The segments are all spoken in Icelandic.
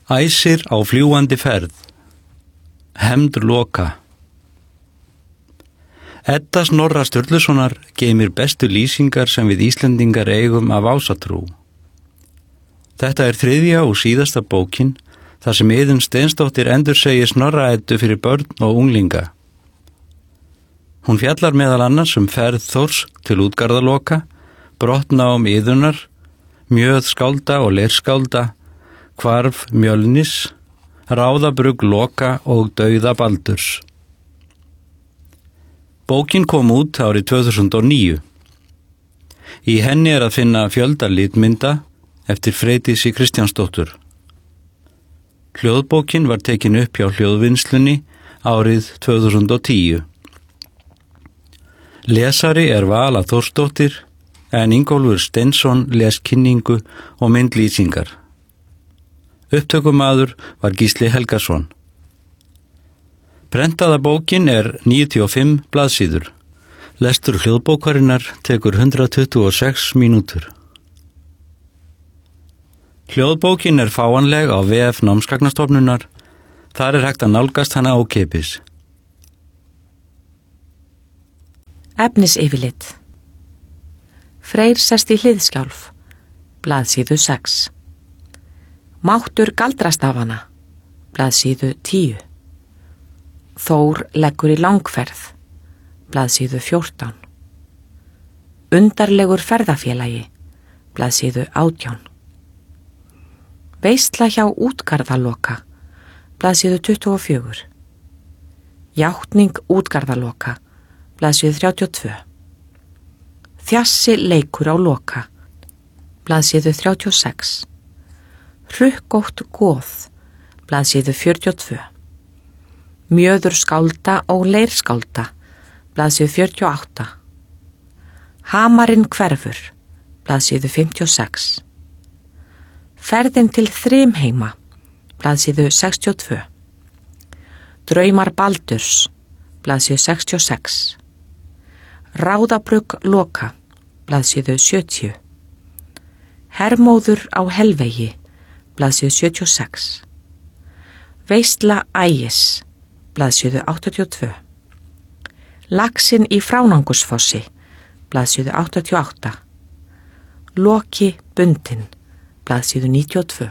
Æsir á fljúgandi ferð. Hefnd Loka. Edda Snorra Sturlusonar geymir bestu lýsingar sem við Íslendingar eigum af ásatrú. Þetta er þriðja og síðasta bókin þar sem Iðunn Steinsdóttir endursegir Snorra-Eddu fyrir börn og unglinga. Hún fjallar meðal annars ferð Þórs til Útgarðaloka, brottnám Iðunnar, mjöð skálda og leirskálda, hvarf Mjölnis, ráðabrugg Loka og dauða Baldurs. Bókin kom út árið 2009. Í henni að finna fjölda litmynda eftir Freydísi Kristjánsdóttur. Hljóðbókin var tekin upp hjá Hljóðvinnslunni árið 2010. Lesari Vala Þórsdóttir en Ingólfur Steinsson les kynningu og myndlýsingar. Upptökumaður var Gísli Helgason. Prentaða bókin 95 blaðsíður. Lestur hljóðbókarinnar tekur 126 mínútur. Hljóðbókin fáanleg á VF Námsgagnastofnunar. Þar hægt að nálgast hana ókeypis. Efnisyfirlit. Freyr sest í hliðskjálf. Blaðsíðu 6. Máttur galdrastafana. Blaðsíðu 10. Þór leggur í langferð. Blaðsíðu 14. Undarlegur ferðafélagi. Blaðsíðu 18. Veisla hjá Útgarðaloka. Blaðsíðu 24. Játning Útgarðaloka. Blaðsíðu 32. Þjassi leikur á Loka. Blaðsíðu 36. Hrukkótt goð. Blaðsíðu 42. Mjöður skálda og leirskálda. Blaðsíðu 48. Hamarinn hverfur. Blaðsíðu 56. Ferðin til Þrymheima. Blaðsíðu 62. Draumar Baldurs. Blaðsíðu 66. Ráðabrugg Loka. Blaðsíðu 70. Hermóður á Helvegi. Blaðsíðu 76. Veisla Ægis. Blaðsíðu 82. Laxinn í Fránangusfossi. Blaðsíðu 88. Loki bundinn. Blaðsíðu 92.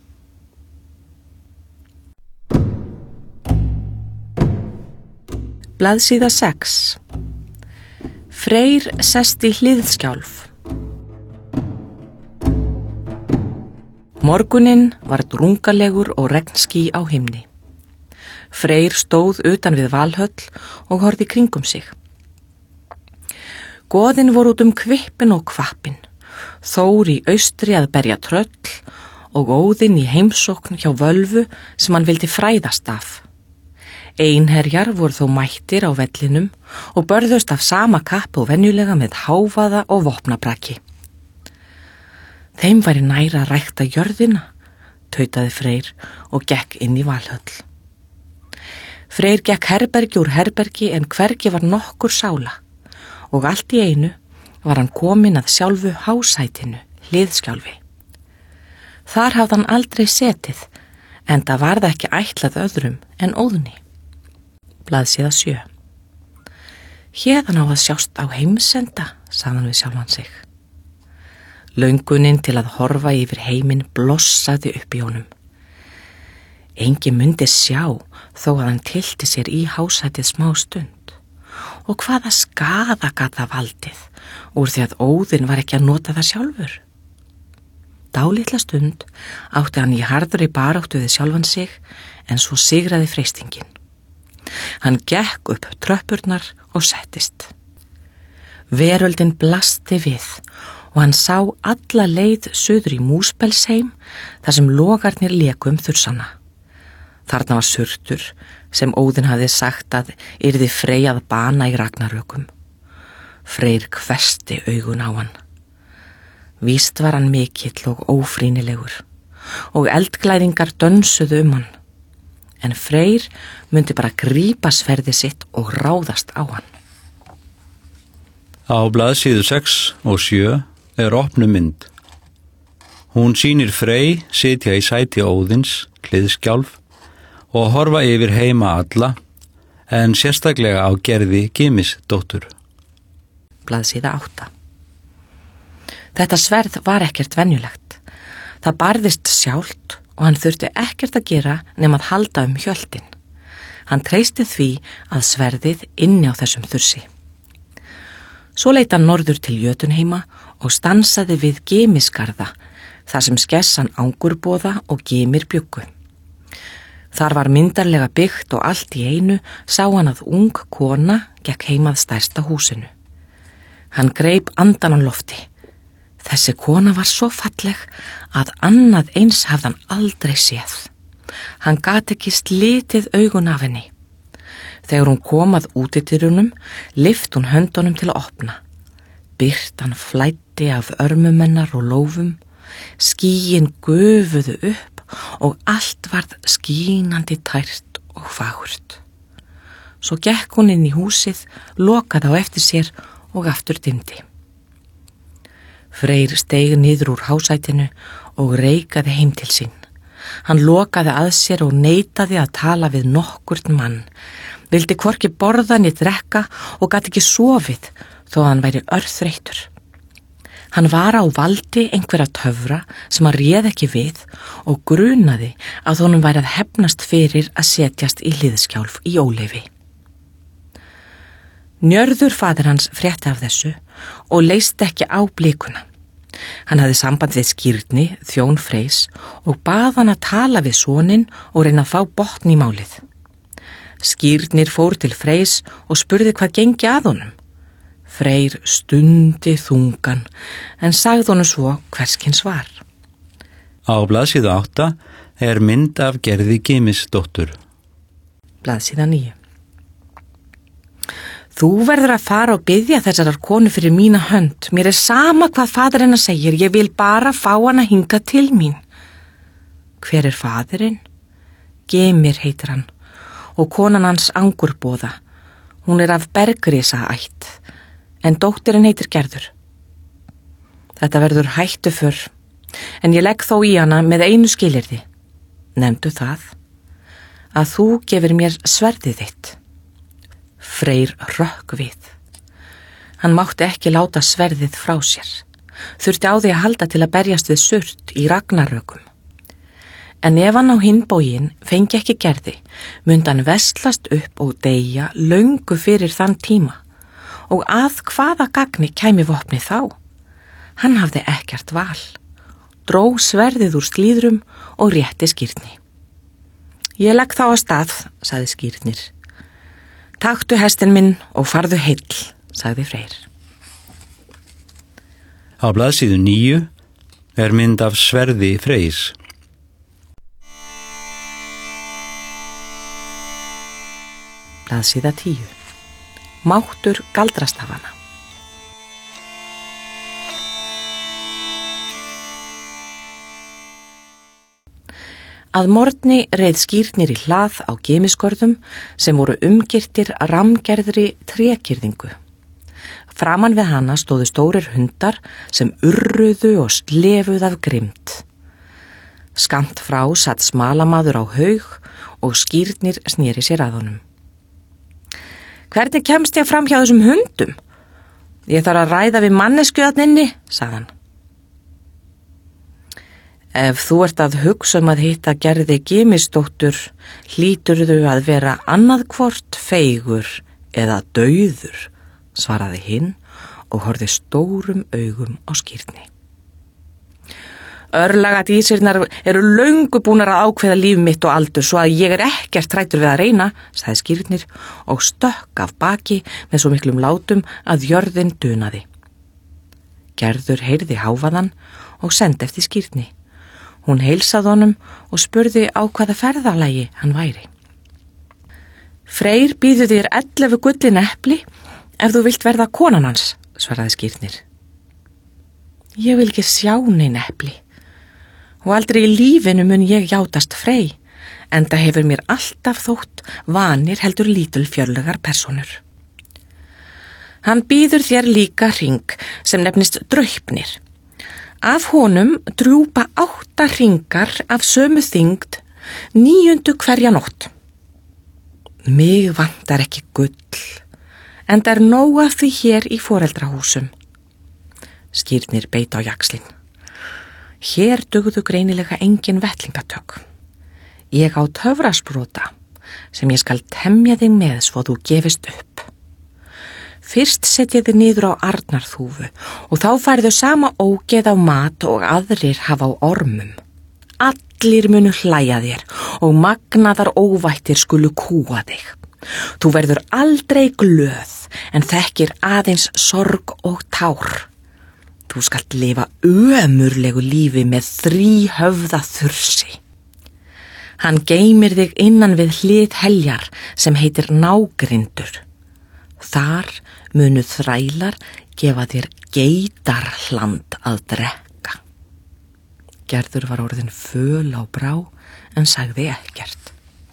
Blaðsíða 6. Freyr sest í hliðskjálf. Morguninn var drungalegur og regnský á himni. Freyr stóð utan við Valhöll og horfði kringum sig. Goðin voru út kvippin og kvappin, Þór í austri að berja tröll og Óðinn í heimsókn hjá völvu sem hann vildi fræðast af. Einherjar voru þó mættir á vellinum og börðust af sama kappi og venjulega með hávaða og vopnabraki. Þeim væri næra að rækta jörðina, tautaði Freyr og gekk inn í Valhöll. Freyr gekk herbergi úr herbergi en hvergi var nokkur sála og allt í einu var hann kominn að sjálfu hásætinu, hliðskjálfi. Þar hafði hann aldrei setið, enda var það ekki ætlað öðrum en Óðni. Blaðsíða 7. Héðan á að sjást á heimsenda, sagði hann við sjálfan sig. Löngunin til að horfa yfir heiminn blossaði upp í honum. Enginn mundi sjá þó að hann tylti sér í hásætið smá stund. Og hvaða skaða gat það valdið úr því að Óðinn var ekki að nota það sjálfur? Dálitla stund átti hann í harðri baráttu við sjálfan sig en svo sigraði freistingin. Hann gekk upp tröppurnar og settist. Veröldin blasti við og hann sá alla leið suður í Múspelsheim þar sem logarnir léku þursana. Þarna var Surtur sem Óðinn hafði sagt að yrði Frey að bana í Ragnarökum. Freyr hvessti augun á hann. Víst var hann mikill og ófrýnilegur og eldglæðingar dönsuðu hann. En Freyr myndi bara grípa sverðið sitt og ráðast á hann. Á blaðsíðu 6 og 7 opnu mynd. Hún sýnir Frey sitja í sæti Óðins, hliðskjálf, og horfa yfir heima alla, en sérstaklega á Gerði Gymisdóttur. Blaðsíða 8. Þetta sverð var ekkert venjulegt. Það barðist sjálft og hann þurfti ekkert að gera nema að halda hjöltin. Hann treysti því að sverðið inni á þessum þursi. Svo leit hann norður til Jötunheima og stansaði við Gymisgarða, þar sem skessan Angurboða og Gymir bjuggu. Þar var myndarlega byggt og allt í einu sá hann að ung kona gekk heimað stærsta húsinu. Hann greip andan á lofti. Þessi kona var svo falleg að annað eins hafði hann aldrei séð. Hann gat ekki slitið augun af henni. Þegar hún kom að útidyrunum, lyfti hún höndunum til að opna. Birtan flæddi af örmum hennar og lófum, skýin gufuðu upp og allt varð skínandi tært og fagurt. Svo gekk hún inn í húsið, lokaði á eftir sér og aftur dimmdi. Freyr steig niður úr hásætinu og reikaði heim til sín. Hann lokaði að sér og neitaði að tala við nokkurn mann, vildi hvorki borða né drekka og gat ekki sofið þó að hann væri örþreyttur. Hann var á valdi einhverja töfra sem hann réð ekki við og grunaði að honum væri að hefnast fyrir að setjast í hliðskjálf í óleyfi. Njörður faðir hans frétti af þessu og leysti ekki á blikuna. Hann hafði samband við Skírni, þjón Freys, og bað hann að tala við soninn og reyna að fá botn í málið. Skírnir fór til Freys og spurði hvað gengi að honum. Freyr stundi þungan en sagði honum svo hverskins var. Á blaðsíðu 8 er mynd af Gerði Gymisdóttur. Blaðsíða 9. Þú verður að fara og biðja þessarar konu fyrir mína hönd. Mér er sama hvað fadir hennar segir, ég vil bara fá hana hingað til mín. Hver er fadirinn? Gymir heitir hann og konan hans Angurboða. Hún er af Bergrisa ætt, en dóttirinn heitir Gerður. Þetta verður hættuför, en ég legg þó í hana með einu skilyrði. Nefndu það, að þú gefur mér sverðið þitt. Freyr rökk við. Hann mátti ekki láta sverðið frá sér. Þurfti á því að halda til að berjast við Surt í ragnarökum. En ef hann á hinn bóginn fengi ekki Gerði, myndi hann veslast upp og deyja löngu fyrir þann tíma. Og að hvaða gagni kæmi vopnið þá? Hann hafði ekkert val. Dró sverðið úr slíðrum og rétti Skírni. Ég legg þá á stað, sagði Skírnir. Taktu hestinn minn og farðu heill, sagði Freyr. Á blaðsíðu 9 er mynd af sverði Freys. Blaðsíða 10. Máttur galdrastafana. Að morgni reið Skírnir í hlað á Gymisgörðum sem voru umgirtir rammgerðri trékyrðingu. Framan við hana stóðu stórir hundar sem urruðu og slefuð af grimmd. Skammt frá satt smalamaður á haug og Skírnir sneri sér að honum. Hvernig kemst ég fram hjá þessum hundum? Ég þarf að ræða við mannesku þarna inni, sagði hann. Ef þú ert að hugsa að hitta Gerði Gymisdóttur, hlýturðu að vera annað hvort feigur eða dauður, svaraði hinn og horfði stórum augum á Skírni. Örlagadísirnar eru löngu búnar að ákveða líf mitt og aldur svo að ég er ekkert trættur við að reyna, sagði Skírnir og stökk af baki með svo miklum látum að jörðin dunaði. Gerður heyrði hávaðann og sendi eftir Skírni. Hún heilsaði honum og spurði á hvaða ferðalagi hann væri. Freyr býður þér 11 gullin epli ef þú vilt verða konan hans, svaraði Skírnir. Ég vil ekki sjá nein epli og aldrei í lífinu mun ég játast Frey, enda hefur mér alltaf þótt vanir heldur lítilfjörlegar persónur. Hann býður þér líka hring sem nefnist Draupnir. Af honum drjúpa 8 hringar af sömu þyngd 9. hverja nótt. Mig vantar ekki gull, enda nóg af því hér í foreldrahúsum. Skírnir beit á jaxlinn. Hér dugðu greinilega engin vettlingatök. Ég á töfrasprota sem ég skal temja þig með svo þú gefist upp. Fyrst set ég þig niður á arnarþúfu og þá færðu sama ógeð á mat og aðrir hafa á ormum. Allir munu hlæja þér og magnaðar óvættir skulu kúga þig. Þú verður aldrei glöð en þekkir aðeins sorg og tár. Þú skalt lifa ömurlegu lífi með 3 höfða þursi. Hann geymir þig innan við hlið heljar sem heitir nágrindur. Þar munu þrælar gefa þér geitarhland að drekka. Gerður var orðin föl á brá en sagði ekkert.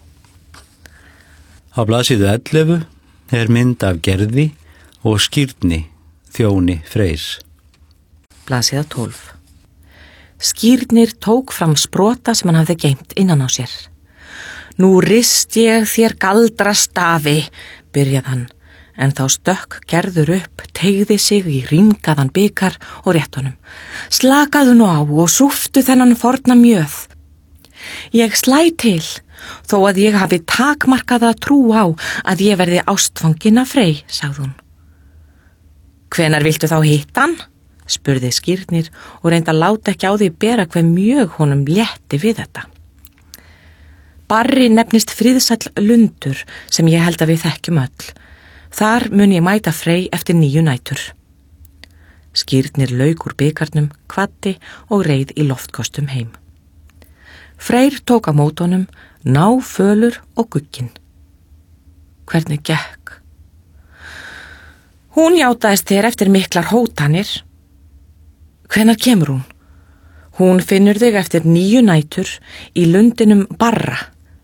Á blaðsíðu 11 er mynd af Gerði og Skírni, þjóni Freys. Blaðsíða 12. Skírnir tók fram sprota sem hann hafði geymt innan á sér. Nú rist ég þér galdrastafi, byrjað hann, en þá stökk Gerður upp, teygði sig í rímgaðan bikar og rétt honum. Slakaðu nú á og súftu þennan forna mjöð. Ég slæ til, þó að ég hafi takmarkaða trú á að ég verði ástfangin af Frey, sagði hún. Hvenær viltu þá hitta hann? Spurði Skírnir og reyndi að láta ekki á því bera hve mjög honum létti við þetta. Barri nefnist friðsæll lundur sem ég held að við þekkjum öll. Þar mun ég mæta Frey eftir 9 nætur. Skírnir lauk úr bikarnum, kvaddi og reið í loftkostum heim. Freyr tók á mót honum, náfölur og gugginn. Hvernig gekk? Hún játaðist þér eftir miklar hótanir. Hvenær kemur hún? Hún finnur þig eftir 9 nætur í lundinum Barra.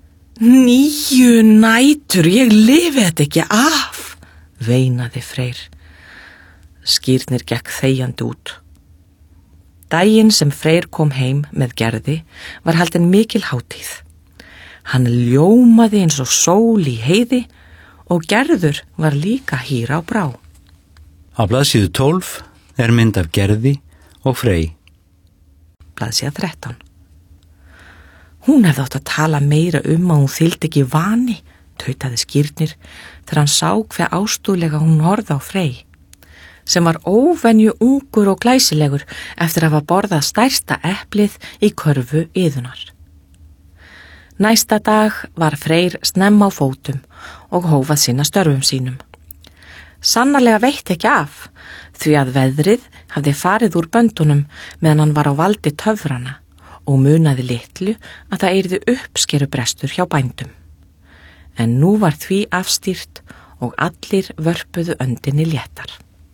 9 nætur, ég lifi þetta ekki af, veinaði Freyr. Skírnir gekk þegjandi út. Daginn sem Freyr kom heim með Gerði var haldin mikil hátíð. Hann ljómaði eins og sól í heiði og Gerður var líka hýra á brá. Á blaðsíðu 12 er mynd af Gerði og Frey. Blaðsíða 13. Hún hefði átt að tala meira að hún þyldi ekki vani, tautaði Skírnir þegar hann sá hve ástúðlega hún horfði á Frey, sem var óvenju ungur og glæsilegur eftir að hafa borðað stærsta eplið í körfu Iðunar. Næsta dag var Freyr snemma á fótum og hóf að sinna störfum sínum. Sannarlega veitti ekki af, því að veðrið hafði farið úr böndunum meðan hann var á valdi töfrana og munaði litlu að það yrði uppskerubrestur hjá bændum. En nú var því afstýrt og allir vörpuðu öndinni léttar.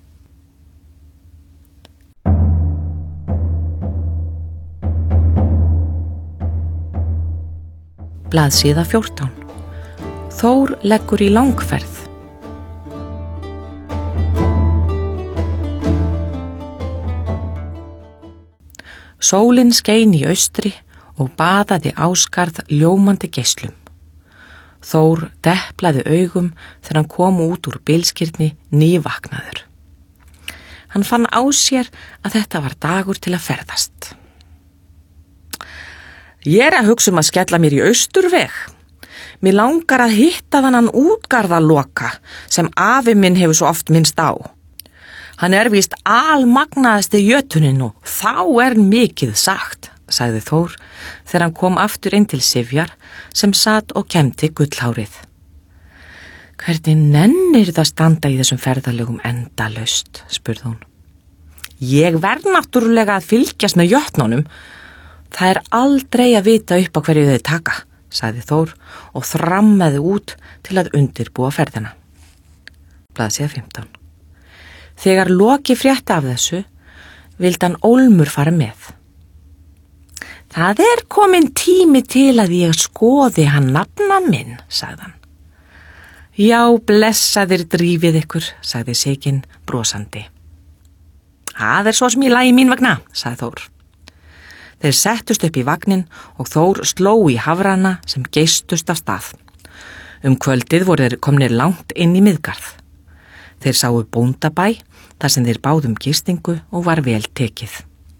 Blaðsíða 14. Þór leggur í langferð. Sólin skein í austri og baðaði Ásgarð ljómandi geislum. Þór deplaði augum þegar hann kom út úr bylskirni nývaknaður. Hann fann á sér að þetta var dagur til að ferðast. Ég er að hugsa að skella mér í austurveg. Mér langar að hitta þannan útgarðaloka sem afi minn hefur svo oft minnst á. Hann er víst almagnaðasti jötunin og þá er mikið sagt, sagði Þór þegar hann kom aftur inn til Sifjar sem sat og kemdi gullhárið. Hvernig nennir það standa í þessum ferðalögum endalaust, spurði hún. Ég verð náttúrulega að fylgjast með jötnunum. Það er aldrei að vita upp á hverju þau taka, sagði Þór og þrammaði út til að undirbúa ferðina. Blaðsíða 15. Þegar Loki frétti af þessu, vildi hann Ólmur fara með. Það er komin tími til að ég skoði hann nafna minn, sagði hann. Já, blessaðir drífið ykkur, sagði Sigyn brosandi. Það svo sem í lagi mín vegna, sagði Þór. Þeir settust upp í vagnin og Þór sló í hafrana sem geistust af stað. Kvöldið voru þeir komnir langt inn í miðgarð. Þeir sáu bóndabæ þar sem þeir báðum gistingu og var vel tekið.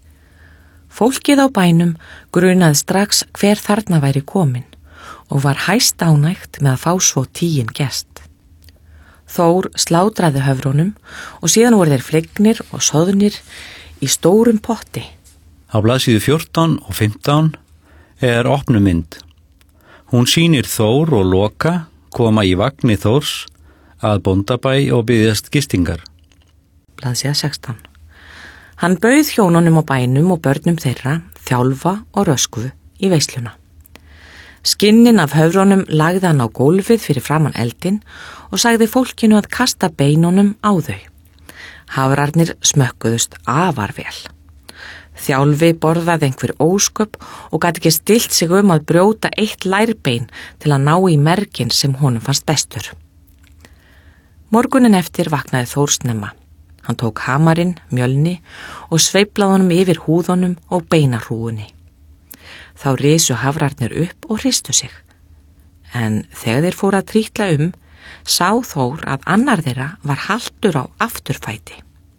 Fólkið á bænum grunaði strax hver þarna væri komin og var hæst ánægt með að fá svo 10 gest. Þór slátraði höfrunum og síðan voru þeir flegnir og soðnir í stórum potti. Á blaðsíðu 14 og 15 er opnumynd. Hún sýnir Þór og Loka koma í vagni Þórs að bóndabæ og biðjast gistingar. Blaðsíða 16. Hann bauð hjónunum á bænum og börnum þeirra, Þjálfa og Röskvu í veisluna. Skinnin af höfrunum lagði hann á gólfið fyrir framan eldinn og sagði fólkinu að kasta beinunum á þau. Hafrarnir smökkuðust afar vel. Þjálfi borðaði einhver ósköp og gat ekki stillt sig að brjóta 1 lærbein til að ná í mergin sem honum fannst bestur. Morgunin eftir vaknaði Þór snemma. Hann tók hamarinn, mjölni og sveiflaði honum yfir húðunum og beinarhrúgunni. Þá risu hafrarnir upp og hristu sig. En þegar þeir fóru að trítla sá Þór að annar þeirra var haltur á afturfæti.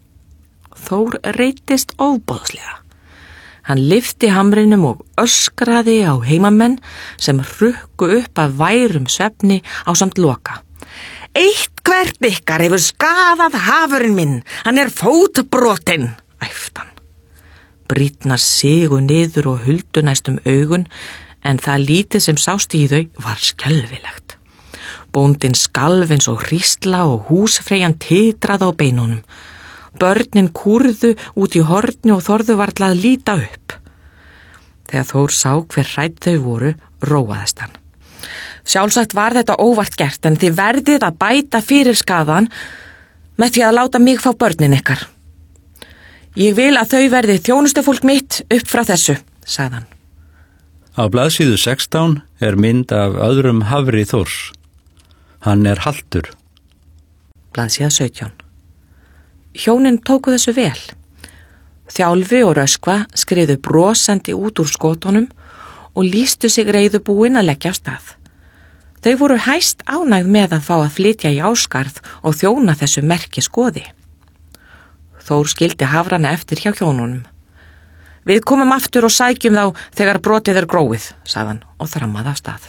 Þór reiddist ofboðslega. Hann lyfti hamrinum og öskraði á heimamenn sem hrukku upp af værum svefni ásamt Loka. Eitthvert ykkar hefur skaðað hafurinn minn, hann fótbrotinn, æpti hann. Brýtnar sigu niður og huldu næstum augun, en það lítið sem sást í þau var skelfilegt. Bóndinn skalf eins og hrísla og húsfreyjan titraði á beinunum. Börnin kúrðu út í horni og þorðu varla að líta upp. Þegar Þór sá hver hrædd þau voru, róaðist hann. Sjálfsagt var þetta óvart gert, en þið verðið að bæta fyrir skaðan með því að láta mig fá börnin ykkar. Ég vil að þau verði þjónustufólk mitt upp frá þessu, sagði hann. Á blaðsíðu 16 er mynd af öðrum hafri Þórs. Hann haltur. Blaðsíða 17. Hjónin tóku þessu vel. Þjálfi og Röskva skriðu brosandi út úr skotunum og lýstu sig reiðubúin að leggja af stað. Þau voru hæst ánægð með að fá að flytja í Ásgarð og þjóna þessu merkiskoði. Þór skildi hafrana eftir hjá hjónunum. Við komum aftur og sækjum þá þegar brotið gróið, sagði hann og þrammaði af stað.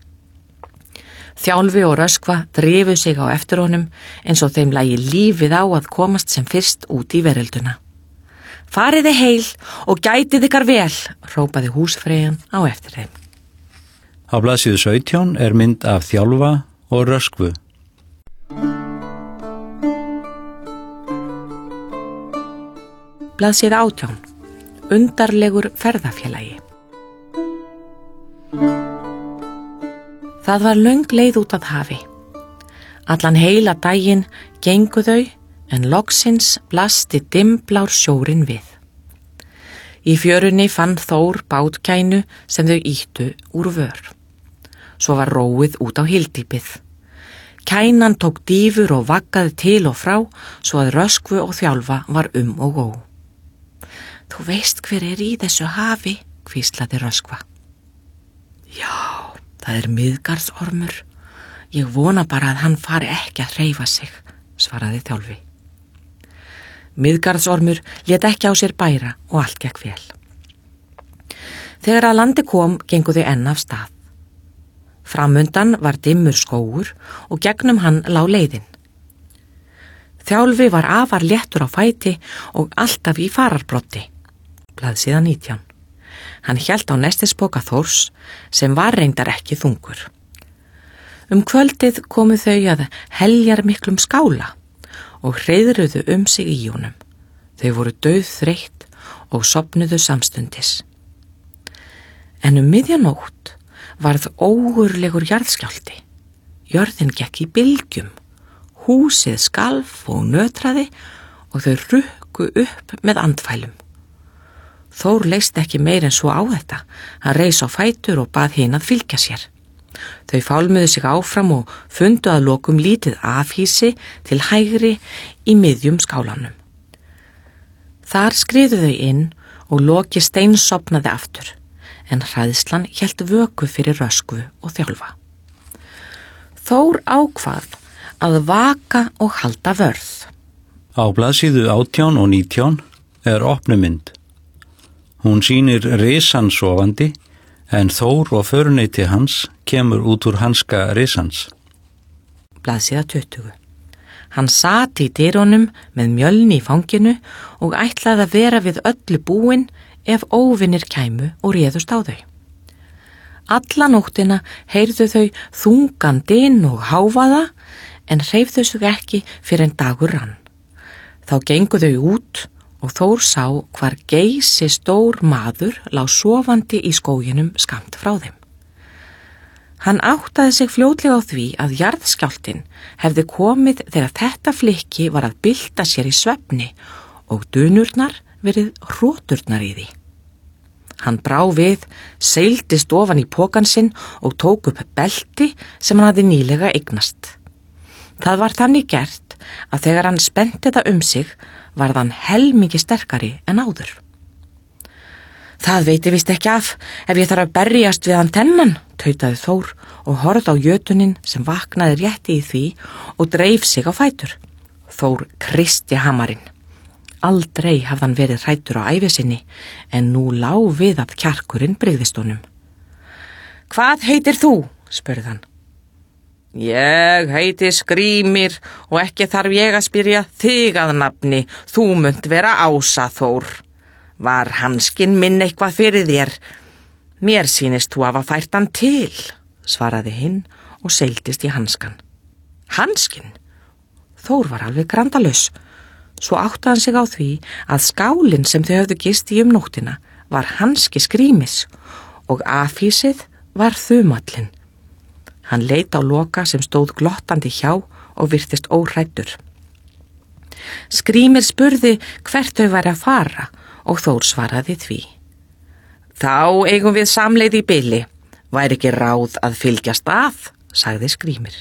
Þjálfi og Röskva drifu sig á eftir honum eins og þeim lægi lífið á að komast sem fyrst út í verölduna. Fariði heil og gætið ykkar vel, hrópaði húsfreyjan á eftir þeim. Á blaðsíðu 17 er mynd af Þjálfa og Röskvu. Blaðsíða 18. Undarlegur ferðafélagi. Það var löng leið út að hafi. Allan heila daginn gengu þau, en loksins blasti dimmblár sjórinn við. Í fjörunni fann Þór bátkænu sem þau ýttu úr vör. Svo var róið út á hyldýpið. Kænan tók dýfur og vaggaði til og frá, svo að Röskvu og Þjálfa var og ó. Þú veist hver í þessu hafi, hvíslaði Röskva. Já, það miðgarðsormur. Ég vona bara að hann fari ekki að hreyfa sig, svaraði Þjálfi. Miðgarðsormur lét ekki á sér bæra og allt gekk vel. Þegar að landi kom, gengu þau enn af stað. Framundan var dimmur skógur og gegnum hann lá leiðin. Þjálfi var afar léttur á fæti og alltaf í fararbrotti. Blaðsíða 19. Hann hélt á nestispoka Þórs sem var reyndar ekki þungur. Kvöldið komu þau að heljar miklum skála og hreiðruðu sig í honum. Þau voru dauðþreytt og sofnuðu samstundis. En miðjanótt varð ógurlegur jarðskjálfti. Jörðin gekk í bylgjum. Húsið skalf og nötraði og þau rukku upp með andfælum. Þór leist ekki meir en svo á þetta. Hann reis á fætur og bað hin að fylgja sér. Þau fálmuðu sig áfram og fundu að lokum lítið afhýsi til hægri í miðjum skálanum. Þar skriðu þau inn og Loki steinsofnaði aftur, en hræðslan hélt vöku fyrir Röskvu og Þjálfa. Þór ákvað að vaka og halda vörð. Á blaðsíðu 18 og 19 er opnumynd. Hún sýnir risan sofandi, en Þór og föruneyti hans kemur út úr hanska risans. Blaðsíða 20. Hann sat í dyrunum með mjölni í fanginu og ætlaði að vera við öllu búin ef óvinir kæmu og réðust á þau. Alla nóttina heyrðu þau þungan dyn og hávaða, en hreyfðu sig ekki fyrir en dagur rann. Þá gengu þau út og Þór sá hvar geysi stór maður lá sofandi í skóginum skammt frá þeim. Hann áttaði sig fljótlega á því að jarðskjálftinn hefði komið þegar þetta flykki var að bylta sér í svefni og dunurnar verið hróturnar í því. Hann brá við, seildist ofan í pokann sinn og tók upp belti sem hann hafði nýlega eignast. Það var þannig gert að þegar hann spennti þetta sig varð hann helmingi sterkari en áður. Það veitir vist ekki af ef ég þarf að berjast við hann þennan, tautaði Þór og horfði á jötunin sem vaknaði rétti í því og dreif sig á fætur. Þór kristi hamarinn. Aldrei hafði hann verið hræddur á ævi sinni, en nú lá við að kjarkurinn brygðist honum. Hvað heitir þú? Spurði hann. Ég heiti Skrýmir og ekki þarf ég að spyrja þig að nafni, þú munt vera Ása, Þór. Var hanskinn minn eitthvað fyrir þér? Mér sýnist þú hafa fært hann til, svaraði hinn og seildist í hanskan. Hanskinn? Þór var alveg grandalaus. Svo átti hann sig á því að skálinn sem þau höfðu gist í nóttina var hanski Skrýmis og afhýsið var þumallinn. Hann leit á Loka sem stóð glottandi hjá og virtist óhræddur. Skrýmir spurði hvert þau væri að fara og Þór svaraði því. Þá eigum við samleið í bili, væri ekki ráð að fylgjast að, sagði Skrýmir.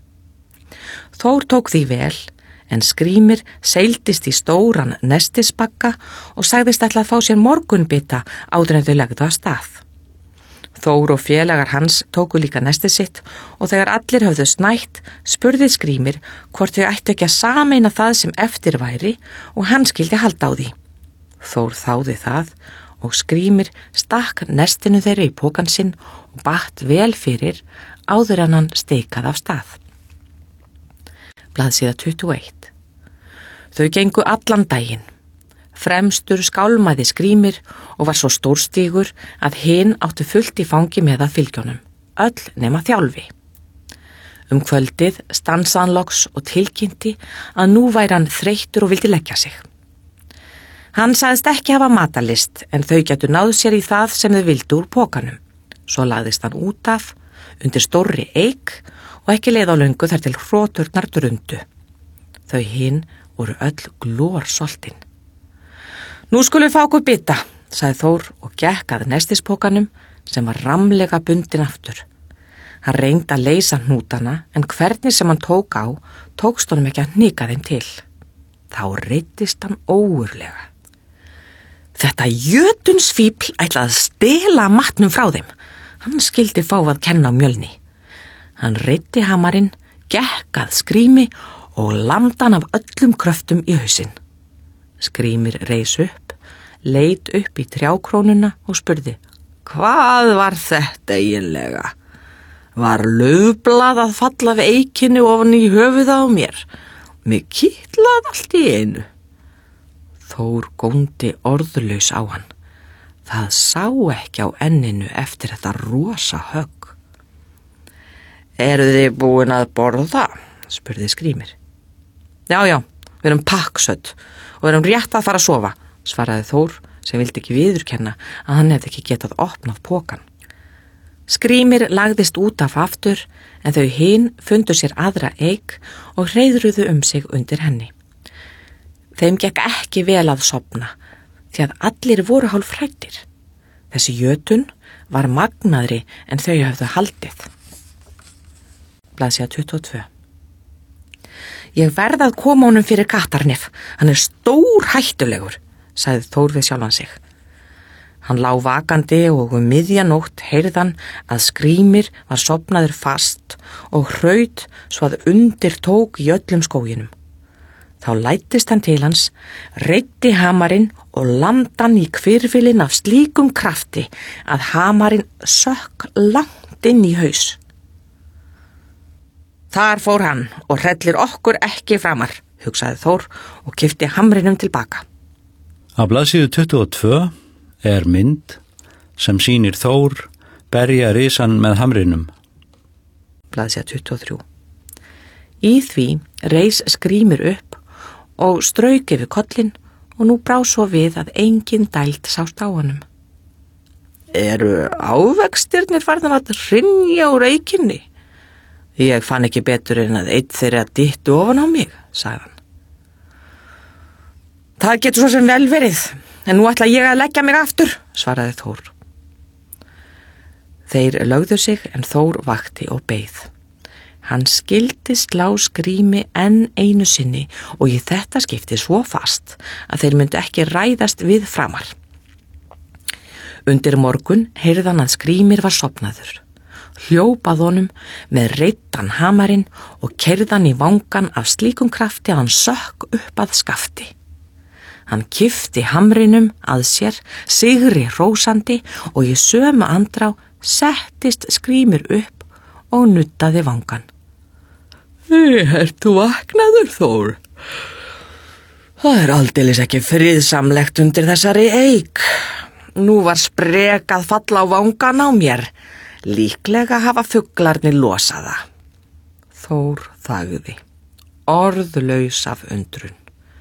Þór tók því vel, en Skrýmir seildist í stóran nestisbagga og sagðist ætla að fá sér morgunbita áður en þau legðu af stað. Þór og félagar hans tóku líka nestið sitt og þegar allir höfðu snætt spurði Skrýmir hvort þau ættu ekki að sameina það sem eftir væri og hann skildi halda á því. Þór þáði það og Skrýmir stakk nestinu þeirra í pokann sinn og batt vel fyrir áður en hann steikaði af stað. Blaðsíða 21. Þau gengu allan daginn. Fremstur skálmaði Skrýmir og var svo stórstígur að hinn áttu fullt í fangi með að fylgjónum, öll nema Þjálfi. Kvöldið stansaði hann loks og tilkynnti að nú væri hann þreyttur og vildi leggja sig. Hann sagðist ekki hafa matarlist en þau gætu náð sér í það sem þau vildu úr pokanum. Svo lagðist hann út af, undir stórri eik og ekki leið á löngu þar til hróturnar drundu. Þau hinn voru öll glórsoltin. Nú skulum við fá okkur bita, sagði Þór og gekk að nestispokanum sem var ramlega bundin aftur. Hann reyndi að leysa hnútana en hvernig sem hann tók á, tókst honum ekki að hnika þeim til. Þá reiddist hann ógurlega. Þetta jötunsfífl ætlaði að stela matnum frá þeim. Hann skildi fá að kenna á mjölni. Hann reiddi hamarinn, gekk að Skrými og lamdi hann af öllum kröftum í hausinn. Skrýmir reis upp, leit upp í trjákrónuna og spurði, hvað var þetta eiginlega? Var laufblað að falla við eikinu ofan í höfuð á mér? Mig kitlaði allt í einu. Þór góndi orðlaus á hann. Það sá ekki á enninu eftir þetta rosa högg. Eruð þið búin að borða? Spurði Skrýmir. Já, við erum pakksödd og við erum rétt að fara að sofa, svaraði Þór sem vildi ekki viðurkenna að hann hefði ekki getað opnað pokan. Skrýmir lagðist út af aftur en þau hin fundu sér aðra eik og hreiðruðu sig undir henni. Þeim gekk ekki vel að sofna því að allir voru hálf hræddir. Þessi jötun var magnaðri en þau höfðu haldið. Blaðsíða 22. Ég verð að koma honum fyrir Katarnef, hann er stór hættulegur, sagði Þór við sjálfan sig. Hann lá vakandi og miðjanótt heyrðan að Skrýmir var sofnaður fast og hraut svo að undir tók í öllum skóginum. Þá læddist hann til hans, reiddi hamarinn og lamdan í hvirfilinn af slíkum krafti að hamarinn sökk langt inn í haus. Þar fór hann og hrellir okkur ekki framar, hugsaði Þór og kippti hamrinum tilbaka. Á blaðsíðu 22 er mynd sem sýnir Þór berja risan með hamrinum. Blaðsíða 23. Í því reis Skrýmir upp og strauk yfir kollinn og nú brá svo við að engin dæld sást á honum. Eru ávextirnir farnir að hrynja úr eikinni? Ég fann ekki betur en að einn þeirra dyttu ofan á mig, sagði hann. Það getur svo sem vel verið, en nú ætla ég að leggja mig aftur, svaraði Þór. Þeir lögðu sig en Þór vakti og beið. Hann skildi slá Skrými enn einu sinni og í þetta skipti svo fast að þeir myndu ekki ræðast við framar. Undir morgun heyrði hann að Skrýmir var sofnaður. Hljópað honum með reiddan hamarinn og keyrðan í vangan af slíkum krafti að hann sökk upp að skafti. Hann kippti hamrinum að sér, sigri hrósandi og í sömu andrá settist Skrýmir upp og nuttaði vangan. Ert þú vaknaður, Þór? Það aldeilis ekki friðsamlegt undir þessari eik. Nú var sprekað falla á vangan á mér. Líklega hafa fuglarnir losaða. Þór þagði, orðlaus af undrun.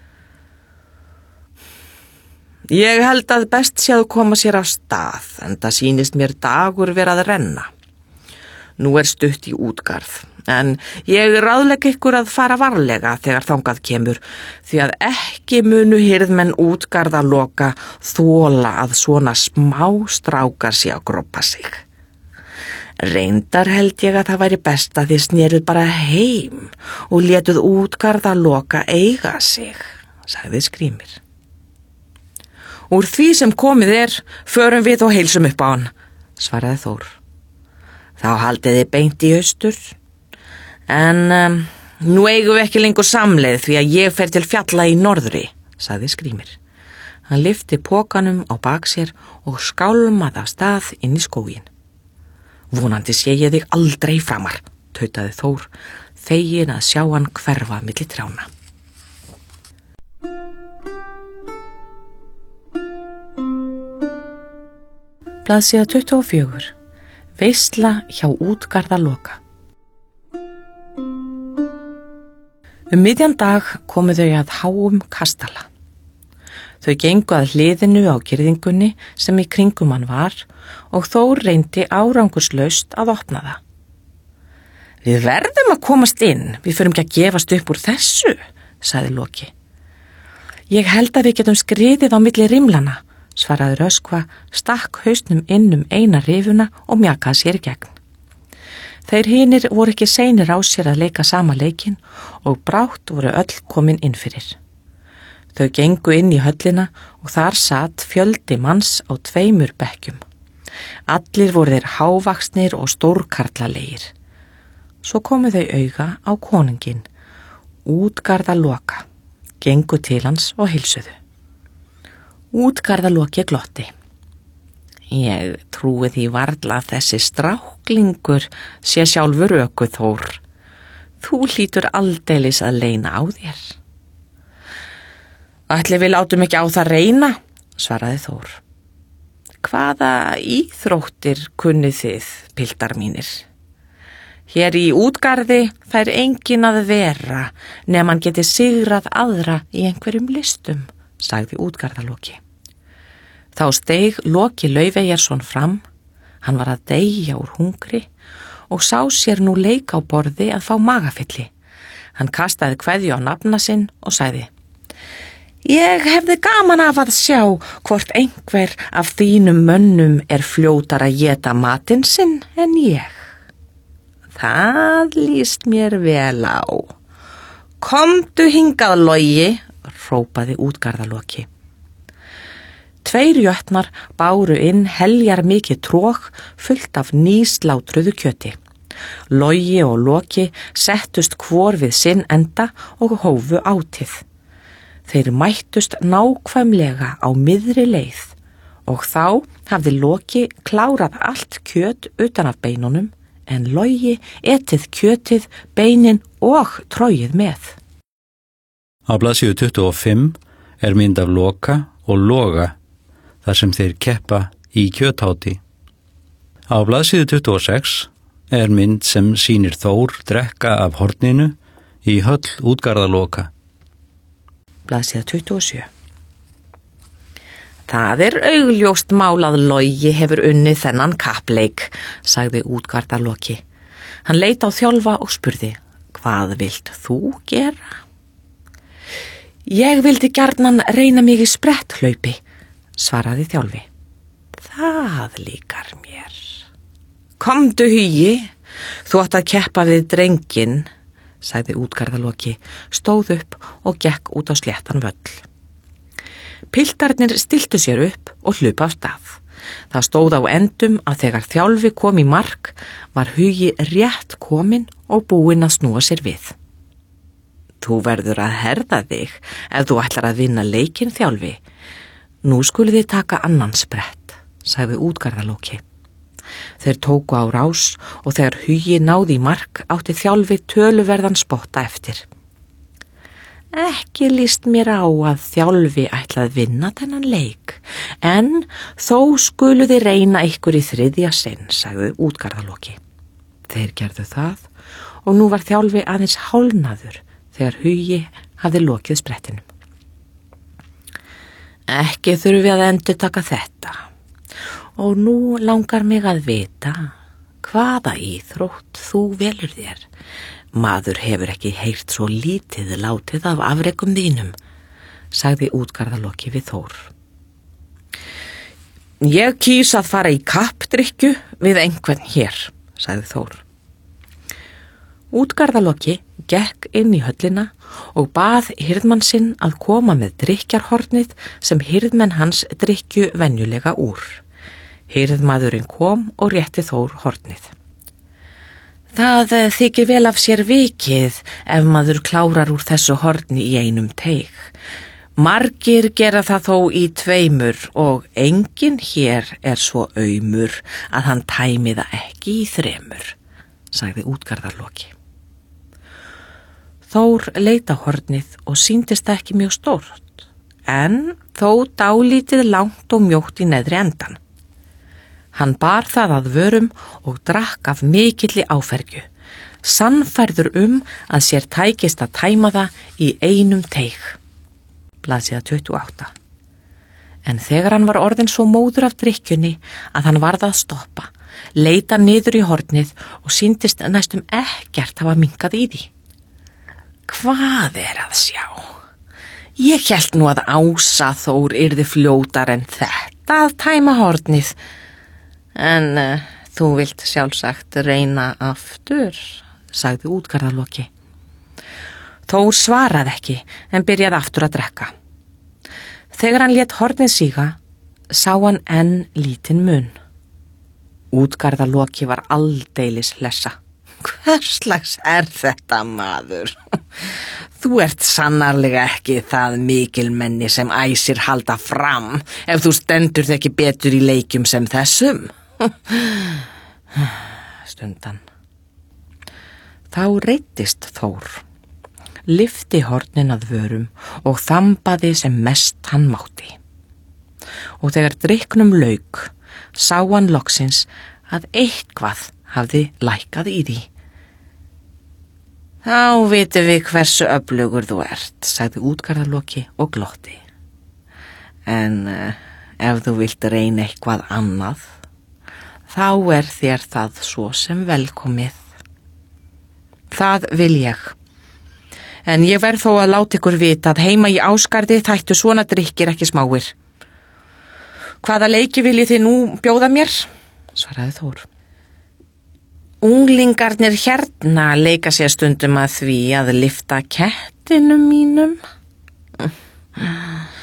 Ég held að best sé að koma sér af stað, en það sýnist mér dagur vera að renna. Nú er stutt í útgarð, en ég ráðlegg ykkur að fara varlega þegar þangað kemur, því að ekki munu hirðmenn útgarðaloka þola að svona smá strákar sé að groppa sig. Reyndar held ég að það væri best að þið sneruð bara heim og létuð útgarðaloka eiga sig, sagði Skrýmir. Úr því sem komið er, förum við og heilsum upp á hann, svaraði Þór. Þá haldið þið beint í austur, en nú eigum við ekki lengur samleið því að ég fer til fjalla í norðri, sagði Skrýmir. Hann lyfti pokanum á bak sér og skálmaði af stað inn í skóginn. Vonandi sé ég þig aldrei framar, tautaði Þór, feginn að sjá hann hverfa milli trjána. Blaðsíða 24. Veisla hjá útgarðaloka. Miðjan dag komu þau að háum kastala. Þau gengu að hliðinu á girðingunni sem í kringum hann var og Þór reyndi árangurslaust að opna það. Við verðum að komast inn, við förum ekki að gefast upp úr þessu, sagði Loki. Ég held að við getum skriðið á milli rimlana, svaraði Röskva, stakk hausnum inn eina rifuna og mjakaði sér í gegn. Þeir hinir voru ekki seinir á sér að leika sama leikinn og brátt voru öll komin inn fyrir. Þau gengu inn í höllina og þar satt fjöldi manns á 2 bekkjum. Allir voru þeir hávaxnir og stórkarlalegir. Svo komu þau auga á konunginn, Útgarðaloka, gengu til hans og heilsuðu. Útgarðaloki glotti. Ég trúi því varla að þessi stráklingur sé sjálfur Ökuþór. Þú hlýtur aldeilis að leyna á þér. Ætli við látum ekki á það reyna, svaraði Þór. Hvaða íþróttir kunnið þið, piltar mínir? Hér í útgarði fær enginn að vera nema hann geti sigrað aðra í einhverjum listum, sagði Útgarðaloki. Þá steig Loki Laufeyjarson fram, hann var að deyja úr hungri og sá sér nú leik á borði að fá magafylli. Hann kastaði kveðju á nafna sinn og sagði: Ég hefði gaman af að sjá hvort einhver af þínum mönnum er fljótar að éta matinn sinn en ég. Það líst mér vel á. Komdu hingað, Logi, hrópaði Útgarðaloki. 2 jötnar báru inn heljar mikið tróg fullt af nýslátruðu kjöti. Logi og Loki settust hvor við sinn enda og hófu átið. Þeir mættust nákvæmlega á miðri leið og þá hafði Loki klárað allt kjöt utan af beinunum en Logi etið kjötið, beinin og trógið með. Á blaðsíðu 25 er mynd af Loka og Loga þar sem þeir keppa í kjötháti. Á blaðsíðu 26 er mynd sem sýnir Þór drekka af horninu í höll útgarða Loka. Blaðsíða 27. Það er augljóst mál að Logi hefur unnið þennan kappleik, sagði útgarða Loki. Hann leit á Þjálfa og spurði, hvað vilt þú gera? Ég vildi gjarnan reyna mig í spretthlaupi, svaraði Þjálfi. Það líkar mér. Komdu Hugi, þú átt að keppa við drenginn, sagði útgarða Loki, stóð upp og gekk út á sléttan völl. Piltarnir stiltu sér upp og hlupu af stað. Það stóð á endum að þegar Þjálfi kom í mark var Hugi rétt kominn og búinn að snúa sér við. Þú verður að herða þig ef þú ætlar að vinna leikinn, Þjálfi. Nú skulið þið taka annan sprett, sagði útgarða Loki. Þeir tóku á rás og þegar Hugi náði í mark átti Þjálfi töluverðan spotta eftir. Ekki líst mér á að Þjálfi ætla að vinna þennan leik, en þó skuluði reyna ykkur í 3. sinn, sagði útgarða Loki. Þeir gerðu það og nú var Þjálfi aðeins hálfnaður þegar Hugi hafði lokið sprettinum. Ekki þurfum við að endurtaka þetta og nú langar mig að vita hvaða íþrótt þú velur þér. Maður hefur ekki heyrt svo lítið látið af afrekum þínum, sagði útgarða Loki við Þór. Ég kýs að fara í kappdrykkju við einhvern hér, sagði Þór. Útgarða Loki gekk inn í höllina og bað hirðmann sinn að koma með drykkjarhornið sem hirðmenn hans drykkju venjulega úr. Hirðmaðurinn kom og rétti Þór hornið. Það þykir vel af sér vikið ef maður klárar úr þessu horni í einum teig. Margir gera það þó í 2 og enginn hér er svo aumur að hann tæmi það ekki í 3, sagði útgarða Loki. Þór leit á hornið og sýndist ekki mjög stórt, en þó dálítið langt og mjótt í neðri endan. Hann bar það að vörum og drakk af mikilli áfergju, sannfærður að sér tækist að tæma það í einum teig. Blaðsíða 28. En þegar hann var orðinn svo móður af drykkjunni að hann varð að stoppa, leita niður í hornið og sýndist næstum ekkert hafa minkað í því. Hvað er að sjá? Ég hélt nú að Ása Þór yrði fljótar en þetta að tæma hornið. En þú vilt sjálfsagt reyna aftur, sagði útgarða Loki. Þór svaraði ekki en byrjaði aftur að drekka. Þegar hann lét hornið síga, sá hann enn lítinn mun. Útgarða Loki var aldeilis hlessa. Hverslags er þetta, maður? Þú ert sannarlega ekki það mikilmenni sem æsir halda fram ef þú stendur þig ekki betur í leikjum sem þessum. Stundan. Þá reiddist Þór, lyfti hornin að vörum og þambaði sem mest hann mátti. Og þegar drykknum lauk, sá hann loksins að eitthvað hafði lækkað í því. Þá vitum við hversu öflugur þú ert, sagði útgarða Loki og glotti. En ef þú vilt reyna eitthvað annað, þá er þér það svo sem velkomið. Það vil ég. En ég verð þó að láta ykkur vita að heima í Ásgarði þættu svona drykkir ekki smáir. Hvaða leiki viljið þið nú bjóða mér? Svaraði Þór. Unglingarnir hérna leika sér stundum að því að lyfta kettinum mínum.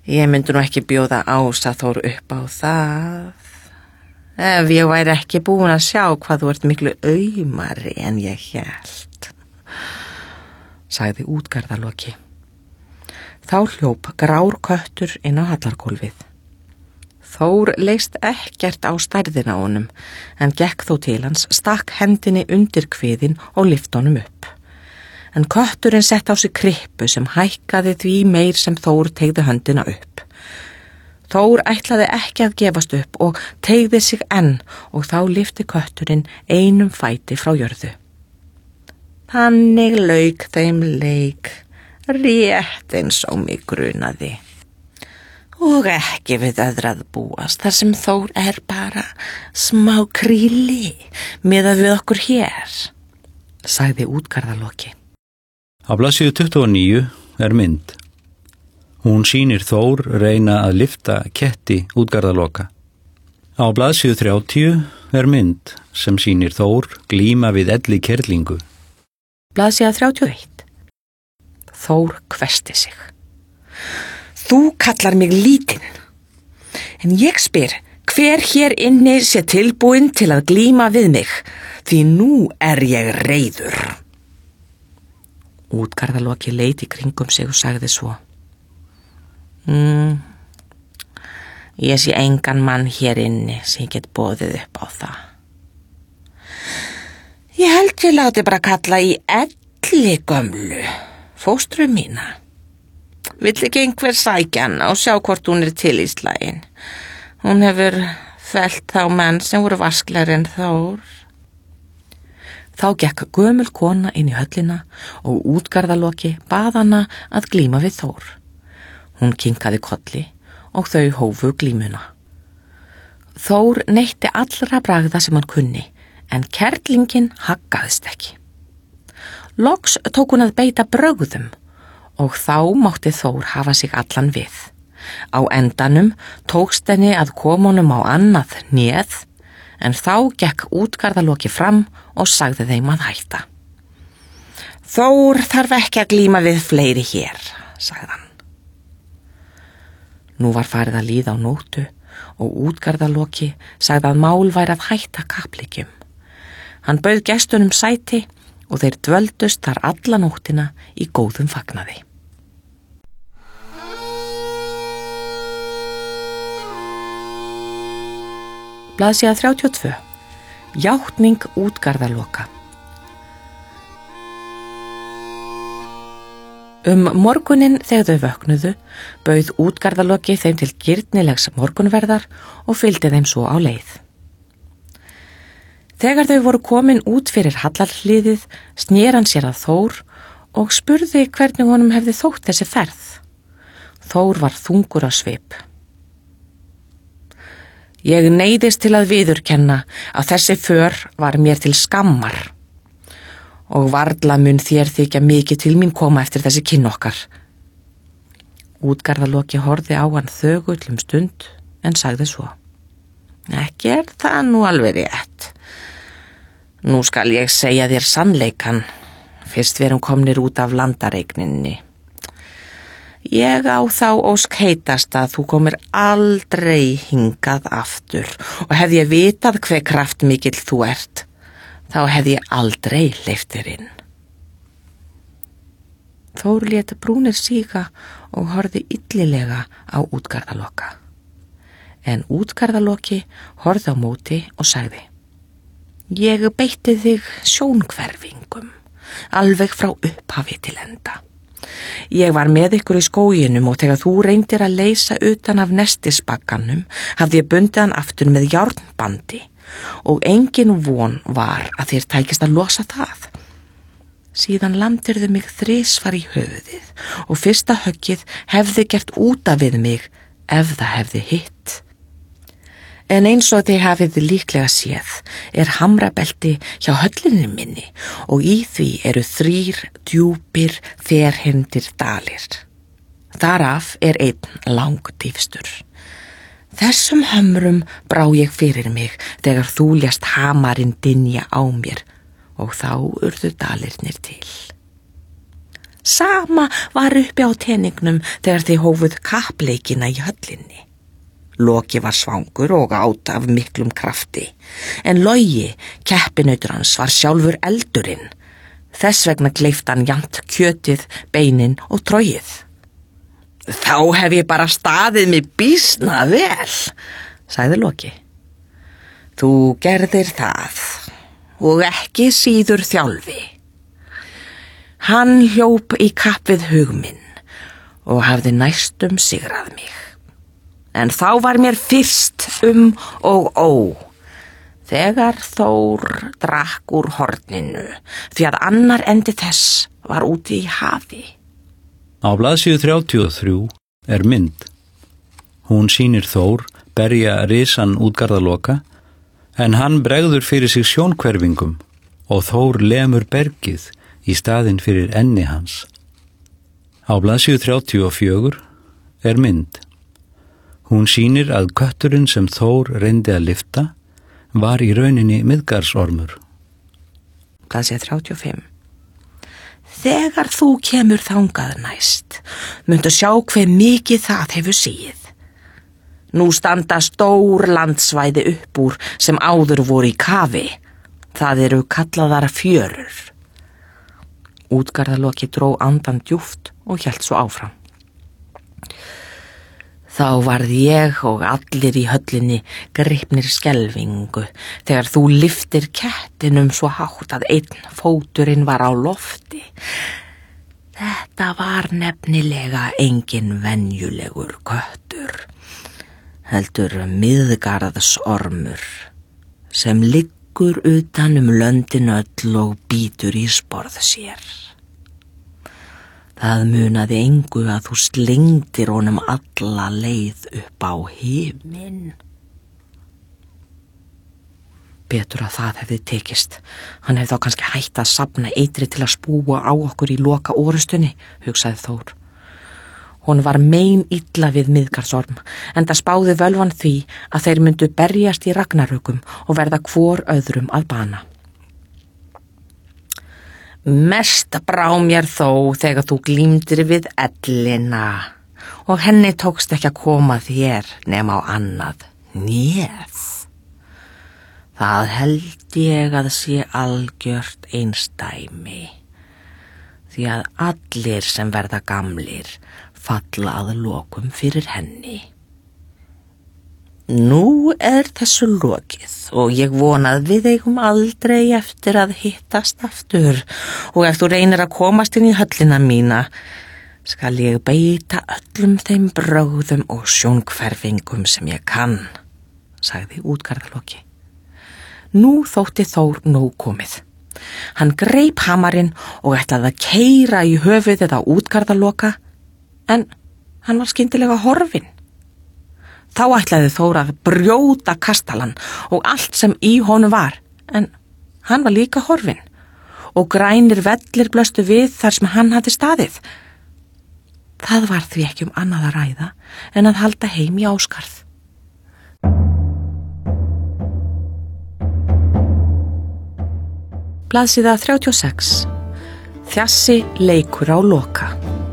Ég myndi nú ekki bjóða Ása Þór upp á það. Ef ég væri ekki búin að sjá hvað þú ert miklu aumari en ég hélt, sagði útgarðaloki. Þá hljóp grár köttur inn á hallargólfið. Þór leist ekkert á stærðina á honum, en gekk þó til hans, stakk hendinni undir kviðin og lyfti honum upp. En kötturinn sett á sig krippu sem hækkaði því meir sem Þór teygði höndina upp. Þór ætlaði ekki að gefast upp og teygði sig enn og þá lyfti kötturinn einum fæti frá jörðu. Þannig lauk þeim leik, rétt eins og mig grunaði. Og ekki við öðrað búast þar sem Þór bara smá kríli miðað við okkur hér, sagði útgarðaloki. Á blaðsíðu 29 mynd. Hún sýnir Þór reyna að lyfta ketti útgarðaloka. Á blaðsíðu 30 mynd sem sýnir Þór glíma við elli kerlingu. Blaðsíða 31. Þór hvessti sig. Þú kallar mig lítinn, en ég spyr hver hér inni sé tilbúinn til að glíma við mig, því nú ég reiður. Útgarðaloki leit í kringum sig og sagði svo. Ég sé engan mann hér inni sem ég get boðið upp á það. Ég held ég láti bara kalla í Elli gömlu, fóstru mína. Vill ekki einhver sækja hana og sjá hvort hún til í slaginn. Hún hefur fellt þá menn sem voru vasklegri en Þór. Þá gekk gömul kona inn í höllina og útgarðaloki bað hana að glíma við Þór. Hún kinkaði kolli og þau hófu glímuna. Þór neytti allra bragða sem hann kunni, en kerlingin haggaðist ekki. Loks tók hún að beita brögðum og þá mátti Þór hafa sig allan við. Á endanum tókst henni að koma honum á annað hnéð, en þá gekk útgarðaloki fram og sagði þeim að hætta. Þór þarf ekki að glíma við fleiri hér, sagði hann. Nú var farið að líða á nóttu og útgarðaloki sagði að mál væri að hætta kappleikjum. Hann bauð gestunum sæti og þeir dvöldust þar alla nóttina í góðum fagnaði. Blaðsíða 32. Játning útgarðaloka. Morguninn þegar þau vöknuðu, bauð útgarðaloki þeim til gyrnilegs morgunverðar og fylgdi þeim svo á leið. Þegar þau voru komin út fyrir hallarhliðið, snér hann sér að Þór og spurði hvernig honum hefði þótt þessi ferð. Þór var þungur á svip. Ég neyðist til að viðurkenna að þessi för var mér til skammar og varla mun þér þykja mikið til mín koma eftir þessi kinn okkar. Útgarðaloki horfði á hann þögull stund en sagði svo. Ekki það nú alveg rétt. Nú skal ég segja þér sannleikan, fyrst við erum komnir út af landareigninni. Ég á þá ósk heitast að þú komir aldrei hingað aftur og hefði ég vitað hve kraftmikill þú ert, þá hefði ég aldrei leyft þér inn. Þór lét brúnir síga og horfði illilega á útgarðaloka. En útgarðaloki horfði á móti og sagði. Ég beitti þig sjónhverfingum, alveg frá upphafi til enda. Ég var með ykkur í skóginum og þegar þú reyndir að leysa utan af nestisbagganum hafði ég bundið hann aftur með járnbandi og engin von var að þér tækist að losa það. Síðan lamdirðu mig þrisvar í höfuðið og fyrsta höggið hefði gert úta við mig ef það hefði hitt. En eins og þið hafið líklega séð hamrabelti hjá höllinni minni og í því eru 3 djúpir þverhyrndir dalir. Þaraf einn langdýfstur. Þessum hömrum brá ég fyrir mig þegar þú lést hamarinn dynja á mér og þá urðu dalirnir til. Sama var uppi á teningnum þegar þið hófuð kappleikina í höllinni. Loki var svangur og át af miklum krafti, en Logi, keppinautur hans, var sjálfur eldurinn. Þess vegna gleypti hann jafnt kjötið, beinin og trogið. Þá hef ég bara staðið mig býsna vel, sagði Loki. Þú gerðir það og ekki síður Þjálfi. Hann hljóp í kapp við hug minn og hafði næstum sigrað mig. En þá var mér fyrst og ó, þegar Þór drakk úr horninu, því að annar endi þess var úti í hafi. Á blaðsíðu 33 er mynd. Hún sýnir Þór berja risan Útgarðaloka, en hann bregður fyrir sig sjónhverfingum og Þór lemur bergið í staðinn fyrir enni hans. Á blaðsíðu 34 er mynd. Hún sýnir að kötturinn sem Þór reyndi að lyfta var í rauninni Miðgarðsormur. Blaðsíða 35. Þegar þú kemur þangað næst, myndu sjá hve mikið það hefur sigið. Nú standa stór landsvæði upp úr sem áður voru í kafi. Það eru kallaðar fjörur. Útgarðaloki dró andan djúpt og hélt svo áfram. Þá varð ég og allir í höllinni gripnir skelfingu þegar þú lyftir kettinum svo hátt að einn fóturinn var á lofti. Þetta var nefnilega engin venjulegur köttur, heldur Miðgarðsormur sem liggur utan löndin öll og bítur í sporð sér. Það munaði engu að þú slengdir honum alla leið upp á himinn. Betur að það hefði tekist. Hann hefði þá kannski hætt að safna eitri til að spúa á okkur í loka orustunni, hugsaði Þór. Hún var mein illa við Miðgarðsorm, enda spáði völvan því að þeir myndu berjast í ragnarökum og verða hvor öðrum að bana. Mest brá mér þó þegar þú glímdir við ellina og henni tókst ekki að koma þér nema á annað nef. Það held ég að sé algjört einsdæmi, því að allir sem verða gamlir falla að lokum fyrir henni. Nú þessu lokið og ég vona að við eigum aldrei eftir að hittast aftur og ef þú reynir að komast inn í höllina mína skal ég beita öllum þeim brögðum og sjónhverfingum sem ég kann, sagði Útgarðaloki. Nú þótti Þór nóg komið. Hann greip hamarinn og ætlaði að keyra í höfuðið á Útgarðaloka, en hann var skyndilega horfinn. Þá ætlaði Þór að brjóta kastalann og allt sem í honum var, en hann var líka horfinn og grænir vellir blöstu við þar sem hann hafði staðið. Það var því ekki annað að ræða en að halda heim í Ásgarð. Blaðsíða 36. Þjassi leikur á Loka.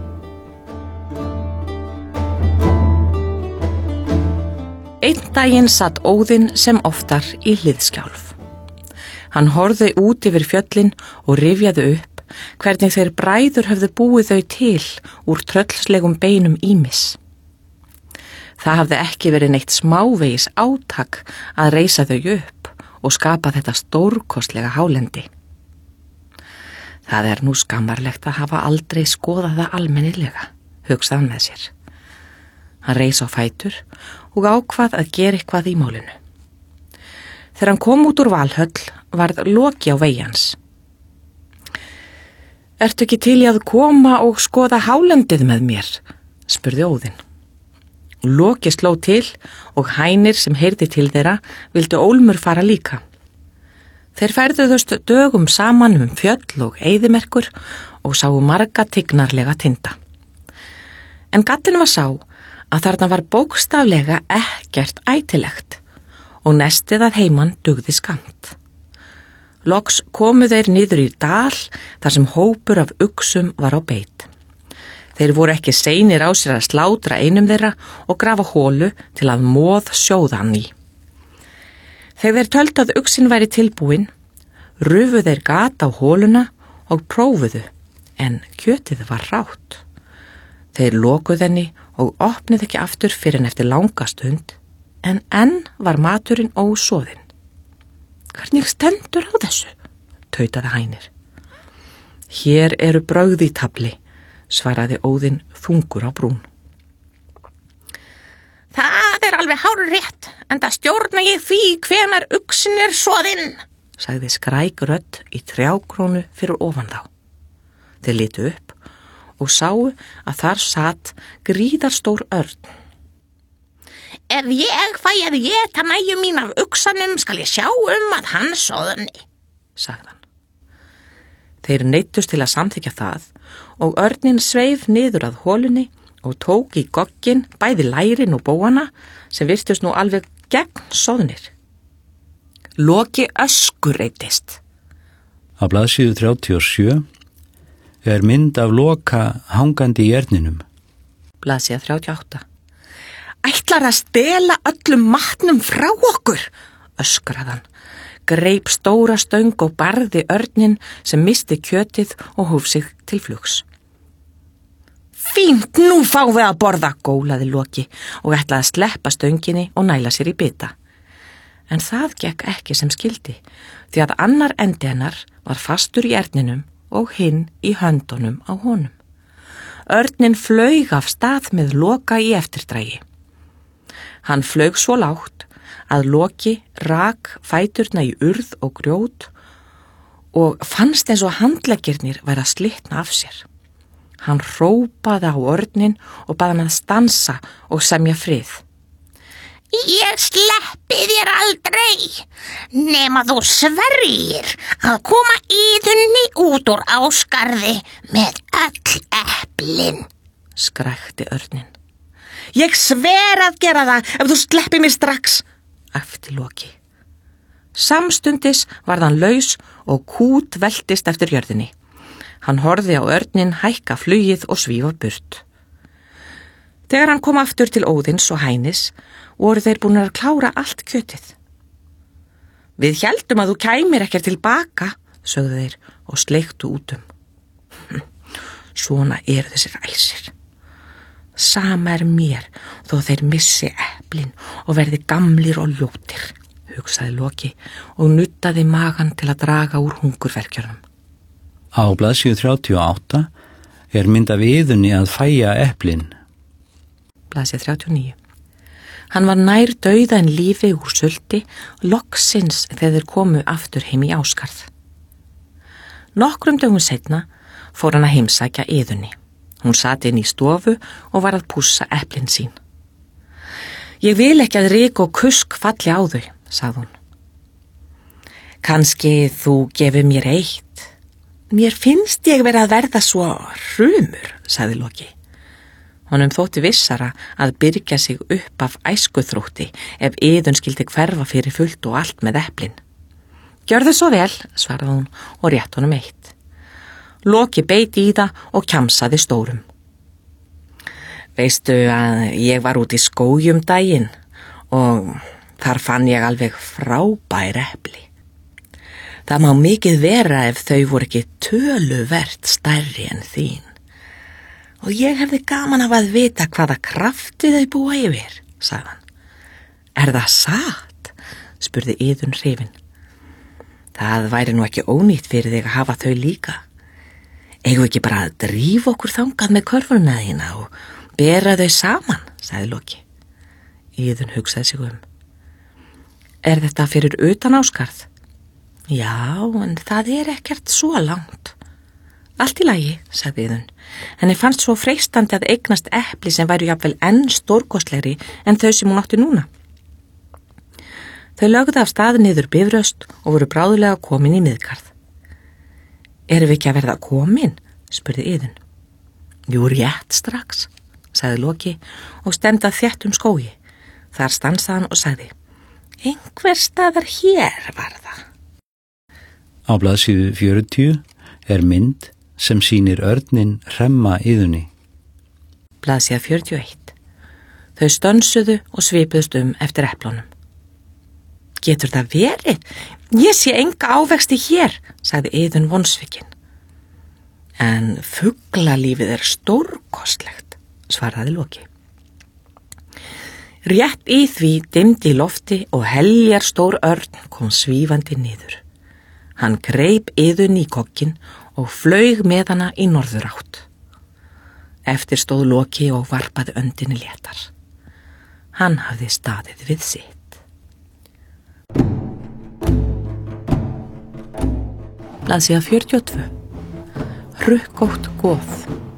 Einn daginn satt Óðinn sem oftar í Hliðskjálf. Hann horfði út yfir fjöllin og rifjaði upp hvernig þeir bræður höfðu búið þau til úr tröllslegum beinum ýmis. Það hafði ekki verið neitt smávegis átak að reisa þau upp og skapa þetta stórkostlega hálendi. Það nú skammarlegt að hafa aldrei skoðað það almennilega, hugsaði hann með sér. Hann reis á fætur og ákvað að gera eitthvað í málinu. Þegar hann kom út úr Valhöll varð Loki á vegi hans. Ertu ekki til í að koma og skoða hálendið með mér? Spurði Óðinn. Loki sló til og hænir sem heyrði til þeirra vildu ólmur fara líka. Þeir ferðuðust dögum saman fjöll og eyðimerkur og sáu marga tignarlega tinda. En gallinn var sá að þarna var bókstaflega ekkert ætilegt og nestið að heiman dugði skammt. Loks komu þeir niður í dal þar sem hópur af uxum var á beit. Þeir voru ekki seinir á sér að slátra einum þeirra og grafa hólu til að moð sjóða hann í. Þegar þeir töldu að uxinn væri tilbúinn, rufu þeir gat á hóluna og prófuðu, en kjötið var rátt. Þeir lokuðu henni og opnuðu ekki aftur fyrir en eftir langa stund, en enn var maturinn ósoðinn. Hvernig stendur á þessu? Tautaði Hænir. Hér eru brauð í tafli, svaraði Óðinn þungur á brún. Það er alveg hárrétt, enda stjórna ég því hvenær uxinn er soðinn, sagði skræk rödd í 3 krónu fyrir ofan þá. Þeir litu upp og sáu að þar sat gríðarstór örn. Ef ég fæ að éta nægju mín af uxanum skal ég sjá að hann soðni, sagði hann. Þeir neyddust til að samþykkja það og örninn sveif niður að hólunni og tók í gogginn bæði lærin og bóana sem virtust nú alveg gegn soðnir. Loki öskureitist. Á blaðsíðu 37 er mynd af Loka hangandi í jörninum. Blaðsíða 38. Ætlar að stela öllum matnum frá okkur, öskraði hann, greip stóra stöng og barði örninn sem misti kjötið og hóf sig til flugs. Fínt, nú fáum við að borða, gólaði Loki og ætlaði að sleppa stönginni og næla sér í bita. En það gekk ekki sem skildi, því að annar endi hennar var fastur í erninum og hinn í höndunum á honum. Örninn flaug af stað með Loka í eftirdragi. Hann flaug svo lágt að Loki rak fæturna í urð og grjót og fannst eins og handleggirnir væri að slitna af sér. Hann hrópaði á örninn og bað hann að stansa og semja frið. Ég sleppi þér aldrei, nema þú sverjir að koma Iðunni út úr Ásgarði með öll eplin, skrækti örninn. Ég sver að gera það ef þú sleppir mér strax, æpti Loki. Samstundis varð hann laus og kút veltist eftir jörðinni. Hann horfði á örninn hækka flugið og svífa burt. Þegar hann kom aftur til Óðins og Hænis, voru þeir búin að klára allt kjötið. Við héldum að þú kæmir ekkert tilbaka, sögðu þeir og sleiktu út Svona eru þessir æsir. Sama mér þó þeir missi eplin og verði gamlir og ljótir, hugsaði Loki og nuttaði magan til að draga úr hungurverkjunum. Á blaðsíðu 38 er mynd af Iðunni að fæja eplin. Blaðsíða 39. Hann var nær dauða en lífi úr sulti, loksins þegar þeir komu aftur heim í Ásgarð. Nokkrum dögum seinna fór hann að heimsækja Iðunni. Hún sat inn í stofu og var að pússa eplin sín. Ég vil ekki að ryk og kusk falli á þau, sagði hún. Kannski þú gefur mér eitt. Mér finnst ég vera að verða svo hrumur, sagði Loki. Honum þótti vissara að byrgja sig upp af æskuþrótti ef Iðunn skildi hverfa fyrir fullt og allt með eplin. Gjörðu svo vel, svaraði hún og rétt honum eitt. Loki beit í það og kjamsaði stórum. Veistu að ég var út í skógi daginn og þar fann ég alveg frábær epli. Það má mikið vera ef þau voru ekki töluvert stærri en þín. Og ég hefði gaman af að vita hvaða krafti þau búa yfir, sagði hann. Er það satt? Spurði Iðunn hrifin. Það væri nú ekki ónýtt fyrir þig að hafa þau líka. Eigum ekki bara að drífa okkur þangað með körfuna þína og bera þau saman, sagði Loki. Iðunn hugsaði sig Er þetta fyrir utan Ásgarð? Já, en það er ekkert svo langt. Allt í lagi, sagði Iðunn. Henni fannst svo freistandi að eignast epli sem væru jafnvel enn stórkostlegri en þau sem hún átti núna. Þau lögðu af stað niður Bifröst og voru bráðulega komin í Miðgarð. Erum við ekki að verða komin? Spurði Iðunn. Jú, rétt strax, sagði Loki og stefndi að þéttum skógi. Þar stansaði hann og sagði, einhver staðar hér var það. Á blaðsíðu 40 er mynd sem sýnir örninn hremma Iðunni. Blaðsíða 41. Þau stönsuðu og svipuðust eftir eplunum. Getur það verið? Ég sé enga ávexti hér, sagði Iðunn vonsvikin. En fuglalífið stórkostlegt, svaraði Loki. Rétt í því dimmdi í lofti og heljar stór örn kom svífandi niður. Hann greip Iðunn í kokkinn og flaug með hana í norðurátt. Eftir stóð Loki og varpaði öndinni léttar. Hann hafði staðið við sitt. Blaðsíða 42. Rukkótt goð.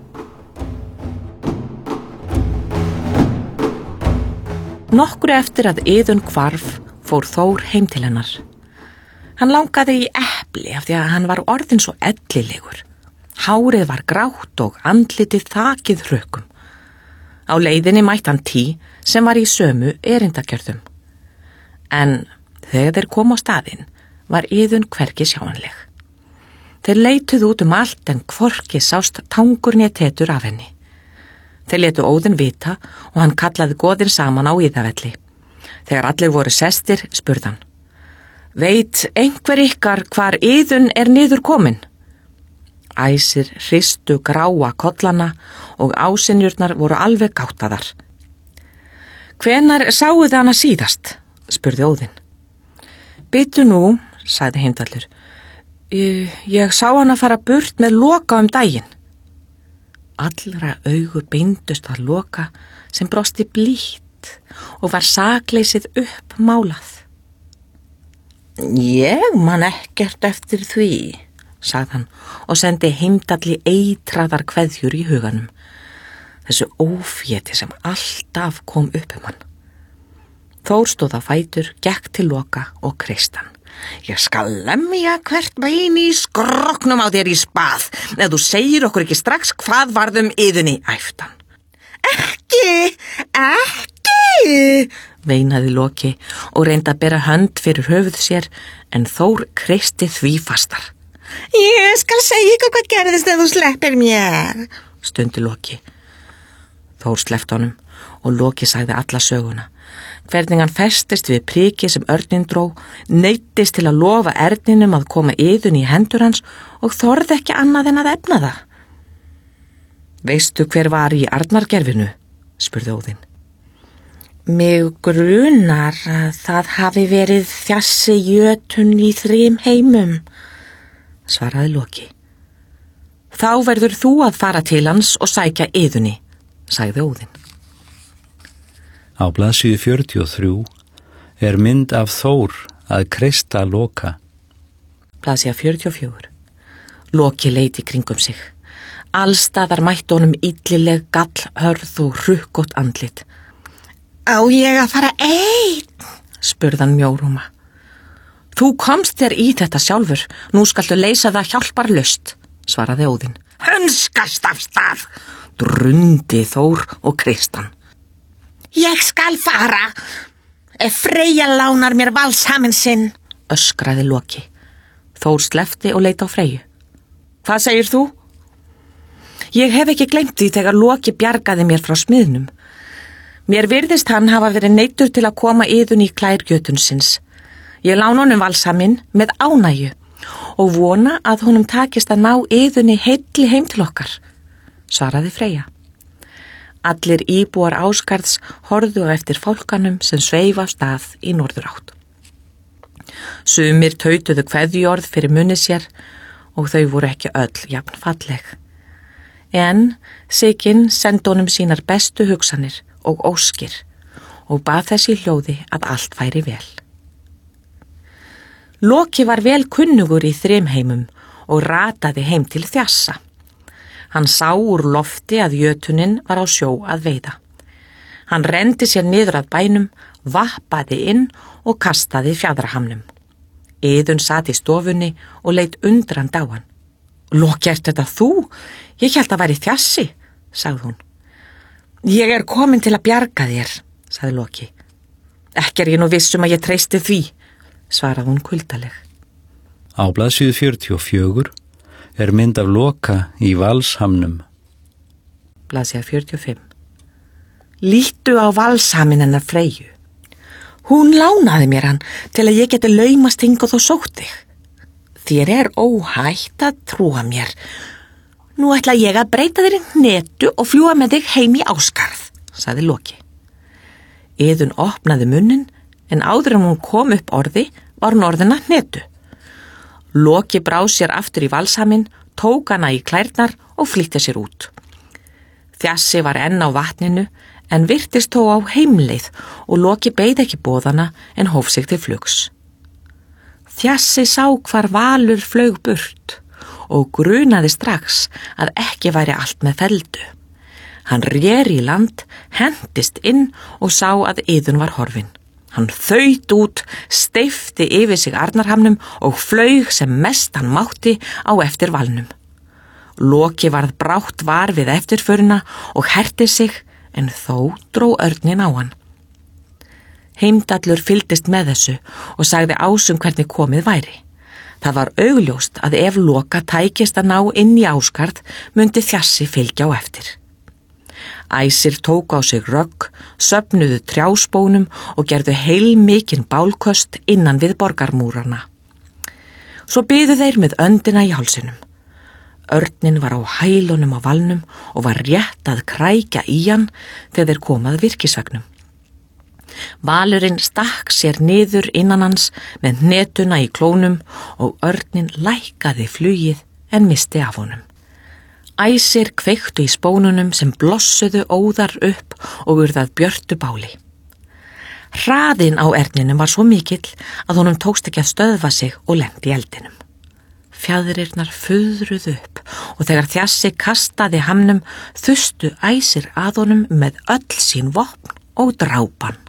Nokkru eftir að Iðunn hvarf fór Þór heim til hennar. Hann langaði í epli af því að hann var orðinn svo ellilegur. Hárið var grátt og andlitið þakið hrukkum. Á leiðinni mætti hann Tí sem var í sömu erindagjörðum. En þegar þeir komu á staðinn var Iðunn hvergi sjáanleg. Þeir leituðu út allt en hvorki sást tangur né tetur af henni. Þeir letu Óðinn vita og hann kallaði goðin saman á Iðavelli. Þegar allir voru sestir spurði hann: Veit einhver ykkar hvar Iðunn niður komin? Æsir hristu gráa kollana og ásynjurnar voru alveg gáttaðar. Hvenær sáuð hana síðast? Spurði Óðinn. Bitu nú, sagði Heimdallur. Ég sá hana fara burt með Loka daginn. Allra augu beindust að Loka sem brosti blítt og var sakleysið uppmálað. Ég man ekkert eftir því, sagði hann og sendi Heimdalli eitraðar kveðjur í huganum. Þessu óféti sem alltaf kom upp hann. Þór stóð á fætur, gekk til Loka og kreist hann. Ég skal lemja hvert bein í skroknum á þér í spað. Ef þú segir okkur ekki strax hvað varðum Iðunni, æpti hann. Ekki, veinaði Loki og reyndi að bera hönd fyrir höfuð sér en Þór kreisti því fastar. Ég skal segja ykkur hvað gerðist ef þú sleppir mér, stundi Loki. Þór sleppti honum og Loki sagði alla söguna. Hvernig hann festist við priki sem örnin dró, neyddist til að lofa erninum að koma Iðunn í hendur hans og þorði ekki annað en að efna það. Veistu hver var í Arnargerfinu? Spurði Óðinn. Mig grunar að það hafi verið Þjassi jötunn í 3 heimum, svaraði Loki. Þá verður þú að fara til hans og sækja Iðunni, sagði Óðinn. Á blaðsíðu 43 mynd af Þór að kreista Loka. Blaðsíða 44. Loki leit í kringum sig. Allstaðar mætti honum illileg gallhörð og hrukkótt andlit. Á ég að fara einn? Spurði hann mjórúma. Þú komst þér í þetta sjálfur, nú skaltu leysa það hjálparlaust, svaraði Óðinn. Hunskast af stað, drundi Þór og kreist hann. Ég skal fara, ef Freyja lánar mér valshaminn sinn, öskraði Loki. Þór sleppti og leit á Freyju. Hvað segir þú? Ég hef ekki gleymt því þegar Loki bjargaði mér frá smiðnum. Mér virðist hann hafa verið neyddur til að koma Iðunn í klær jötunsins. Ég lána honum valshaminn með ánægju og vona að honum takist að ná Iðunni heilli heim til okkar, svaraði Freyja. Allir íbúar Ásgarðs horfðu eftir fálkanum sem sveif af stað í norðurátt. Sumir tautuðu kveðjuorð fyrir munni sér og þau voru ekki öll jafn falleg. En Sigyn sendi honum sínar bestu hugsanir og óskir og bað þess í hljóði að allt væri vel. Loki var vel kunnugur í 3 heimum og rataði heim til Þjassa. Hann sá úr lofti að jötunin var á sjó að veiða. Hann renndi sér niður að bænum, vappaði inn og kastaði fjadrahamnum. Iðunn sat í stofunni og leit undrand á hann. Loki, ert þetta þú? Ég hélt að væri Þjassi, sagði hún. Ég komin til að bjarga þér, sagði Loki. Ekki ég nú viss að ég treysti því, svaraði hún kuldaleg. Á blaðsíðu 44 mynd af Loka í valshamnum. Blaðsíða 45. Líttu á valsamin hennar Freyju. Hún lánaði mér hann til að ég geti laumast hingað og sótt þig. Þér er óhætt að trúa mér. Nú ætla ég að breyta þér í hnetu og fljúga með þig heim í Ásgarð, sagði Loki. Iðunn opnaði munnin, en áður en hún kom upp orði var hún orðin að hnetu. Loki brá sér aftur í valsaminn, tók hana í klærnar og flýtti sér út. Þjassi var enn á vatninu, en virtist þó á heimleið og Loki beið ekki boðana en hóf sig til flugs. Þjassi sá hvar Valur flaug burt og grunaði strax að ekki væri allt með felldu. Hann réri í land, hentist inn og sá að Iðunn var horfin. Hann þaut út, steypti yfir sig Arnarhamnum og flaug sem mest hann mátti á eftir valnum. Loki varð brátt var við eftirförina og herti sig, en þó dró örninn á hann. Heimdallur fylgdist með þessu og sagði Ásum hvernig komið væri. Það var augljóst að ef Loka tækist að ná inn í Ásgarð mundi Þjassi fylgja á eftir. Æsir tók á sig rögg, söfnuðu trjáspónum og gerðu heilmikinn bálköst innan við borgarmúrana. Svo biðu þeir með öndina í hálsinum. Örninn var á hælunum á valnum og var rétt að krækja í hann þegar þeir komað virkisvagnum. Valurinn stakk sér niður innan hans með hnetuna í klónum og örninn lækkaði flugið en misti af honum. Æsir kveiktu í spónunum sem blossuðu óðar upp og urðað björtu báli. Hraðinn á erninum var svo mikill að honum tókst ekki að stöðva sig og lenti í eldinum. Fjaðrirnar fuðruðu upp og þegar Þjassi kastaði hamnum þustu Æsir að honum með öll sín vopn og drápan.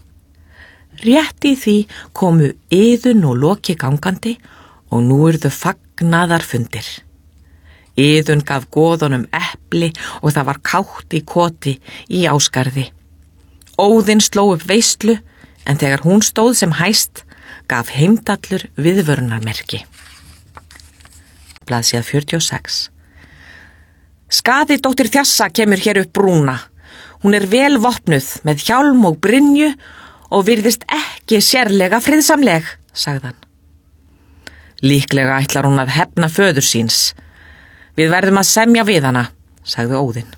Rétt í því komu Iðunn og Loki gangandi og nú urðu fagnaðarfundir. Iðunn gaf goðunum epli og það var kátt í koti í Ásgarði. Óðinn sló upp veislu en þegar hún stóð sem hæst gaf Heimdallur viðvörunarmerki. Blaðsíða 46. Skaði dóttir Þjassa kemur hér upp brúna. Hún er vel vopnuð með hjálm og brynju og virðist ekki sérlega friðsamleg, sagði hann. Líklega ætlar hún að hefna föður síns. Við verðum að semja við hana, sagði Óðinn.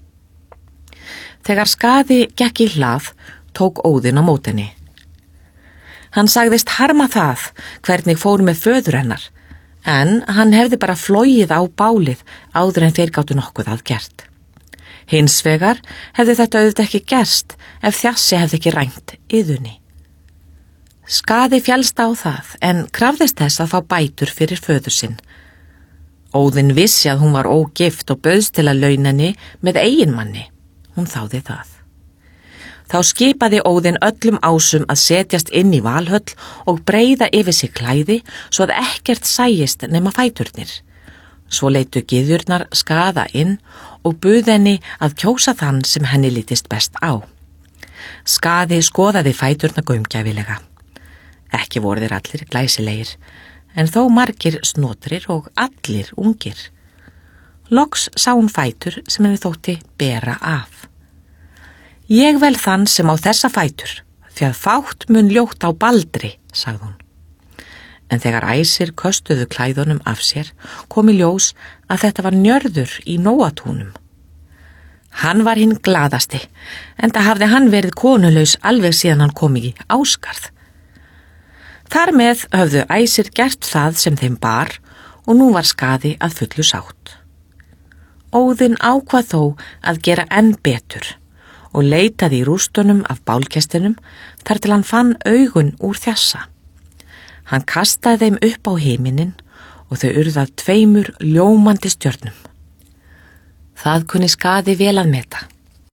Þegar Skaði gekk í hlað, tók Óðinn á mótinni. Hann sagðist harma það hvernig fór með föður hennar, en hann hefði bara flogið á bálið áður en þeir gátu nokkuð að gert. Hins vegar hefði þetta auðvitað ekki gerst ef Þjassi hefði ekki rænt Iðunni. Skaði fjallst á það en krafðist þess að fá bætur fyrir föður sinn. Óðinn vissi að hún var ógift og bauðst til að launa henni með eiginmanni. Hún þáði það. Þá skipaði Óðinn öllum Ásum að setjast inn í Valhöll og breiða yfir sig klæði svo að ekkert sæist nema fæturnir. Svo leitu gyðjurnar Skaða inn og buð henni að kjósa þann sem henni lítist best á. Skaði skoðaði fæturna gaumgæfilega. Ekki voru þeir allir glæsilegir, en þó margir snotrir og allir ungir. Loks sá hún fætur sem henni þótti bera af. Ég vel þann sem á þessa fætur, því að fátt mun ljótt á baldri, sagði hún. En þegar Æsir köstuðu klæðunum af sér, kom í ljós að þetta var Njörður í Nóatúnum. Hann var hinn glaðasti, enda hafði hann verið konulaus alveg síðan hann kom í Ásgarð. Þar með höfðu Æsir gert það sem þeim bar og nú var Skaði að fullu sátt. Óðinn ákvað þó að gera enn betur og leitaði í rústunum af bálkestinum þar til hann fann augun úr Þjassa. Hann kastaði þeim upp á himinin og þau urðað 2 ljómandi stjörnum. Það kunni Skaði vel að meta.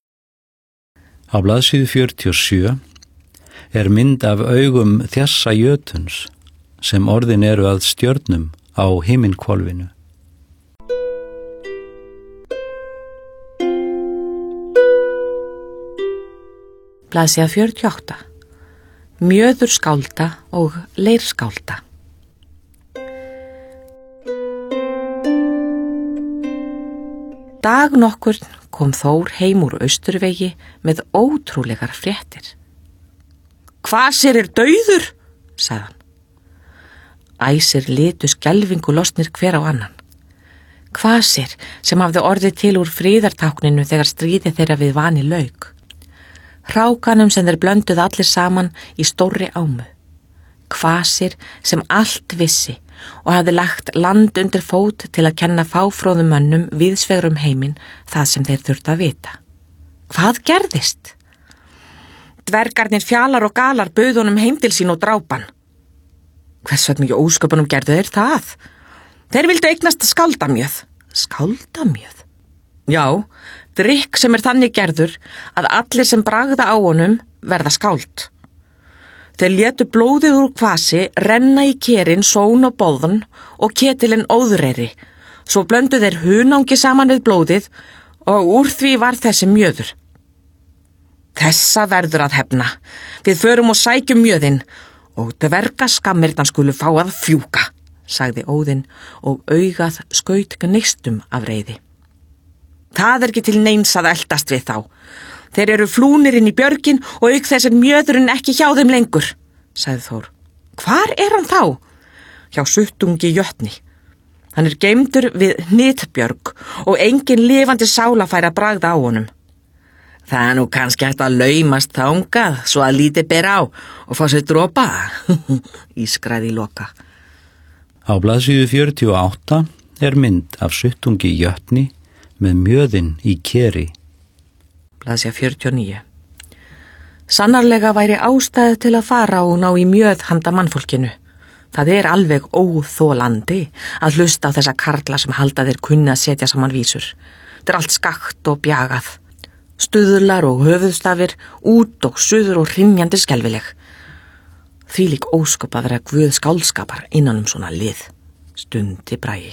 Á blaðsíðu 47 er mynd af augum Þjassa jötuns sem orðin eru að stjörnum á himinhvolfinu. Blaðsíða 48. Mjöður skálda og leirskálda. Dag nokkurn kom Þór heim úr Austurvegi með ótrúlegar fréttir. Kvasir dauður, sagði hann. Æsir litu skelfingu lostnir hver á annan. Kvasir sem hafði orðið til úr friðartákninu þegar stríði þeirra við vani lauk. Hrákanum sem þeir blönduð allir saman í stórri ámu. Kvasir sem allt vissi og hafði lagt land undir fót til að kenna fáfróðum mönnum víðsvegar heiminn það sem þeir þurftu að vita. Hvað gerðist? Dvergarnir Fjalar og Galar buðu honum heim til sín og drápan. Hvers vegna í ósköpunum gerðu þeir það? Þeir vildu eignast skaldamjöð. Skaldamjöð? Já, drykk sem þannig gerður að allir sem bragða á honum verða skáld. Þeir létu blóðið úr kvasi renna í kerin, són og boðn og ketilinn óðureyri. Svo blöndu þeir hunangi saman við blóðið og úr því var þessi mjöður. Þessa verður að hefna. Við förum og sækjum mjöðinn og dvergaskammirnar skulu fá að fjúka, sagði Óðinn og augað skaut gneistum af reiði. Það ekki til neins að eldast við þá. Þeir eru flúnir inn í björgin og auk þess mjöðurinn ekki hjá þeim lengur, sagði Þór. Hvar hann þá? Hjá Suttungi Jötni. Hann geymdur við Hnitbjörg og engin lifandi sála fær að bragða á honum. Það nú kannski hægt að laumast þangað svo að lítið ber á og fá sér dropa, ískraði Loka. Á blaðsíðu 48 mynd af Suttungi Jötni með mjöðinn í keri. Blaðsíða 49. Sannarlega væri ástæðu til að fara og ná í mjöð handa mannfólkinu. Það alveg óþolandi að hlusta á þessa karla sem halda þeir kunna að setja saman vísur. Það allt skakt og bjagað. Stuðlar og höfuðstafir, út og suður og hrynjandi skelfileg. Þvílík ósköp að vera guð skáldskapar innan svona lið, stundi Bragi.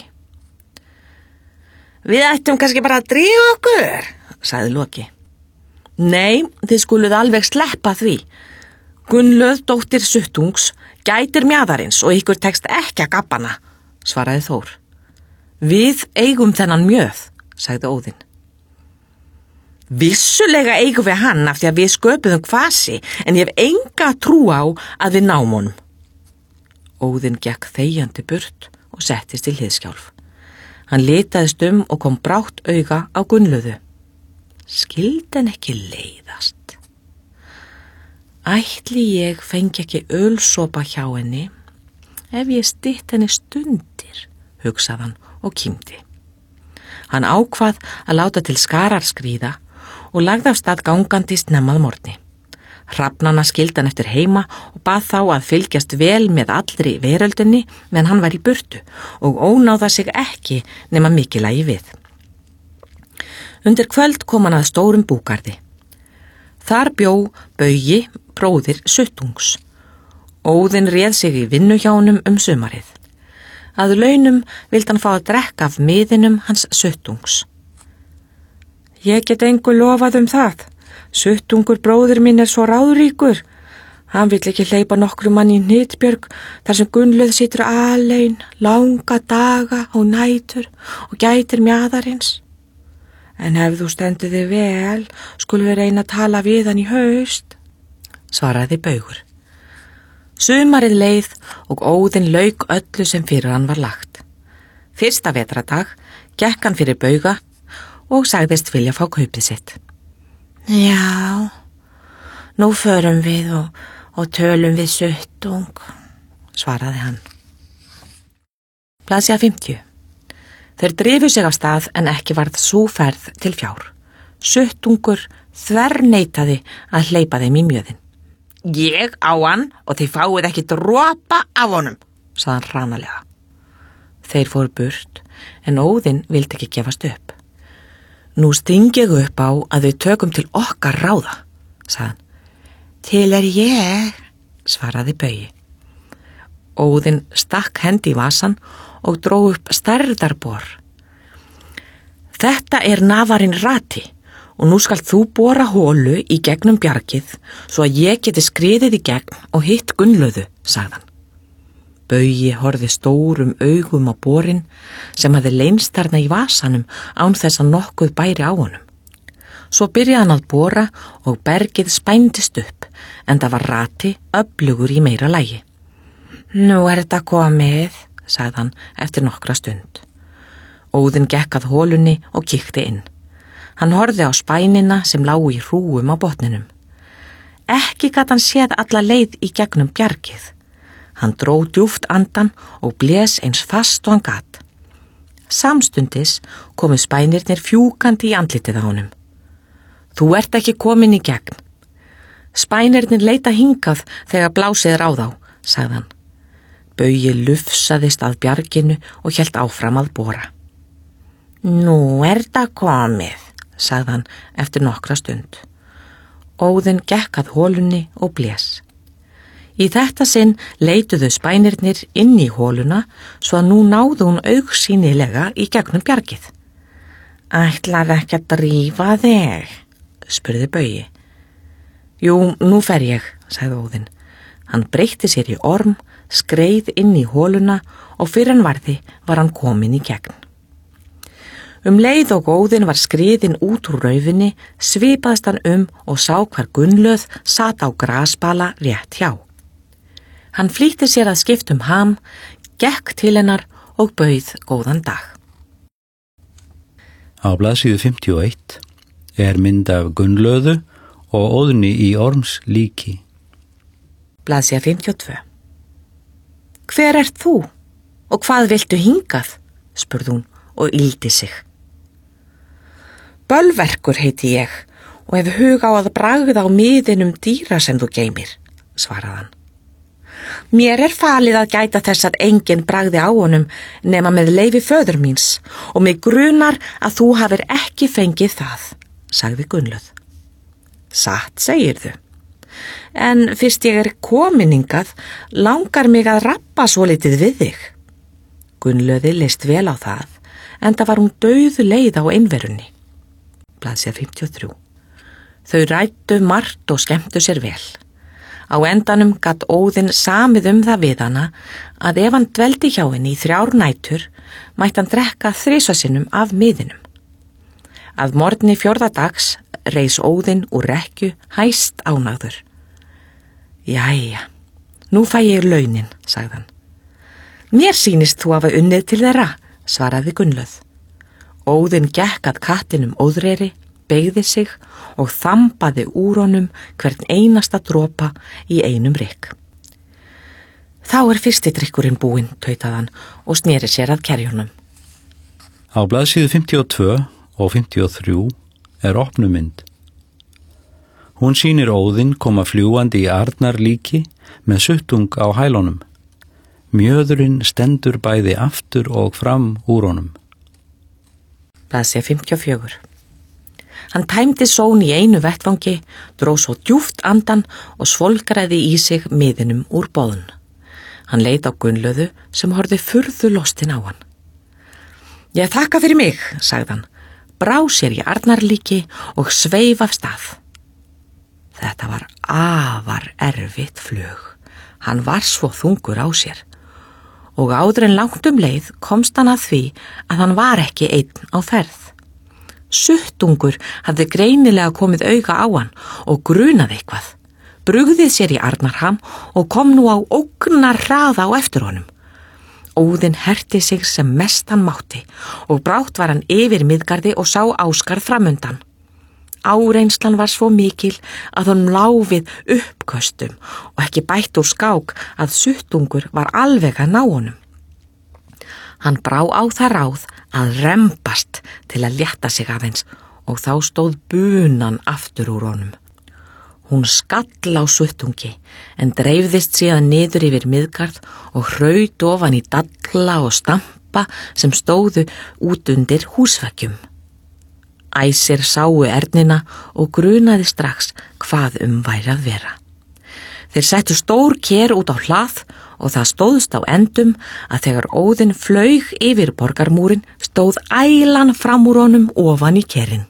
Við ættum kannski bara að drífa okkur, sagði Loki. Nei, þið skuluð alveg sleppa því. Gunnlöð dóttir Suttungs gætir mjaðarins og ykkur tekst ekki að gabbana, svaraði Þór. Við eigum þennan mjöð, sagði Óðinn. Vissulega eigum við hann af því að við sköpuðum kvasi, en ég hef enga trú á að við náum honum. Óðinn gekk þegjandi burt og settist til hliðskjálf. Hann litaðist og kom brátt auga á Gunnlöðu. Skyldi hann ekki leiðast? Ætli ég fengi ekki ölsopa hjá henni ef ég stytt henni stundir, hugsaði hann og kímdi. Hann ákvað að láta til skarar skríða og lagði af stað gangandi snemma að morgni. Hrafnana skildi hann eftir heima og bað þá að fylgjast vel með allri veröldinni meðan hann var í burtu og ónáða sig ekki nema mikilvægi við. Undir kvöld kom hann að stórum búgarði. Þar bjó Baugi, bróðir Suttungs. Óðinn réð sig í vinnu hjá honum sumarið. Að launum vildi hann fá að drekka af miðinum hans Suttungs. Ég get engu lofað það. Suttungur bróðir minn svo ráðríkur. Hann vill ekki hleypa nokkru mann í Hnitbjörg þar sem Gunnlöð situr alein, langa daga og nætur og gætir mjaðarins. En ef þú stendur þig vel, skulum við reyna að tala við hann í haust, svaraði Baugur. Sumarið leið og Óðinn lauk öllu sem fyrir hann var lagt. Fyrsta vetradag gekk hann fyrir Bauga og sagðist vilja fá kaupið sitt. Já, nú förum við og tölum við Suttung, svaraði hann. Blaðsíða 50. Þeir drifu sig af stað en ekki varð sú ferð til fjár. Suttungur þverneitaði að hleypa þeim í mjöðin. Ég á hann og þið fáið ekki dropa af honum, sagði hann hranalega. Þeir fóru burt en Óðinn vildi ekki gefast upp. Nú sting ég upp á að við tökum til okkar ráða, sagði hann. Til ég, svaraði Baugi. Óðinn stakk hendi í vasann og dró upp stærðarbor. Þetta nafarinn Rati og nú skalt þú bora holu í gegnum bjargið svo að ég geti skriðið í gegn og hitt Gunnlöðu, sagði hann. Baugi horfði stórum augum á borinn sem hafði leynst þarna í vasanum án þess að nokkuð bæri á honum. Svo byrjaði hann að bora og bergið spændist upp, en það var rati öflugur í meira lagi. Nú þetta komið, sagði hann eftir nokkra stund. Óðinn gekk að hólunni og kíkti inn. Hann horfði á spænina sem lágu í hrúum á botninum. Ekki gat hann séð alla leið í gegnum bjargið. Hann dró djúpt andan og blés eins fast og hann gat. Samstundis komu spænirnir fjúkandi í andlitið á honum. Þú ert ekki komin í gegn. Spænirnir leita hingað þegar blásið á þá, sagði hann. Baugi lufsaðist að bjarginu og hélt áfram að bora. Nú það komið, sagði hann eftir nokkra stund. Óðinn gekk að hólunni og blés. Í þetta sinn leituðu spænirnir inn í hóluna svo að nú náðu hún augsýnilega í gegnum bjargið. Ætlar ekki að drífa þig, spurði Baugi. Jú, nú fer ég, sagði Óðinn. Hann breytti sér í orm, skreið inn í hóluna og fyrir hann varði var hann kominn í gegn. Leið og Óðinn var skriðinn út úr raufinni, svipaðist hann og sá hvar Gunnlöð sat á grasbala rétt hjá. Hann flýtti sér að skipta ham, gekk til hennar og bauð góðan dag. Á blaðsíðu 51 mynd af Gunnlöðu og Óðni í orms líki. Blaðsíða 52. Hver ert þú og hvað viltu hingað? Spurði hún og ýldi sig. Bölverkur heiti ég og hef hug á að bragða á miðinum dýra sem þú geymir, svaraði hann. Mér falið að gæta þess að enginn bragði á honum nema með leyfi föður míns og mig grunar að þú hafir ekki fengið það, sagði Gunnlöð. Satt segirðu. En fyrst ég komin hingað, langar mig að rappa svolítið við þig. Gunnlöði leist vel á það, enda var hún dauð leið á einverunni. Blaðsíða 53. Þau ræddu margt og skemmtu sér vel. Á endanum gat Óðinn samið það við hana að ef hann dveldi hjá henni í 3 nætur, mætti hann drekka 3 sinnum af miðinum. Að morgni 4. dags reis Óðinn úr rekkju hæst ánægður. Jæja, nú fæ ég launin, sagði hann. Mér sýnist þú hafa unnið til þeirra, svaraði Gunnlöð. Óðinn gekk að kattinum Óðreyri, beygði sig og þambaði úr honum hvern einasta dropa í einum rykk. Þá fyrsti drykkurinn búinn, tautaði hann og sneri sér að kerjunum. Á blaðsíðu 52 og 53 opnumynd. Hún sýnir Óðinn koma fljúandi í arnarlíki með suttung á hælunum. Mjöðurinn stendur bæði aftur og fram úr honum. Blaðsíða 54. Hann tæmdi són í einu vettvangi, dró svo djúpt andan og svolgraði í sig miðinum úr boðun. Hann leit á Gunnlöðu sem horfði furðu lostin á hann. Ég þakka fyrir mig, sagði hann, brá sér í arnarlíki og sveif af stað. Þetta var afar erfitt flug. Hann var svo þungur á sér. Og áður en langt leið komst hann að því að hann var ekki einn á ferð. Suttungur hafði greinilega komið auga á hann og grunaði eitthvað. Brugðið sér í arnarham og kom nú á ógnar hraða á eftir honum. Óðinn herti sig sem mest hann mátti og brátt var hann yfir Miðgarði og sá Ásgarð framundan. Áreynslan var svo mikil að hann lá við uppköstum og ekki bætt úr skák að suttungur var alveg að ná honum. Hann brá á það ráð að rembast til að létta sig aðeins og þá stóð bunan aftur úr honum. Hún skall á suttungi en dreifðist síðan niður yfir Miðgarð og hraut ofan í dalla og stampa sem stóðu út undir húsveggjum. Æsir sáu ernina og grunaði strax hvað væri að vera. Þeir settu stór ker út á hlað og það stóðst á endum að þegar Óðinn flaug yfir borgarmúrin stóð ælan fram úr honum ofan í kerin.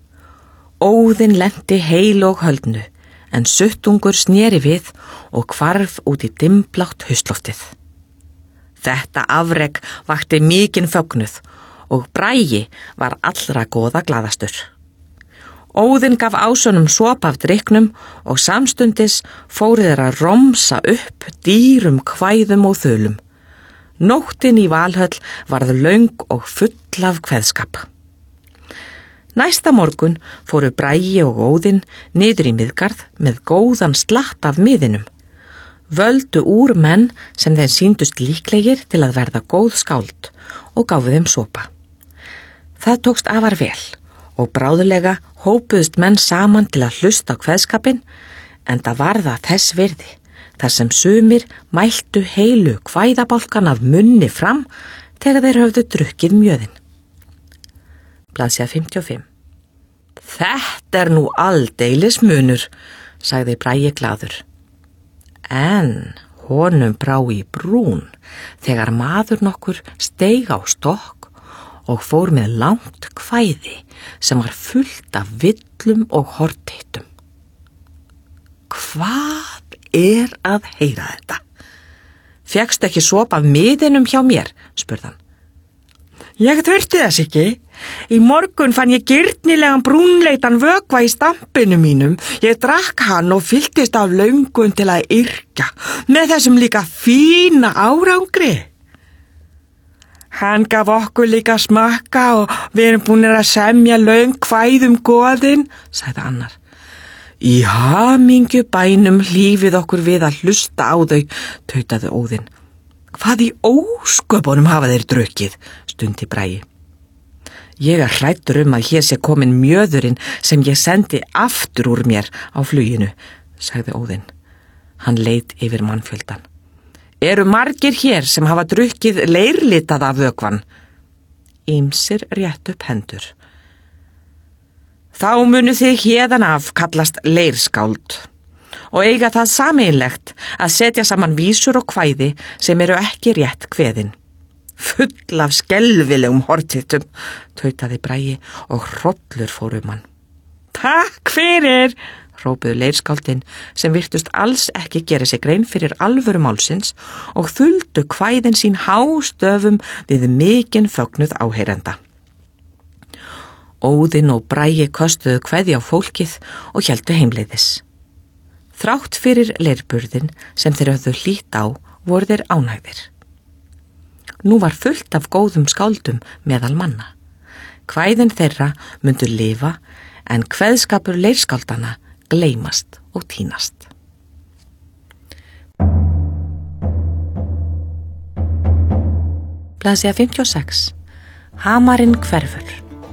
Óðinn lenti heil og höldnu en suttungur sneri við og hvarf út í dimmblátt haustloftið. Þetta afrek vakti mikinn fögnuð og Bragi var allra góða glaðastur. Óðinn gaf ásönum sopa af drykknum og samstundis fóru þeir að romsa upp dýrum kvæðum og þulum. Nóttin í Valhöll varð löng og full af kveðskap. Næsta morgun fóru Bragi og Óðinn niður í Miðgarð með góðan slatt af miðinum. Völdu úr menn sem þeim sýndust líklegir til að verða góð skáld og gáfu þeim sopa. Það tókst afar vel og bráðulega hópuðust menn saman til að hlusta á kveðskapinn, en það var það þess virði, þar sem sumir mæltu heilu kvæðabálkan af munni fram þegar þeir höfðu drukkið mjöðin. Blaðsíða 55. Þetta nú aldeilis munur, sagði Bragi glaður. En honum brá í brún þegar maður nokkur steig á stokk og fór með langt kvæði sem var fullt af villum og hortittum. Hvað að heyra þetta? Fékkstu ekki sopa af miðinum hjá mér? Spurði hann. Ég þurfti þess ekki. Í morgun fann ég gyrnilegan brúnleitan vökva í stampinu mínum. Ég drakk hann og fylltist af löngun til að yrkja, með þessum líka fína árangri. Hann gaf okkur líka smakka og við erum búinir að semja löng kvæðum goðin, sagði annar. Í hamingju bænum hlífið okkur við að hlusta á þau, tautaði Óðinn. Hvað í ósköpunum hafa þeir drukkið, stundi Bragi. Ég hræddur að hér sé komin mjöðurinn sem ég sendi aftur úr mér á fluginu, sagði Óðinn. Hann leit yfir mannfjöldan. Eru margir hér sem hafa drukkið leirlitað af vökvan? Ýmsir rétt upp hendur. Þá munu þið héðan af kallast leirskáld og eiga það sameiginlegt að setja saman vísur og kvæði sem eru ekki rétt kveðin. Full af skelfilegum hortittum, tautaði Bragi og hrollur fór hann. Takk fyrir, hrópuðu leirskáldin sem virtust alls ekki gera sig grein fyrir alvöru málsins og þuldu kvæðin sín hástöfum við mikinn fögnuð áheyrenda. Óðinn og Bragi köstuðu kvæði á fólkið og héldu heimleiðis. Þrátt fyrir leirburðin sem þeir höfðu hlýtt á voru þeir ánægðir. Nú var fullt af góðum skáldum meðal manna. Kvæðin þeirra myndu lifa en kveðskapur leirskáldana gleymast og tínast. Blaðsíða 56. Hamarinn hverfur.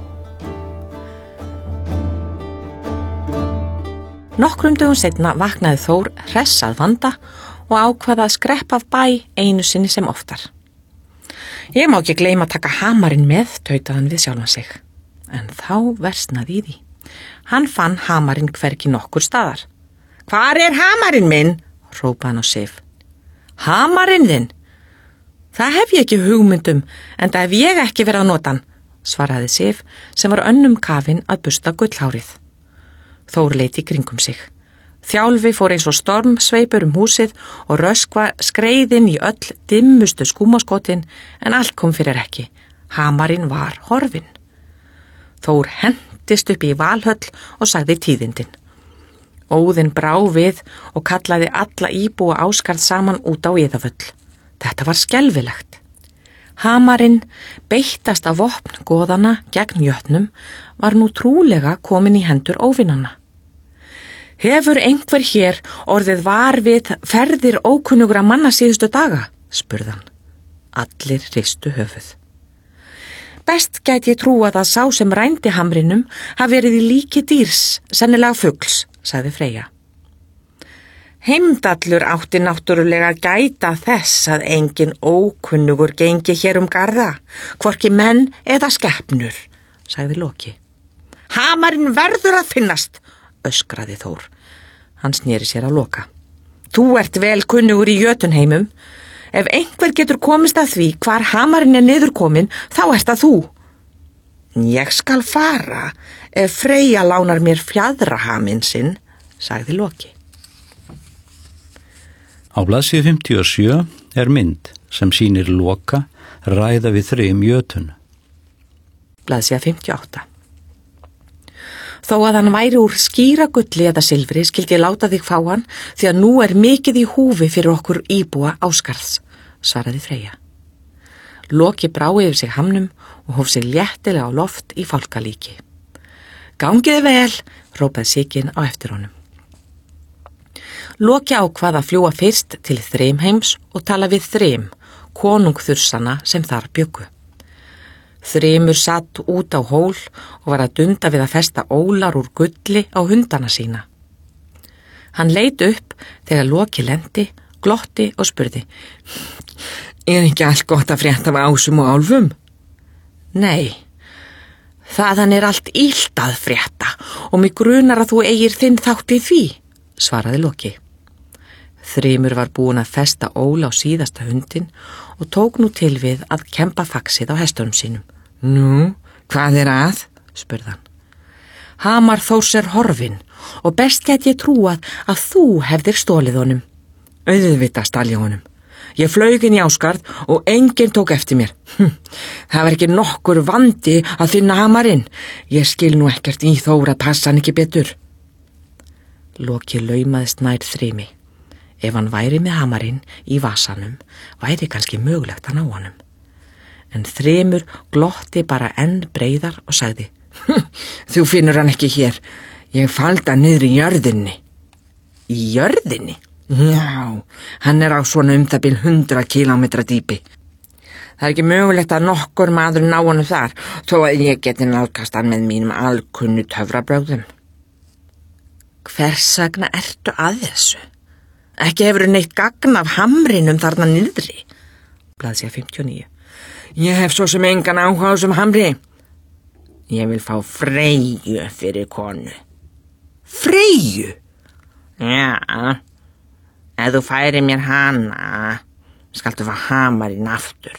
Nokkrum dögum seinna vaknaði Þór hress að vanda og ákvað að skreppa af bæ einu sinni sem oftar. Ég má ekki gleyma að taka hamarinn með, tautaði hann við sjálfan sig. En þá versnaði í því. Hann fann hamarinn hvergi nokkur staðar. Hvar er hamarinn minn? Hrópaði hann á Sif. Hamarinn þinn? Það hef ég ekki hugmyndum, en það hef ég ekki verið að nota hann, svaraði Sif sem var önnum kafin að busta gullhárið. Þór leit í kringum sig. Þjálfi fór eins og stormsveipur húsið og Röskva skreiðin í öll dimmustu skúmaskotin en allt kom fyrir ekki. Hamarinn var horfinn. Þór hendist upp í Valhöll og sagði tíðindin. Óðinn brá við og kallaði alla íbúa Ásgarð saman út á Iðavöll. Þetta var skelfilegt. Hamarinn, beittast af vopn goðana gegn jötnum, var nú trúlega komin í hendur óvinnanna. Hefur einhver hér orðið var við ferðir ókunnugra manna síðustu daga? Spurðan. Allir hristu höfuð. Best gæti ég trúa að sá sem rændi hamrinum hafi verið í líki dýrs, sennilega fugls, sagði Freyja. Heimdallur átti náttúrulega að gæta þess að engin ókunnugur gengi hér garða, hvorki menn eða skepnur, sagði Loki. Hamarinn verður að finnast, öskraði Þór. Hann sneri sér á Loka. Þú ert vel kunnugur í Jötunheimum. Ef einhver getur komist að því hvar hamarinn niðurkomin, þá ert það þú. Ég skal fara ef Freyja lánar mér fjadrahaminn sinn, sagði Loki. Á blaðsíðu 57 er mynd sem sýnir Loka ræða við 3 jötun. Blaðsíða 58. Þó að hann væri úr skýra gulli eða silfri skildi ég láta þig fá hann því að nú mikið í húfi fyrir okkur íbúa Ásgarðs, svaraði Freyja. Loki brá yfir sig hamnum og hóf sig léttilega á loft í fálkalíki. Gangiði vel, hrópaði Sigyn á eftir honum. Loki ákvað að fljúga fyrst til Þrymheims og tala við Þrym, konung Þursana sem þar bjuggu. Þrymur satt út á hól og var að dunda við að festa ólar úr gulli á hundana sína. Hann leit upp þegar Loki lendi, glotti og spurði: ekki allt gott að frétta af ásum og álfum? Nei, þaðan allt illt að frétta og mig grunar að þú eigir þinn þátt í því, svaraði Loki. Þrymur var búinn að festa óla á síðasta hundin og tók nú til við að kempa faxið á hestunum sínum. Nú, hvað að? Spurði hann. Hamar Þórs horfinn og best get ég trúað að þú hefðir stólið honum. Auðvitað stal ég honum. Ég flaug inn í Ásgarð og enginn tók eftir mér. Það var ekki nokkur vandi að finna hamarinn. Ég skil nú ekkert í Þór að passa hann ekki betur. Loki laumaðist nær Þrymi. Ef hann væri með hamarinn í vasanum, væri kannski mögulegt að ná honum. En Þrymur glotti bara enn breiðar og sagði: Þú finnur hann ekki hér. Ég faldi hann niður í jörðinni. Í jörðinni? Já, hann á svona það bil 100 kílómetra dýpi. Það ekki mögulegt að nokkur maður ná honum þar, þó að ég geti nálgast hann með mínum alkunnu töfrabrögðum. Hvers vegna ertu að þessu? Ekki hefur neitt gagn af hamrinum þarna niðri. Blaðsíða 59. Ég hef svo sem engan áhuga á þessum hamri. Ég vil fá Freyju fyrir konu. Freyju? Já, ef þú færi mér hana, skaltu fá hamarinn aftur.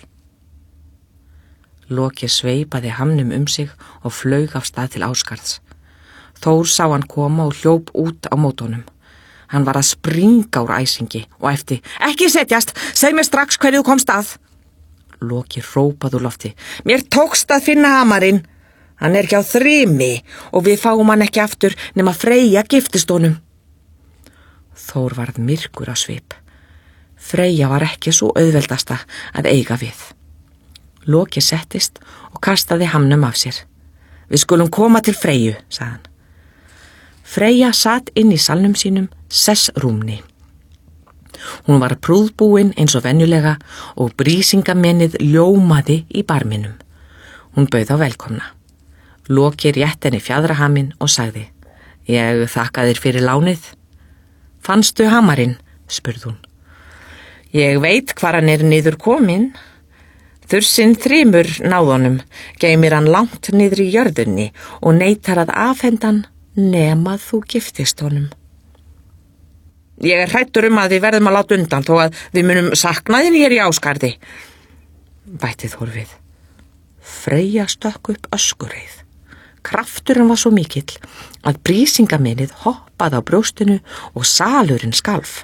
Loki sveipaði hamnum sig og flaug af stað til Ásgarðs. Þór sá hann koma og hljóp út á mótunum. Hann var að springa úr æsingi og æpti: Ekki setjast, seg mér strax hverju þú komst að. Loki hrópaði úr lofti: Mér tókst að finna hamarinn. Hann hjá Þrymi og við fáum hann ekki aftur nema Freyja giftist honum. Þór varð myrkur á svip. Freyja var ekki svo auðveldasta að eiga við. Loki settist og kastaði hamnum af sér. Við skulum koma til Freyju, sagði hann. Freyja satt inn í salnum sínum, sessrúmni. Hún var prúðbúin eins og venjulega og brísingamennið ljómaði í barminum. Hún bauð á velkomna. Loki rétt henni fjadrahaminn og sagði: Ég þakka þér fyrir lánið. Fannstu hamarinn? Spurði hún. Ég veit hvar hann niður kominn. Þursinn Þrymur náðunum, geymir hann langt niður í jörðunni og neitar að afhendan nema þú giftist honum. Ég hrættur að við verðum að láta undan þó að við munum sakna þín hér í Ásgarði, bætti Þór við. Freyja stökk upp öskureið. Krafturinn var svo mikill að brísingamennið hoppaði á brjóstinu og salurinn skalf.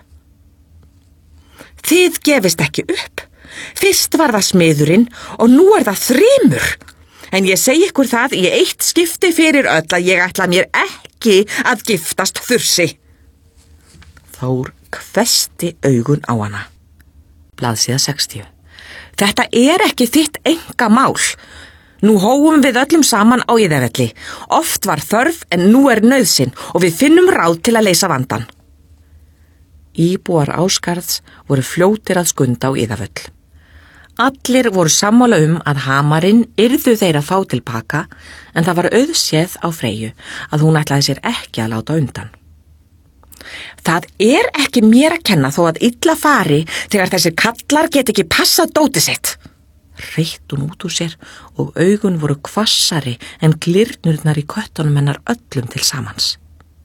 Þið gefist ekki upp. Fyrst var það smiðurinn og nú það Þrymur. En ég segi ykkur það í eitt skipti fyrir öll að ég ætla mér ekki að giftast Þursi. Þór hvessti augun á hana. Blaðsíða 60. Þetta ekki þitt einkamál. Nú hófum við öllum saman á Iðavelli. Oft var þörf en nú nauðsyn og við finnum ráð til að leysa vandann. Íbúar Ásgarðs voru fljótir að skunda á Iðavöll. Allir voru sammála að hamarinn yrðu þeir að fá til baka en það var auðséð á Freyju að hún ætlaði sér ekki að láta undan. Það ekki mér að kenna þó að illa fari þegar þessir kallar get ekki passað dótið sitt. Reitt hún út úr sér og augun voru hvassari en glyrnurnar í köttunum hennar öllum til samans.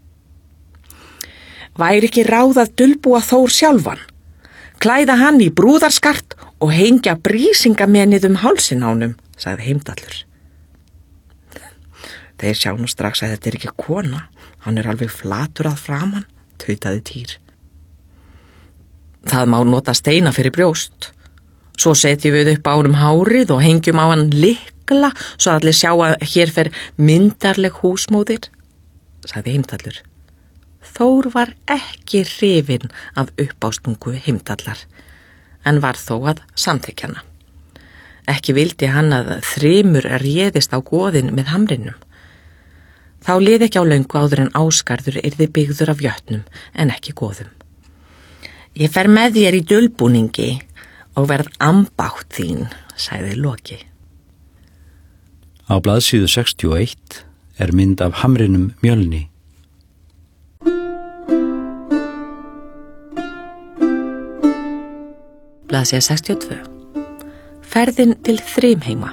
Væri ekki ráð að dulbúa Þór sjálfan, klæða hann í brúðarskart og hengja brísingamennið hálsinn á honum, sagði Heimdallur. Þeir sjá nú strax að þetta ekki kona, hann alveg flatur að framan, tautaði Týr. Það má nota steina fyrir brjóst. Svo setjum við upp á honum hárið og hengjum á hann lykla svo allir sjá að hér fer myndarleg húsmóðir. sagði Heimdallur. Þór var ekki hrifinn af uppástungu Heimdallar, en var þó að samþykkja hana. Ekki vildi hann að Þrymur réðist á goðin með hamrinum. Þá liði ekki á löngu áður en Ásgarður yrði byggður af jötnum en ekki goðum. Ég fer með þér í dulbúningi og verð ambátt þín, sagði Loki. Á blaðsíðu 61 er mynd af hamrinum Mjölni. Blaðsíða 62. Ferðin til Þrymheima.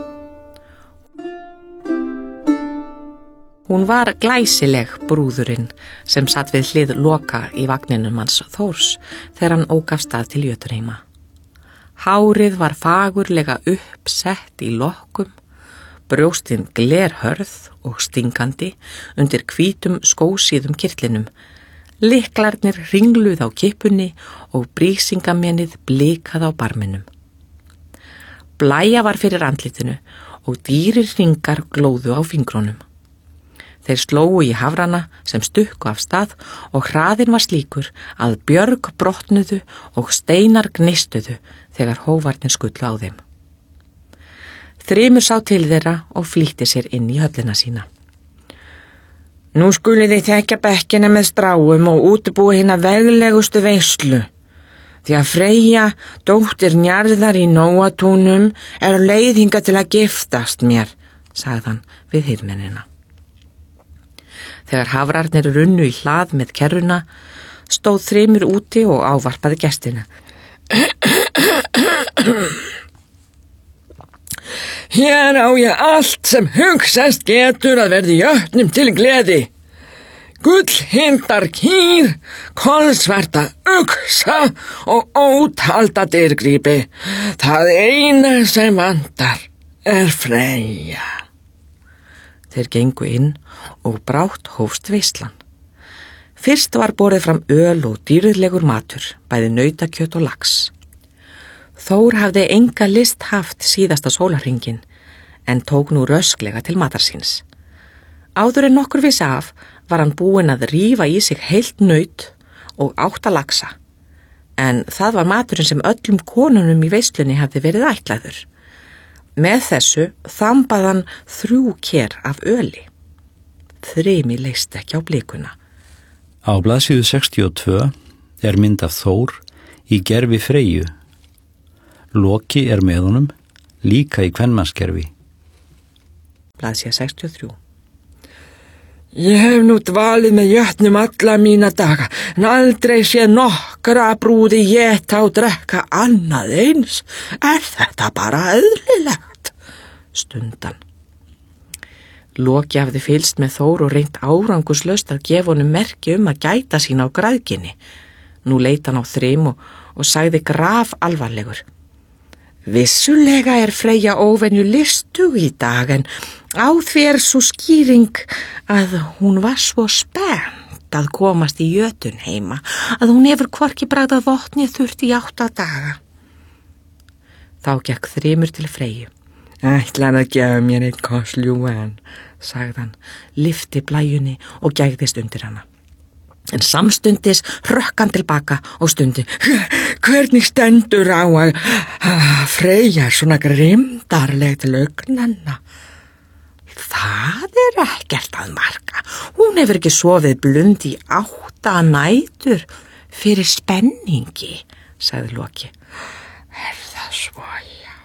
Hún var glæsileg brúðurinn sem satt við hlið Loka í vagninum hans Þórs þegar hann ók af stað til Jötunheima. Hárið var fagurlega uppsett í lokkum, brjóstin glerhörð og stingandi undir hvítum skósíðum kirtlinum, lyklarnir ringluð á kippunni og brísingamenið blikað á barminum. Blæja var fyrir andlitinu og dýrir ringar glóðu á fingrónum. Þeir slógu í hafrana sem stukku af stað og hraðin var slíkur að björg brotnuðu og steinar gnistuðu þegar hófarnir skullu á þeim. Þrymur sá til þeirra og flýtti sér inn í höllina sína. Nú skuluð þið þekja bekkina með stráum og útbúa hina veglegustu veislu. Því að Freyja, dóttir Njarðar í Nóatúnum, er leiðinga til að giftast mér, sagði hann við hirðmennina. Þegar hafrarnir runnu í hlað með kerruna, stóð Þrymur úti og ávarpaði gestina. Hér á ég allt sem hugsast getur að verði jötnum til gleði. Gullhindar kýr, kolsvarta uxa og ótalda dyrgrípi. Það eina sem vantar er Freyja. Þeir gengu inn og brátt hófst veislan. Fyrst var borið fram öl og dýrðlegur matur, bæði nautakjöt og lax. Þór hafði enga list haft síðasta sólarhringinn, en tók nú rösklega til matar síns. Áður en nokkur vissi af var hann búinn að rífa í sig heilt naut og 8 laxa, en það var maturinn sem öllum konunum í veislunni hafði verið ætlaður. Með þessu þambað hann 3 ker af öli. Þrymi leist ekki á blikuna. Á blaðsíðu 62 er mynd af Þór í gervi Freyju. Loki er með honum, líka í kvenmannsgervi. Blaðsíða 63. Ég hef nú dvalið með jötnum alla mína daga, en aldrei sé nokkra brúði éta og drekka annað eins. Er þetta bara eðlilegt? Stundan. Loki hafði fylgst með Þór og reynt árangurslaust að gefa honum merki að gæta sín á græðginni. Nú leit hann á Þrym og sagði graf alvarlegur. Vissulega er Freyja óvenju listug í dag, en á því er svo skýring að hún var svo spennt að komast í Jötunheima að hún hefur hvorki bragðað vopni þurft í 8 daga. Þá gekk Þrymur til Freyju. Ætlar að gefa mér eitt kosljúan, sagði hann, lyfti blæjunni og gægðist undir hana. En samstundis hrökk hann tilbaka og stundi. Hvernig stendur á að Freyja er svona grimdarleg til augnanna? Það er ekkert að marka. Hún hefur ekki sofið blund í 8 nætur fyrir spenningi, sagði Loki. Er það svo, já?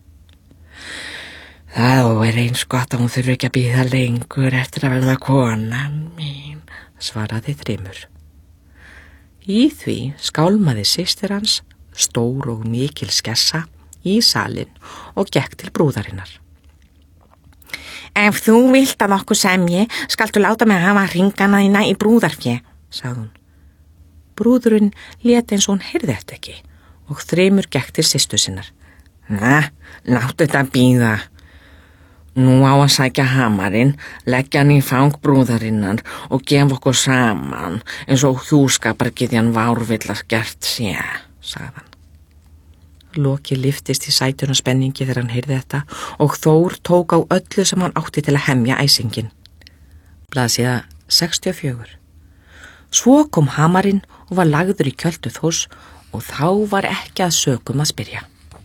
Það er eins gott að hún þurfi ekki að bíða lengur eftir að verða konan mín, svaraði Þrymur. Í því skálmaði systir hans, stór og mikil skessa, í salinn og gekk til brúðarinnar. Ef þú vilt að okkur semji, skaltu láta mig hafa hringana þína í brúðarfé, sagði hún. Brúðurinn lét eins og hún heyrði þetta ekki og Þrymur gekk til systur sinnar. Láttu þetta bíða. Nú á að sækja hamarinn, leggja hann í fang brúðarinnar og gefa okkur saman eins og hjúskapargyðjan Várvillar gert sé, sagði hann. Loki lyftist í sætuna spenningi þegar hann heyrði þetta og Þór tók á öllu sem hann átti til að hemja æsingin. Blaðsíða 64. Svo kom hamarinn og var lagður í kjöltu Þórs og þá var ekki að sökum að spyrja.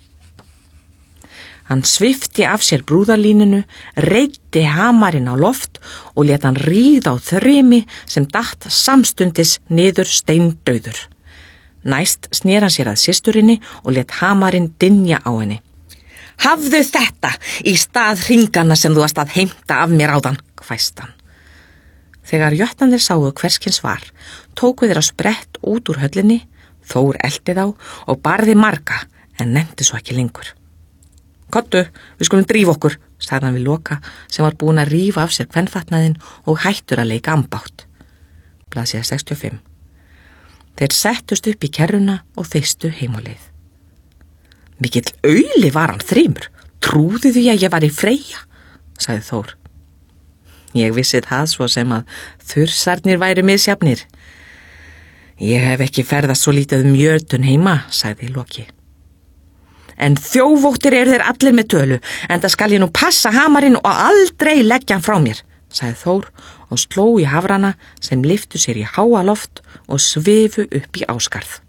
Hann svipti af sér brúðarlíninu, reiddi hamarinn á loft og lét hann ríða á þrimi sem datt samstundis niður steindauður. Næst snér hann sér að systurinni og lét hamarinn dynja á henni. Hafðu þetta í stað hringana sem þú varst að heimta af mér áðan, hvæsti hann. Þegar jötnarnir sáu hverskins var, tóku þeir að sprett út úr höllinni, Þór elti þá og barði marga en nefndi svo ekki lengur. Kottu, við skulum drífa okkur, sagði hann við Loka sem var búin að rífa af sér kvenfatnaðinn og hættur að leika ambátt. Blaðsíða 65. Þeir settust upp í kerruna og þeistu heim á leið. Mikill auli var hann þrymur, trúði því að ég var í Freyja, sagði Þór. Ég vissi það svo sem að þursarnir væru misjafnir. Ég hef ekki ferðast svo lítið jötun heima, sagði Loki. En þjófóttir eru þeir allir með tölu, en það skal ég nú passa hamarinn og aldrei leggja hann frá mér, sagði Þór og sló í hafrana sem lyftu sér í háa loft og svifu upp í áskarð.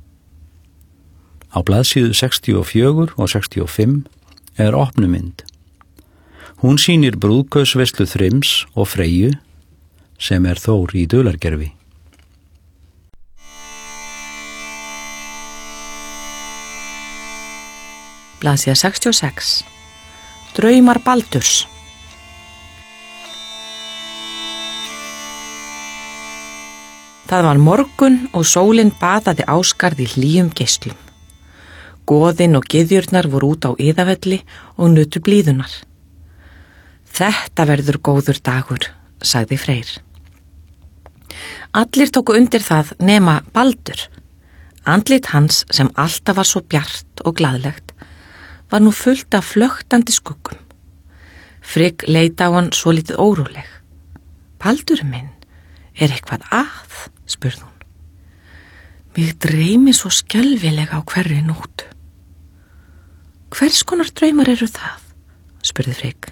Á blaðsíðu 64 og 65 er opnumynd. Hún sýnir brúðkaupsveislu Þrims og Freyju sem er Þór í dulargervi. Blaðsíða 66. Draumar Baldurs. Það var morgun og sólin baðaði Ásgarð í hlýjum geislum. Goðin og gyðjurnar voru út á Iðavelli og nutu blíðunar. Þetta verður góður dagur, sagði Freyr. Allir tóku undir það nema Baldur. Andlit hans sem alltaf var svo bjart og glaðlegt var nú fullt af flöktandi skuggum. Frigg leit á hann svo lítið óróleg. Baldur minn, er eitthvað að? Spurði hún. Mig dreymi svo skelfilega á hverri nóttu. Hvers konar draumar eru það? Spurði Frigg.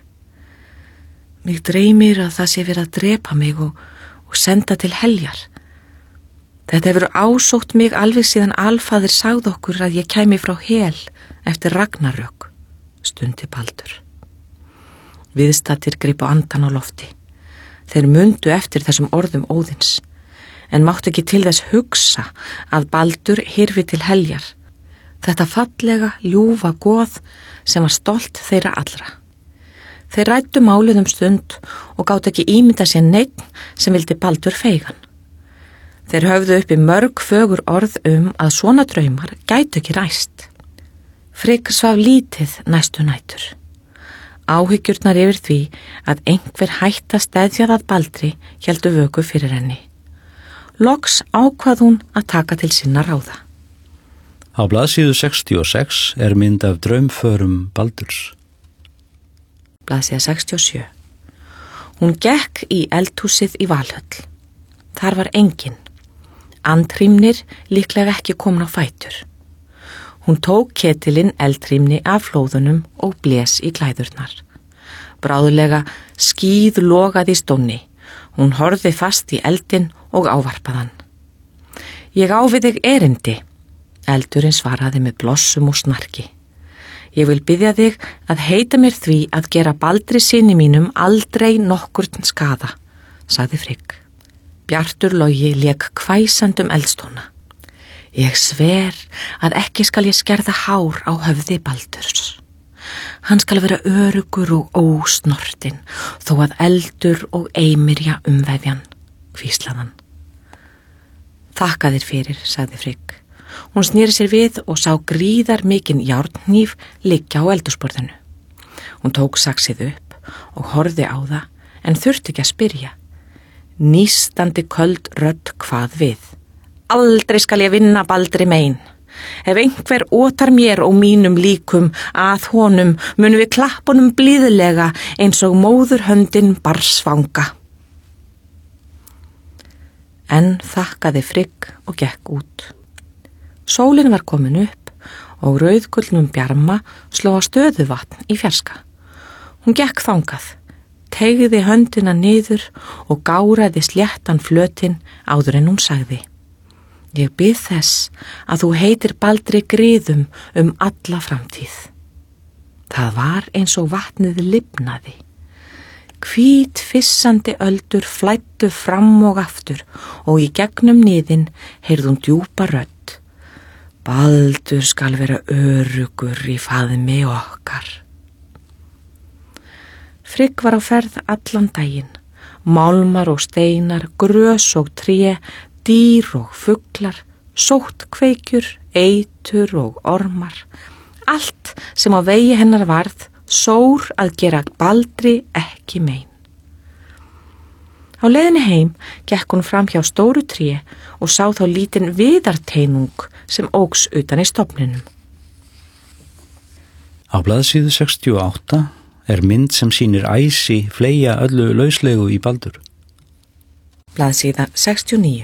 Mig dreymir að það sé verið að drepa mig og senda til heljar. Þetta hefur ásótt mig alveg síðan alfaðir sagði okkur að ég kæmi frá Hel eftir Ragnarök, stundi Baldur. Viðstaddir gripu andan á lofti. Þeir mundu eftir þessum orðum Óðins, en máttu ekki til þess hugsa að Baldur hyrfi til heljar, þetta fallega, ljúfa goð sem var stolt þeirra allra. Þeir ræddu málið stund og gátu ekki ímynda sér neinn sem vildi Baldur feigan. Þeir höfðu uppi mörg fögur orð að svona draumar gætu ekki ræst. Frigg svaf lítið næstu nætur. Áhyggjurnar yfir því að einhver hætta steðjað að Baldri héldu vöku fyrir henni. Loks ákvað hún að taka til sinna ráða. Á blaðsíðu 66 er mynd af draumförum Baldurs. Blaðsíða 67. Hún gekk í eldhúsið í Valhöll. Þar var enginn. Andrýmnir líklega ekki komin á fætur. Hún tók ketilinn eldrýmni af flóðunum og blés í klæðurnar. Bráðulega skíð logaði í stónni. Hún horfði fast í eldinn og ávarpaðan. Ég á við þig erindi, eldurinn svaraði með blossum og snarki. Ég vil biðja þig að heita mér því að gera Baldri syni mínum aldrei nokkurn skaða, sagði Frigg. Bjartur logi lék hvæsandum eldstóna. Ég sver að ekki skal ég skerða hár á höfði Baldurs. Hann skal vera örugur og ósnortinn, þó að eldur og eimirja umvefjan, hvíslaðan. Þakka þér fyrir, sagði Frigg. Hún sneri sér við og sá gríðar mikinn járnhníf liggja á eldhúsborðinu. Hún tók saxið upp og horfði á það en þurfti ekki að spyrja. Nístandi köld rödd kvað við. Aldrei skal ég vinna Baldri mein. Ef einhver ótar mér og mínum líkum að honum munum við klappunum blíðlega eins og móðurhöndin barsfanga. En þakkaði Frigg og gekk út. Sólin var komin upp og rauðgullnum bjarma sló á stöðuvatn í fjarska. Hún gekk þangað, teygði höndina niður og gáraði sléttan flötinn áður en hún sagði: Ég bið þess að þú heitir Baldri griðum alla framtíð. Það var eins og vatnið lifnaði. Hvít fissandi öldur flæddu fram og aftur og í gegnum niðin heyrði hún djúpa rödd: Baldur skal vera öruggur í faðmi okkar. Frigg var á ferð allan daginn. Málmar og steinar, grös og tré, dýr og fuglar, sóttkveikjur, eitur og ormar. Allt sem á vegi hennar varð sór að gera Baldri ekki mein. Á leiðinni heim gekk hún fram hjá stóru tré og sá þá lítinn viðarteinung sem óks utan í stofninum. Á blaðsíðu 68 er mynd sem sýnir æsi fleygja öllu lauslegu í Baldur. Blaðsíða 69.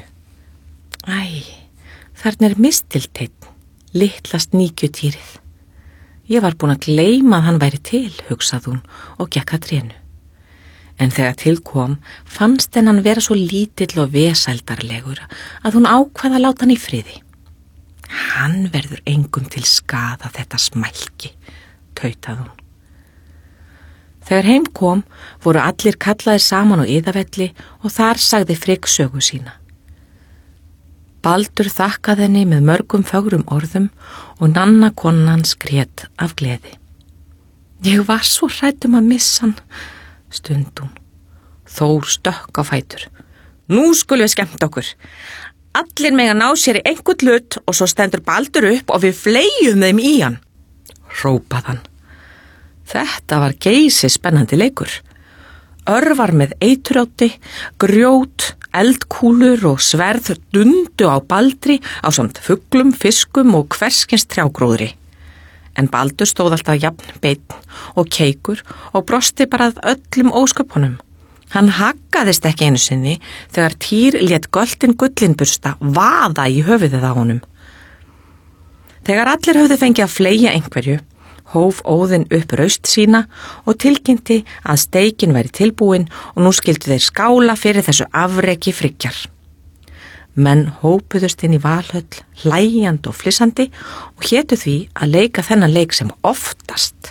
Þarna er mistilteinn, litla sníkjutýrið. Ég var búin að gleyma að hann væri til, hugsaði hún og gekk að trénu. En þegar til kom, fannst henn vera svo lítill og vesældarlegur að hún ákvað að láta hann í friði. Hann verður engum til skaða, þetta smælki, tautaði hún. Þegar heim kom, voru allir kallaðir saman á Iðavelli og þar sagði Frigg sögu sína. Baldur þakkaði henni með mörgum fögrum orðum og Nanna konan hans grét af gleði. Ég var svo hrædd að missa hann, stundi hún. Þór stökk á fætur. Nú skulum við skemmta okkur. Allir mega ná sér í einhvern hlut og svo stendur Baldur upp og við fleygum þeim í hann, hrópaði hann. Þetta var geysi spennandi leikur. Örvar með eiturátti, grjót, eldkúlur og sverð dundu á Baldri ásamt fuglum, fiskum og hverskins trjágróðri. En Baldur stóð alltaf jafn beinn og keikur og brosti bara að öllum ósköpunum. Hann haggaðist ekki einu sinni þegar Týr lét göltin gullinbursta vaða í höfuðið á honum. Þegar allir höfðu fengið að fleygja einhverju, hóf Óðinn upp raust sína og tilkynnti að steikin væri tilbúin og nú skildu þeir skála fyrir þessu afreki Friggjar. Menn hópuðust inn í Valhöll, hlæjandi og flissandi og hétu því að leika þennan leik sem oftast.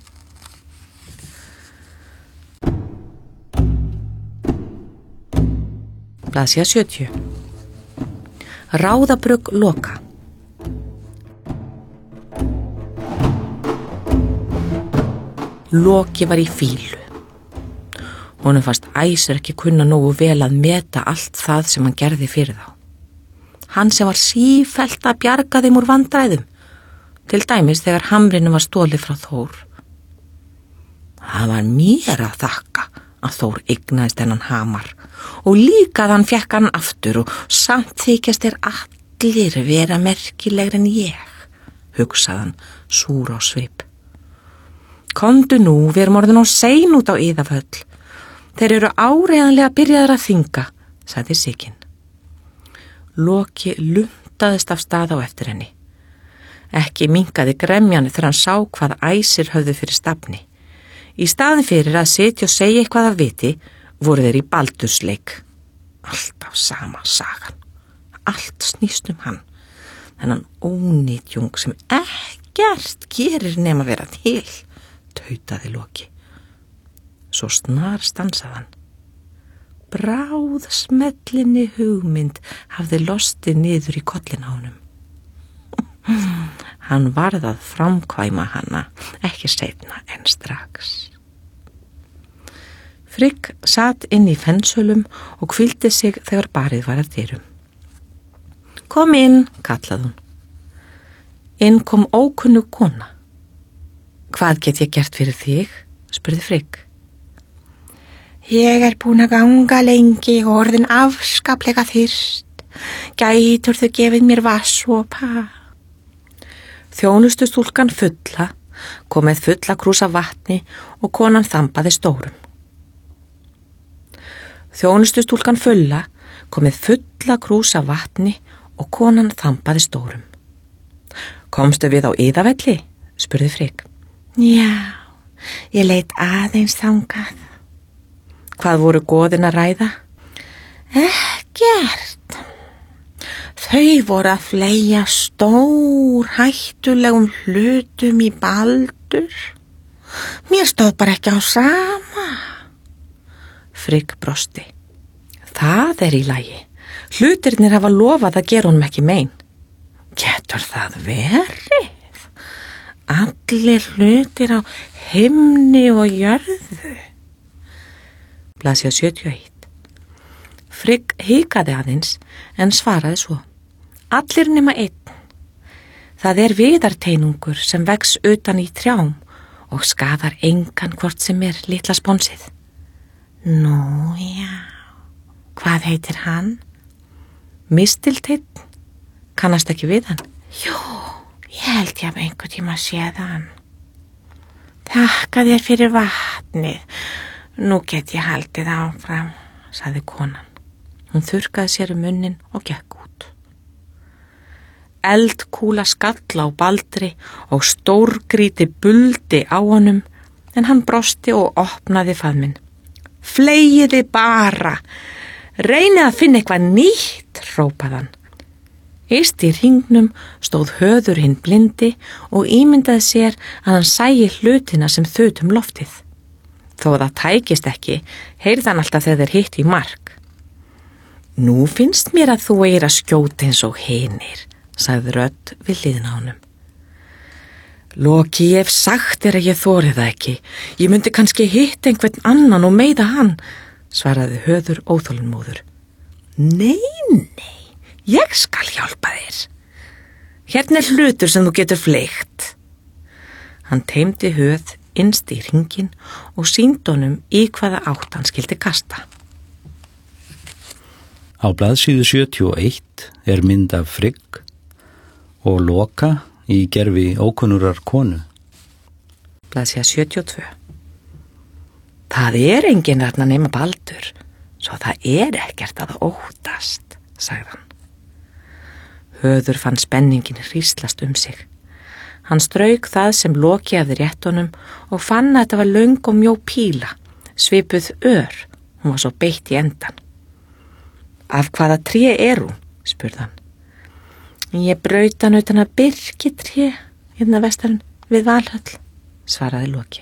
Blaðsíða 70. Ráðabrugg Loka. Loki var í fílu. Honum fannst Æsir ekki kunna nógu vel að meta allt það sem hann gerði fyrir þá. Hann sem var sífellt að bjarga þeim úr vandræðum, til dæmis þegar hamrinu var stolið frá Þór. Það var mér að þakka að Þór eignaðist þennan hamar og líka að hann fékk hann aftur og samt þykjast þeir allir vera merkilegri en ég, hugsaði hann súr á svip. Komdu nú, við erum orðin á sein út á Iðavöll. Þeir eru áreiðanlega byrjaðir að þynga, sagði Sigyn. Loki lundaðist af stað á eftir henni. Ekki minnkaði gremjan þegar hann sá hvað Æsir höfðu fyrir stafni. Í staðin fyrir að sitja og segja eitthvað af viti, voru þeir í baldursleik. Alltaf sama sagan. Allt snýst hann. Þennan ónýtjung sem ekkert gerir nema vera til, tautaði Loki. Svo snar stansaði hann. Bráð smellinni hugmynd hafði lostið niður í kollin á honum. Hann varð að framkvæma hana, ekki seinna en strax. Frigg sat inn í fensölum og hvíldi sig þegar barið var að dyrum. Kom inn, kallaði hún. Inn kom ókunnug kona. Hvað get ég gert fyrir þig? Spurði Frigg. Ég er búin að ganga lengi og orðin afskaplega þyrst. Gætur þau gefið mér vatnssopa? Þjónustustúlkan fulla kom með fulla krús af vatni og konan þambaði stórum. Þjónustustúlkan fulla kom með fulla krús af vatni og konan þambaði stórum. Komstu við á Iðavelli? Spurði Frigg. Já, ég leit aðeins þangað. Hvað voru goðin að ræða? Ekkert. Þau voru að fleygja stór hættulegum hlutum í Baldur. Mér stóð bara ekki á sama. Frigg brosti. Það í lagi. Hlutirnir hafa lofað að gera honum ekki mein. Getur það verið? Allir hlutir á himni og jörðu. Blaðsíða 71. Frigg hikaði aðeins en svaraði svo. Allir nema einn. Það viðarteinungur sem vex utan í trjám og skadar engan hvort sem litla sponsið. Nú, já. Hvað heitir hann? Mistilteinn. Kannast ekki við hann? Jú, ég held ég hef einhvern tíma séð hann. Þakka þér fyrir vatnið. Nú get ég haldið áfram, sagði konan. Hún þurrkaði sér munnin og gekk út. Eldkúla skall á Baldri og stórgríti buldi á honum, en hann brosti og opnaði faðminn. Flegiði bara! Reynið að finna eitthvað nýtt, hrópaði hann. Yst í hringnum stóð Höður hinn blindi og ímyndaði sér að hann sæi hlutina sem þutu loftið. Þó það tækist ekki, heyrði hann alltaf þegar þeir hitt í mark. Nú finnst mér að þú að skjóta eins og hinir, sagði rödd við hliðina á honum. Loki, ég hef sagt þér að ég þori það ekki. Ég myndi kannski hitta einhvern annan og meiða hann, svaraði Höður óþolinmóður. Nei, ég skal hjálpa þér. Hérna hlutur sem þú getur fleygt. Hann teymdi Höð innst í hringinn og sýndi honum í hvaða átt hann skildi kasta. Á blaðsíðu 71 mynd af Frigg og Loka í gervi ókunnurar konu. Blaðsíða 72. Það enginn þarna nema Baldur, svo það ekkert að óttast, sagði hann. Höður fann spenningin hríslast sig. Hann strauk það sem Loki hafði rétt honum og fann að þetta var löng og mjó píla, svipuð ör, hún var svo beitt í endan. Af hvaða tré hún? Spurði hann. Ég braut hann utan að birkitré, hérna vestarinn við Valhöll, svaraði Loki.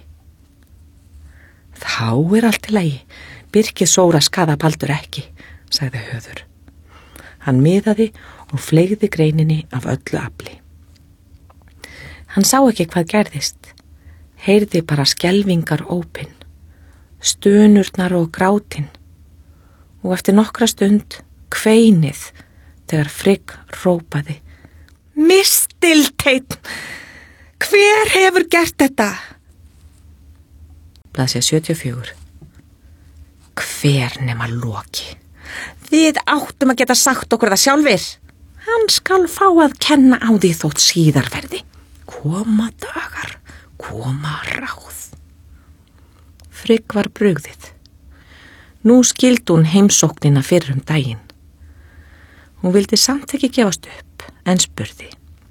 Þá allt í lagi, birkið sóra skaða Baldur ekki, sagði Höður. Hann miðaði og fleygði greininni af öllu afli. Hann sá ekki hvað gerðist, heyrði bara skelfingar ópin, stunurnar og grátin og eftir nokkra stund kveinið þegar Frigg hrópaði. Mistilteinn! Hver hefur gert þetta? Blaðsíða 74. Hver nema Loki? Við áttum að geta sagt okkur það sjálfir. Hann skal fá að kenna á því þótt síðar verði. Koma dagar, koma ráð. Frigg var brugðið. Nú skildi hún heimsóknina fyrir daginn. Hún vildi samt ekki gefast upp, en spurði.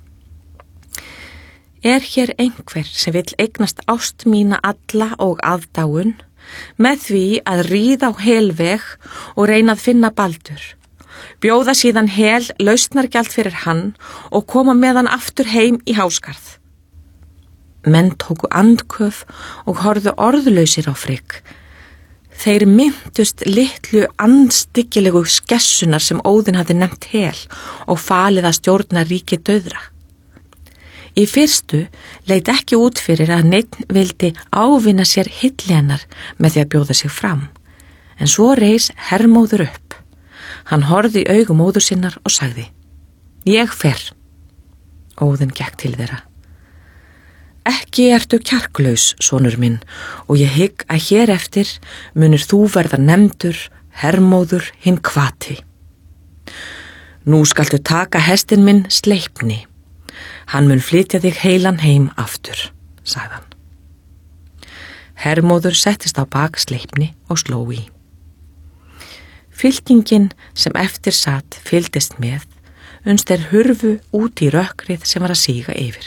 Hér einhver sem vill eignast ást mína alla og aðdáun, með því að ríða á helveg og reyna að finna Baldur, bjóða síðan hel lausnargjald fyrir hann og koma með hann aftur heim í Háskarð. Menn tóku andköf og horfðu orðlausir á Frigg. Þeir myndust litlu andstyggilegu skessunar sem Óðinn hafði nefnt hel og falið að stjórna ríki dauðra. Í fyrstu leit ekki út fyrir að neinn vildi ávinna sér hilli hennar með því að bjóða sig fram, en svo reis Hermóður upp. Hann horfði í augu móður sinnar og sagði, ég fer. Óðinn gekk til þeirra. Ekki ertu kjarklaus, sonur minn, og ég hygg að hér eftir munir þú verða nefndur Hermóður hinn hvati. Nú skaltu taka hestinn minn Sleipni. Hann mun flytja þig heilan heim aftur, sagði hann. Hermóður settist á bak Sleipni og sló í. Fylkingin sem eftir satt fylgdist með, uns þeir hurfu út í rökkrið sem var að síga yfir.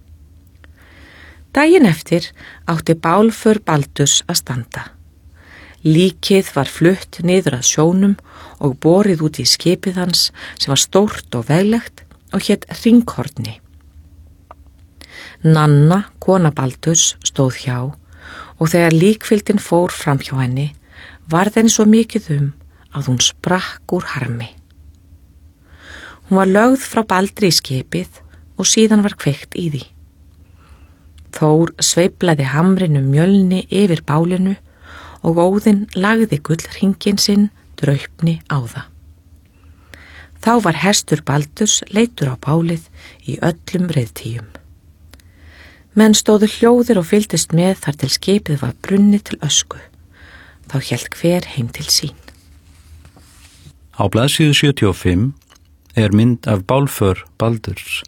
Daginn eftir átti bálför Baldurs að standa. Líkið var flutt niður að sjónum og borið út í skipið hans sem var stórt og veglegt og hét Hringhorni. Nanna, kona Baldurs, stóð hjá og þegar líkfylgdin fór fram hjá henni varð henni svo mikið að hún sprakk úr harmi. Hún var lögð frá Baldri í skipið og síðan var kveikt í því. Þór sveiflaði hamrinu mjölni yfir bálinu og Óðinn lagði gullhringinn sinn draupni á það. Þá var hestur Baldurs leiddur á bálið í öllum reiðtíum. Menn stóðu hljóðir og fylgdust með þar til skipið var brunnið til ösku. Þá hélt hver heim til sín. Á blaðsíðu 75 er mynd af bálför Baldurs.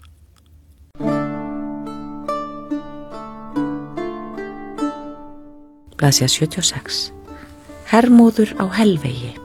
Blaðsíða 76. Hermóður á Helvegi.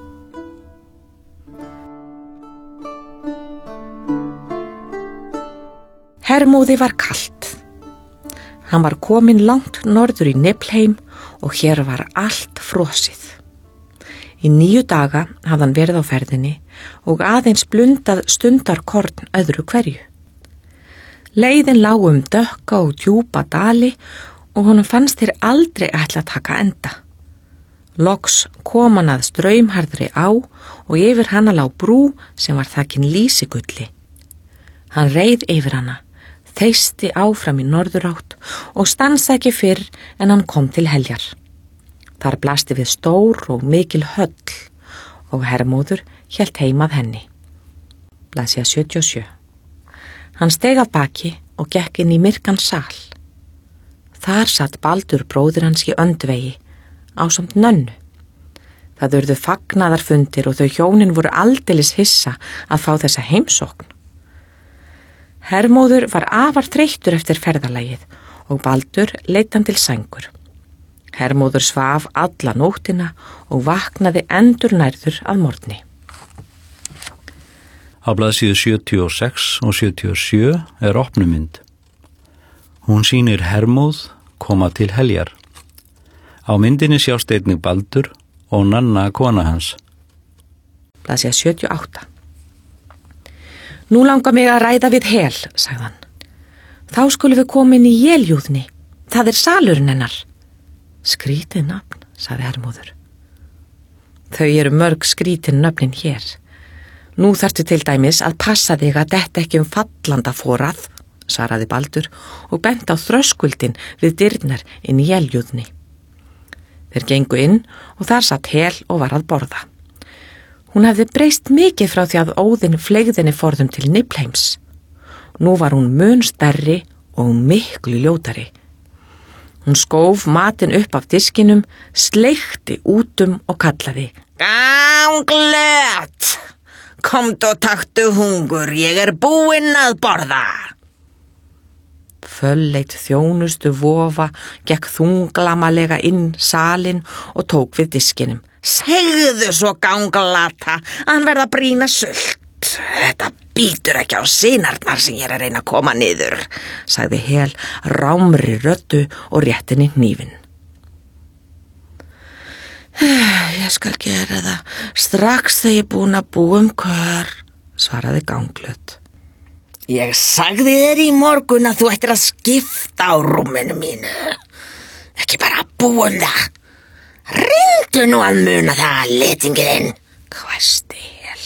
Hermóði var kalt. Hann var kominn langt norður í Niflheim og hér var allt frosið. Í 9 daga hafði hann verið á ferðinni og aðeins blundað stundarkorn öðru hverju. Leiðin lá dökka og djúpa dali og honum fannst þér aldrei ætla að taka enda. Loks kom hann að straumharðri á og yfir hana lá brú sem var þakin lýsigulli. Hann reið yfir hana, þeysti áfram í norðurátt og stansa ekki fyrr en hann kom til Heljar. Þar blasti við stór og mikil höll og Hermóður hélt heim að henni. Blaðsíða 77. Hann steig af baki og gekk inn í myrkan sal. Þar satt Baldur bróðir hans í öndvegi ásamt Nönnu. Það urðu fagnaðarfundir og þau hjónin voru aldeilis hissa að fá þessa heimsókn. Hermóður var afar þreyttur eftir ferðalagið og Baldur leit hann til sængur. Hermóður svaf alla nóttina og vaknaði endurnærður að morgni. Á blaðsíðu 76 og 77 er opnumynd. Hún sýnir Hermóð koma til Heljar. Á myndinni sjást einnig Baldur og Nanna kona hans. Blaðsíða 78. Nú langar mig að ræða við Hel, sagði hann. Þá skulum við komin í Jéljúðni. Það salurinn hennar. Skrítið nafn, sagði Hermóður. Þau eru mörg skrítin nöfnin hér. Nú þarftu til dæmis að passa þig að detta ekki fallanda forað, svaraði Baldur og benti á þröskuldin við dyrnar inn í Jéljúðni. Þeir gengu inn og þar satt Hel og var að borða. Hún hefði breyst mikið frá því að Óðinn fleygðinni forðum til Niflheims. Nú var hún mun stærri og miklu ljótari. Hún skóf matinn upp af diskinum, sleikti útum og kallaði: Ganglöt! Komdu og taktu hungur, ég er búinn að borða. Fölleit þjónustu vofa gekk þunglamalega inn salinn og tók við diskinum. Segðu svo ganglata að hann verða að brýna sult. Þetta bítur ekki á sinarnar sem ég er að reyna að koma niður, sagði Hel rámri röddu og réttinni hnífinn. Ég skal gera það strax þegar ég er búin að búa kör, svaraði Ganglöt. Ég sagði þér í morgun að þú ættir að skipta á rúminu mínu. Ekki bara að búa það. Reyndu nú að muna það, letingirinn, hvæsti Hel.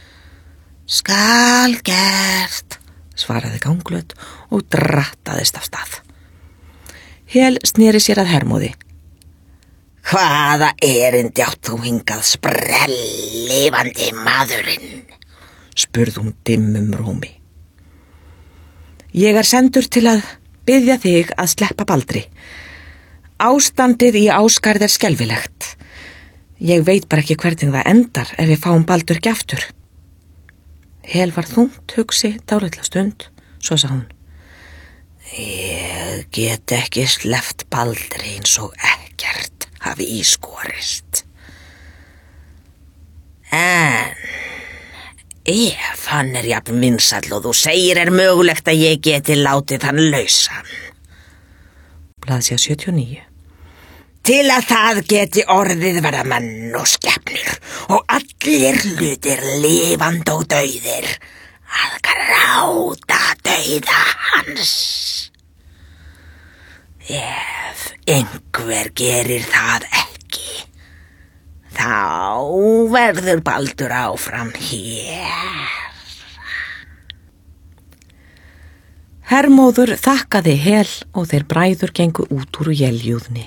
Skal gert, svaraði Ganglöt og drattaðist af stað. Hel sneri sér að Hermóði. Hvaða erindi átt þú hingað sprellifandi maðurinn? Spurði hún dimmum rómi. Ég er sendur til að biðja þig að sleppa Baldri. Ástandið í Ásgarð skelfilegt. Ég veit bara ekki hvernig það endar ef við fáum Baldur ekki aftur. Hel var þungt hugsi dálitla stund, svo sagði hún. Ég get ekki sleppt Baldri eins og ekkert hafi ískorist. En ef hann jafn vinsæll og þú segir mögulegt að ég geti látið hann lausan. Blaðsíða 79. til að það geti orðið verða menn og skepnur og allir hlutir lifandi og dauðir að gráta dauða hans. Ef einhver gerir það ekki, þá verður Baldur áfram hér. Hermóður þakkaði Hel og þeir bræður gengu út úr éljúðni.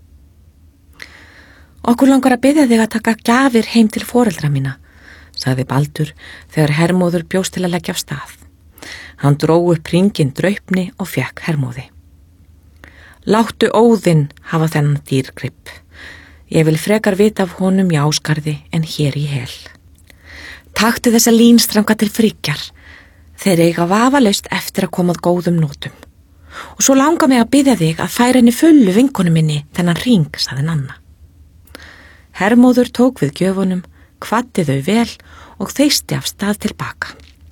Okkur langar að biðja þig að taka gjafir heim til foreldra mína, sagði Baldur þegar Hermóður bjóst til að leggja af stað. Hann dró upp hringinn draupni og fékk Hermóði. Láttu Óðinn hafa þennan dýrgrip. Ég vil frekar vita af honum í Ásgarði en hér í Hel. Taktu þessa línstranga til Friggjar. Þeir eiga vafalaust eftir að komað góðum nótum. Og svo langar mig að biðja þig að færa henni fullu vinkonu minni þennan hring, sagði Nanna. Hermóður tók við gjöfunum, kvaddi þau vel og þeysti af stað tilbaka.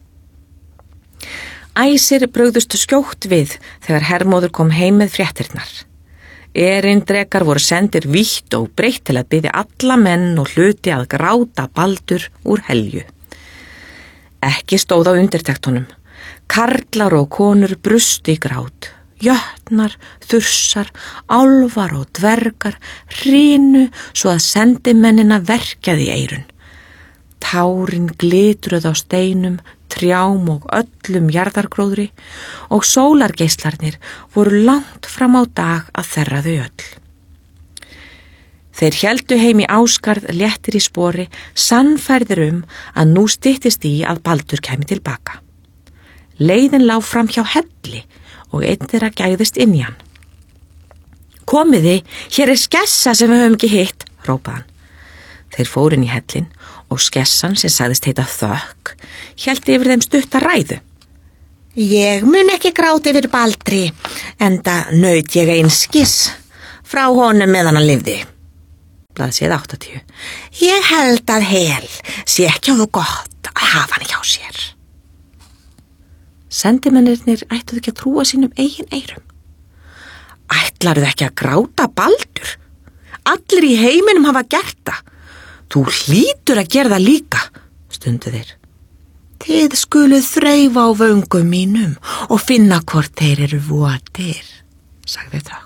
Æsir brugðust skjótt við þegar Hermóður kom heim með fréttirnar. Erindrekar voru sendir vítt og breytt til að biðja alla menn og hluti að gráta Baldur úr Helju. Ekki stóð á undirtektunum. Karlar og konur brustu í grát. Jötnar, þursar, álfar og dvergar hrinu svo að sendimennina verkjaði í eyrun. Tárin glitruð á steinum, trjám og öllum jarðargróðri og sólargeislarnir voru langt fram á dag að þerra þau öll. Þeir héldu heim í Ásgarð léttir í spori, sannfærðir að nú styttist í að Baldur kæmi tilbaka. Leiðin lá fram hjá Helli og einn þeirra gægðist inn í hann. Komiði, hér skessa sem við höfum ekki hitt, rópaði hann. Þeir fóru inn í hellin og skessan sem sagðist heita Þökk hélt yfir þeim stutta ræðu. Ég mun ekki gráta yfir Baldri, enda naut ég einskis frá honum meðan hann lifði. Blaðsíða 80. Ég held að Hel sé ekki á þú gott að hafa hann hjá sér. Sendimennirnir ættuðu ekki að trúa sínum eigin eyrum. Ætlarðu ekki að gráta Baldur? Allir í heiminum hafa gert það. Þú hlýtur að gera það líka, stundu þeir. Þið skuluð þreifa á vöngum mínum og finna hvort þeir eru votir, sagði Þökk.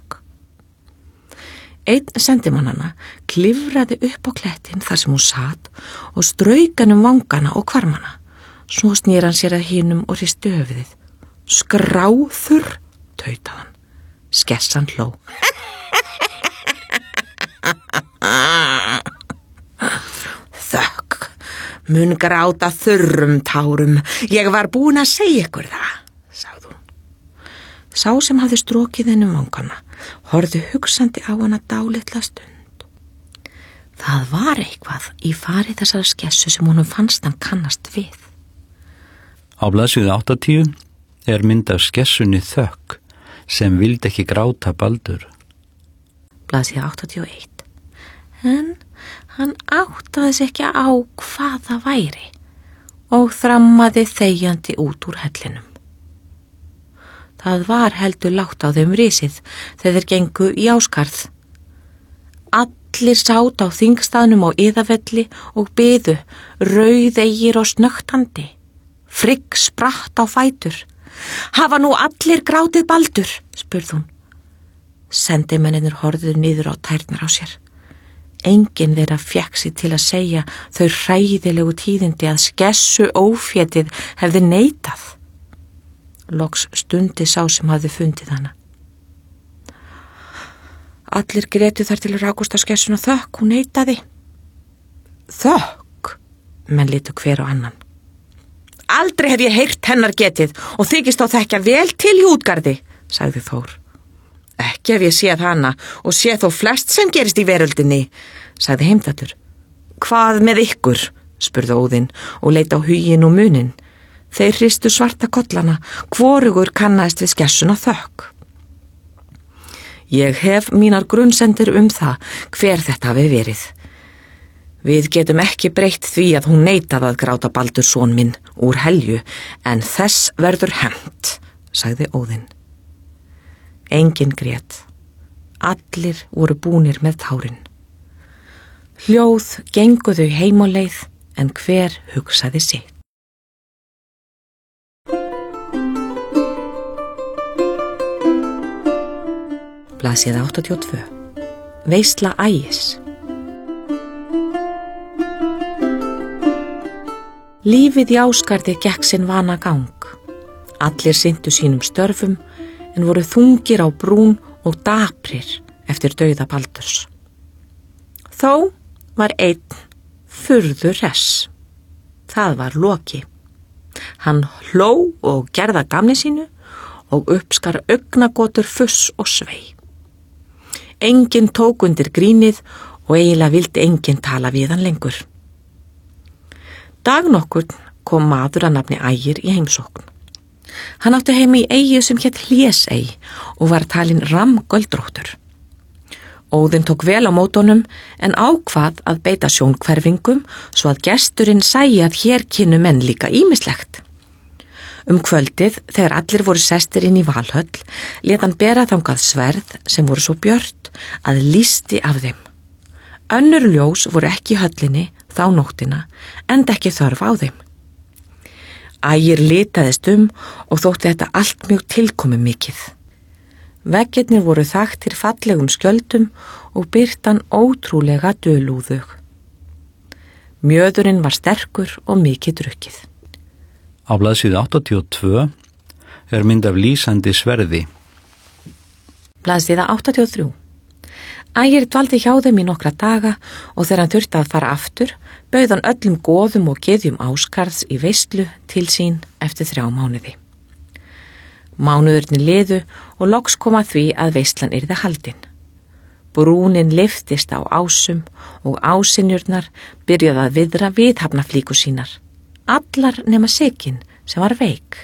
Einn sendimannana klifraði upp á klettin þar sem hún sat og strauk hann vangana og hvarmana. Svo snýr hann sér að hinum og hristi höfuðið. Skráður, tautaði hann. Skessan hló. Þökk, mun gráta þurrum tárum. Ég var búin að segja ykkur það, sagði hún. Sá sem hafði strokið henni vangana horfði hugsandi á hana dálitla stund. Það var eitthvað í fari þessara skessu sem honum fannst hann kannast við. Á blaðsíðu 80 er mynd af skessunni Þökk sem vildi ekki gráta Baldur. Blaðsíða 81. En hann áttaði sig ekki á hvað það væri og þrammaði þegjandi út úr hellinum. Það var heldur lágt á þeim risið þegar þeir gengu í Ásgarð. Allir sátu á þingstaðnum á Iðavelli og biðu, rauðeygir og snöktandi. Frigg spratt á fætur. Hafa nú allir grátið Baldur, spurði hún. Sendimennirnir horfðu niður á tærnar á sér. Enginn þeirra fékk sig til að segja þau hræðilegu tíðindi að skessu ófétið hefði neitað. Loks stundi sá sem hafði fundið hana. Allir grétu þar til rákust á skessuna Þökk, hún neitaði. Þökk, menn litu hver á annan. Aldrei hef ég heyrt hennar getið og þykist á þekkja vel til í útgarði, sagði Þór. Ekki ef ég séð hana og séð þó flest sem gerist í veröldinni, sagði Heimdallur. Hvað með ykkur, spurði Óðinn og leit á huginn og munin. Þeir hristu svarta kollana, hvorugur kannaðist við skessuna Þökk. Ég hef mínar grunnsendir það hver þetta hafi verið. Við getum ekki breytt því að hún neitaði að gráta Baldur son minn úr Helju, en þess verður hefnt, sagði Óðinn. Enginn grét. Allir voru búnir með tárin. Hljóð gengu þau heim á leið, en hver hugsaði sitt. Blaðsíða 82. Veisla Ægis. Lífið í Ásgarði gekk sinn vana gang. Allir sinntu sínum störfum, en voru þungir á brún og daprir eftir dauða Baldurs. Þó var einn furðu hress. Það var Loki. Hann hló og gerða gamni sínu og uppskar augnagotur fuss og svei. Enginn tók undir grínið og eiginlega vildi enginn tala við hann lengur. Dag nokkurn kom maður að nafni Ægir í heimsókn. Hann átti heim í eyju sem hét Hlésey og var talinn rammgöldróttur. Óðinn tók vel á mótunum en ákvað að beita sjónhverfingum svo að gesturinn sæi að hér kynnu menn líka ýmislegt. Kvöldið, þegar allir voru sestir inn í Valhöll, lét hann bera þangað sverð sem voru svo björt að lýsti af þeim. Önnur ljós voru ekki í höllinni þá nóttina, enda ekki þörf á þeim. Ægir litaðist og þótti þetta allt mjög tilkomi mikið. Veggirnir voru þaktir fallegum skjöldum og birtan ótrúlega dulúðug. Mjöðurinn var sterkur og mikið drukkið. Á blaðsíðu 82 mynd af lýsandi sverði. Blaðsíða 83. Ægir dvaldi hjá þeim í nokkra daga og þegar hann þurfti að fara aftur, bauð hann öllum goðum og gyðjum Ásgarðs í veislu til sín eftir 3 mánuði. Mánuðurinn liðu og loks kom að því að veislan yrði haldin. Brúnin lyftist á ásum og ásinjurnar byrjaði að viðra viðhafnaflíku sínar. Allar nema Sigyn sem var veik.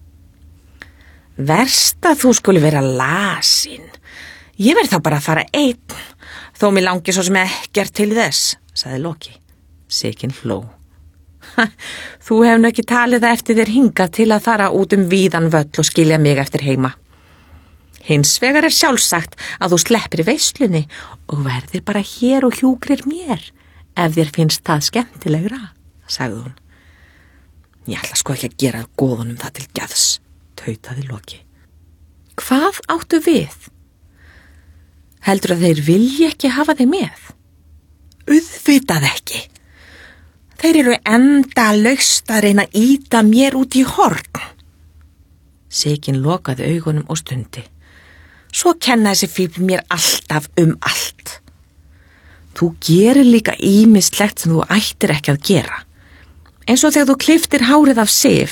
Verst að þú skuli vera lasin. Ég verð þá bara að fara einn, þó mig langi svo sem ekkert til þess, sagði Loki. Sigyn hló. Þú hefur nú ekki talið það eftir þér hingað til að fara út víðan völl og skilja mig eftir heima. Hins vegar sjálfsagt að þú sleppir veislunni og verðir bara hér og hjúkrir mér, ef þér finnst það skemmtilegra, sagði hún. Ég ætla sko ekki að gera goðunum það til geðs, tautaði Loki. Hvað áttu við? Heldur að þeir vilji ekki hafa þig með? Auðvitað ekki. Þeir eru endalaust að reyna að ýta mér út í horn. Sigyn lokaði augunum og stundi. Svo kenna þessi fífl mér alltaf allt. Þú gerir líka ýmislegt sem þú ættir ekki að gera. Eins og þegar þú klipptir hárið af Sif.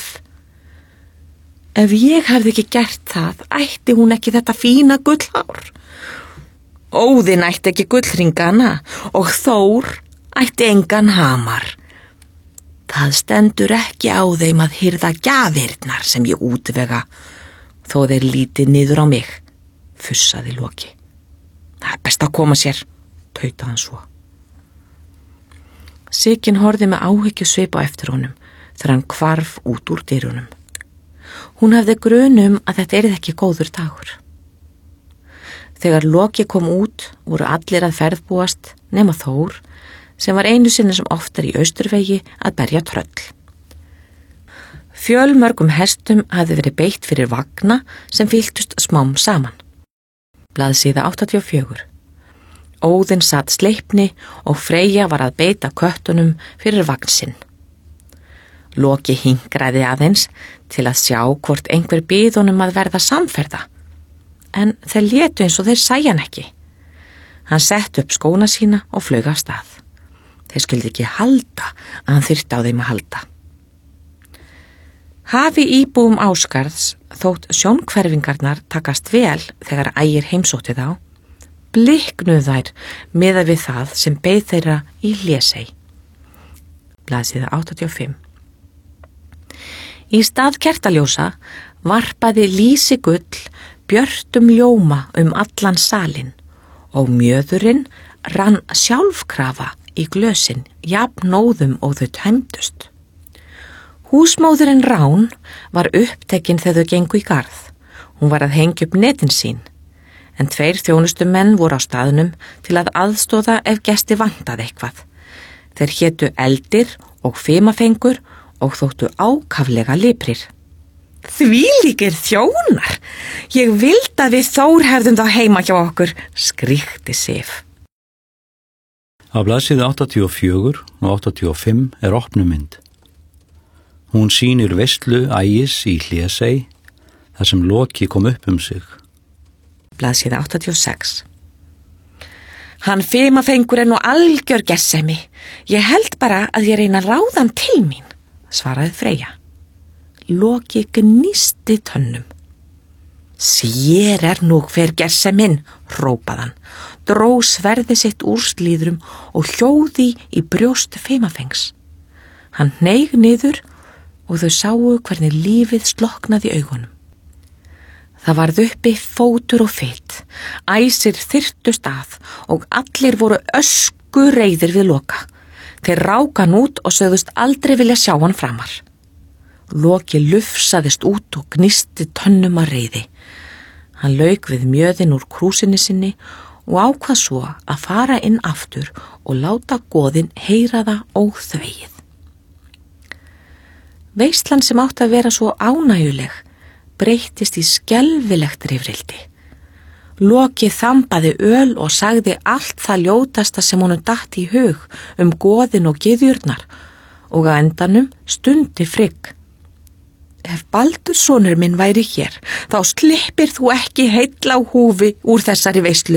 Ef ég hefði ekki gert það, ætti hún ekki þetta fína gullhár. Óðinn ætti ekki gullhringana og Þór ætti engan hamar. Það stendur ekki á þeim að hirða gjafirnar sem ég útvega, þó þeir líti niður á mig, fussaði Loki. Það best að koma sér, tautaði hann svo. Sigyn horfði með áhyggjusvip á eftir honum þegar hann hvarf út úr dyrunum. Hún hafði grun að þetta yrði ekki góður dagur. Þegar Loki kom út voru allir að ferðbúast nema Þór, sem var einu sinni sem oftar í Austurvegi að berja tröll. Fjölmörgum hestum hafði verið beitt fyrir vagna sem fylgdust smám saman. Blaðsíða 84. Óðinn satt sleipni og Freyja var að beita köttunum fyrir vagn sinn. Loki hinkraði aðeins til að sjá hvort einhver bið honum að verða samferða, en þeir létu eins og þeir sæja hann ekki. Hann sett upp skóna sína og flaug af stað. Þeir skildi ekki halda að hann þyrfti á þeim að halda. Hafi íbúum Ásgarðs þótt sjónhverfingarnar takast vel þegar Ægir heimsótti þá, bliknuðu þær miðað við það sem beið þeirra í Hlésey. Blaðsíða 85. Í stað kertaljósa varpaði lýsigull björtum ljóma allan salinn og mjöðurinn rann sjálfkrafa í glösin jafnóðum og þau tæmdust. Húsmóðurinn Rán var upptekin þegar þau gengu í garð. Hún var að hengja upp netin sín, en 2 þjónustumenn voru á staðnum til að aðstoða ef gesti vantaði eitthvað. Þeir hétu Eldir og Fimafengur og þóttu ákaflega liprir. Þvílíkir þjónar! Ég vildi að við Þór hefðum þá heima hjá okkur, skríkti Sif. Á blaðsíðu 84 og 85 er opnumynd. Hún sýnir veislu Ægis í Hlésey, þar sem Loki kom upp sig. Blaðsíða 86. Hann Fimafengur nú algjör gessemi. Ég held bara að ég reyna að ráða hann til mín, svaraði Freyja. Loki gnísti tönnum. Sér nú hver gesseminn, hrópaði hann, dró sverði sitt úr slíðrum og hljóði í brjóst Fimafengs. Hann hneig niður og þau sáu hvernig lífið sloknaði í augunum. Það varð uppi fótur og fytt, Æsir þyrtust að og allir voru öskureiðir við Loka. Þeir ráku hann út og sögðust aldrei vilja sjá hann framar. Loki lufsaðist út og gnisti tönnum að reiði. Hann lauk við mjöðin úr krúsinni sinni og ákvað svo að fara inn aftur og láta goðin heyra það óþvegið. Veislan sem átti að vera svo ánægjuleg breyttist í skelfilegt rifrildi. Loki þambaði öl og sagði allt það ljótasta sem honum datt í hug goðin og gyðjurnar og að endanum stundi Frigg. Ef Baldur sonur minn væri hér, þá slippir þú ekki heill á húfi úr þessari veislu.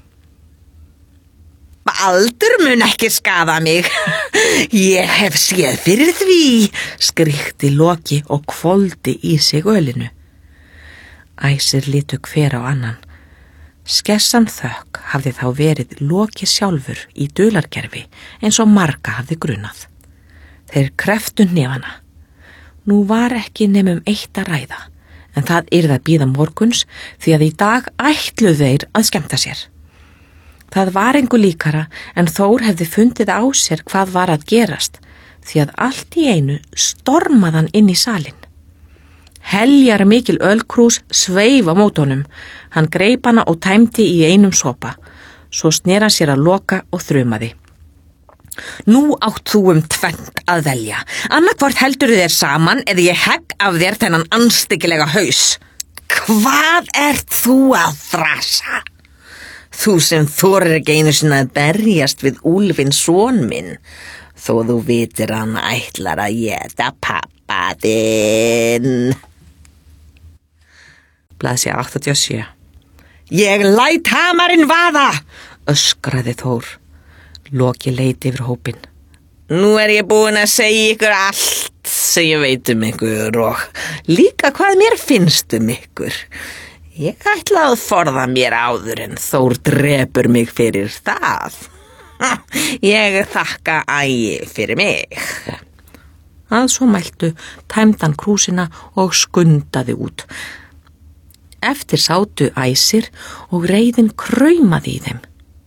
Baldur mun ekki skaða mig. Ég hef séð fyrir því, skríkti Loki og hvolfdi í sig ölinu. Æsir litu hver á annan. Skessan þökk hafði þá verið Loki sjálfur í dulargerfi eins og marga hafði grunað. Þeir kreftu hnefana. Nú var ekki nemum eitt að ræða, en það yrði að bíða morguns því að í dag ætluðu þeir að skemmta sér. Það var engu líkara en Þór hefði fundið á sér hvað var að gerast því að allt í einu stormaði hann inn í salinn. Heljar mikil ölkrús sveif á móti honum. Hann greip hana og tæmdi í einum sopa. Svo sneri hann sér að Loka og þrumaði. Nú átt þú tvennt að velja. Annarkvort heldurðu þér saman eða ég hegg af þér þennan anstíkilega haus. Hvað ert þú að þrasa? Þú sem þorir ekki einu sinni að berjast við úlfinn son minn, þó þú vitir hann ætlar að éta pappa þinn. Blaðsíða 87. Ég læt hamarinn vaða, öskraði Þór. Loki leit yfir hópinn. Nú ég búin að segja ykkur allt sem ég veit ykkur og líka hvað mér finnst ykkur. Ég ætla að forða mér áður en Þór drepur mig fyrir það. Ég þakka Ægi fyrir mig. Að svo mæltu tæmdi hann krúsina og skundaði út. Eftir sátu Æsir og reiðin kraumaði í þeim.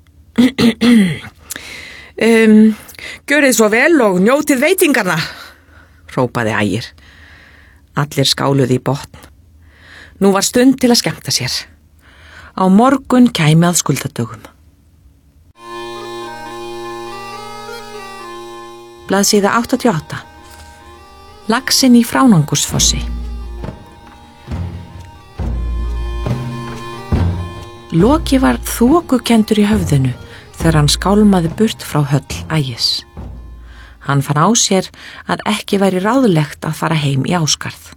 Gjörið svo vel og njótið veitingarna, hrópaði Ægir. Allir skáluði í botn. Nú var stund til að skemmta sér. Á morgun kæmi að skuldadögum. Blaðsíða 88. Laxinn í Fránangursfossi. Loki var þokukendur í höfðinu þegar hann skálmaði burt frá höll Ægis. Hann fann á sér að ekki væri ráðlegt að fara heim í Ásgarð.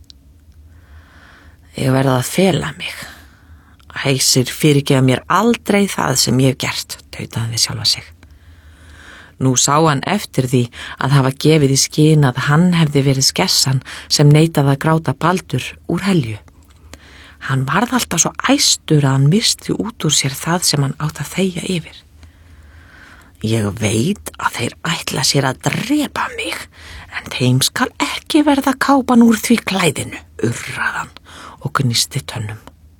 Ég verði að fela mig. Æsir fyrirgefa mér aldrei það sem ég hef gert, tautaði hann við sjálfa sig. Nú sá hann eftir því að hafa gefið í skyn að hann hefði verið skessan sem neitaði að gráta Baldur úr Helju. Hann varð alltaf svo æstur að hann misti út úr sér það sem hann átt að þegja yfir. Ég veit að þeir ætla sér að drepa mig, en þeim skal ekki verða kápan úr því klæðinu, urraðan og gnisti tönnum.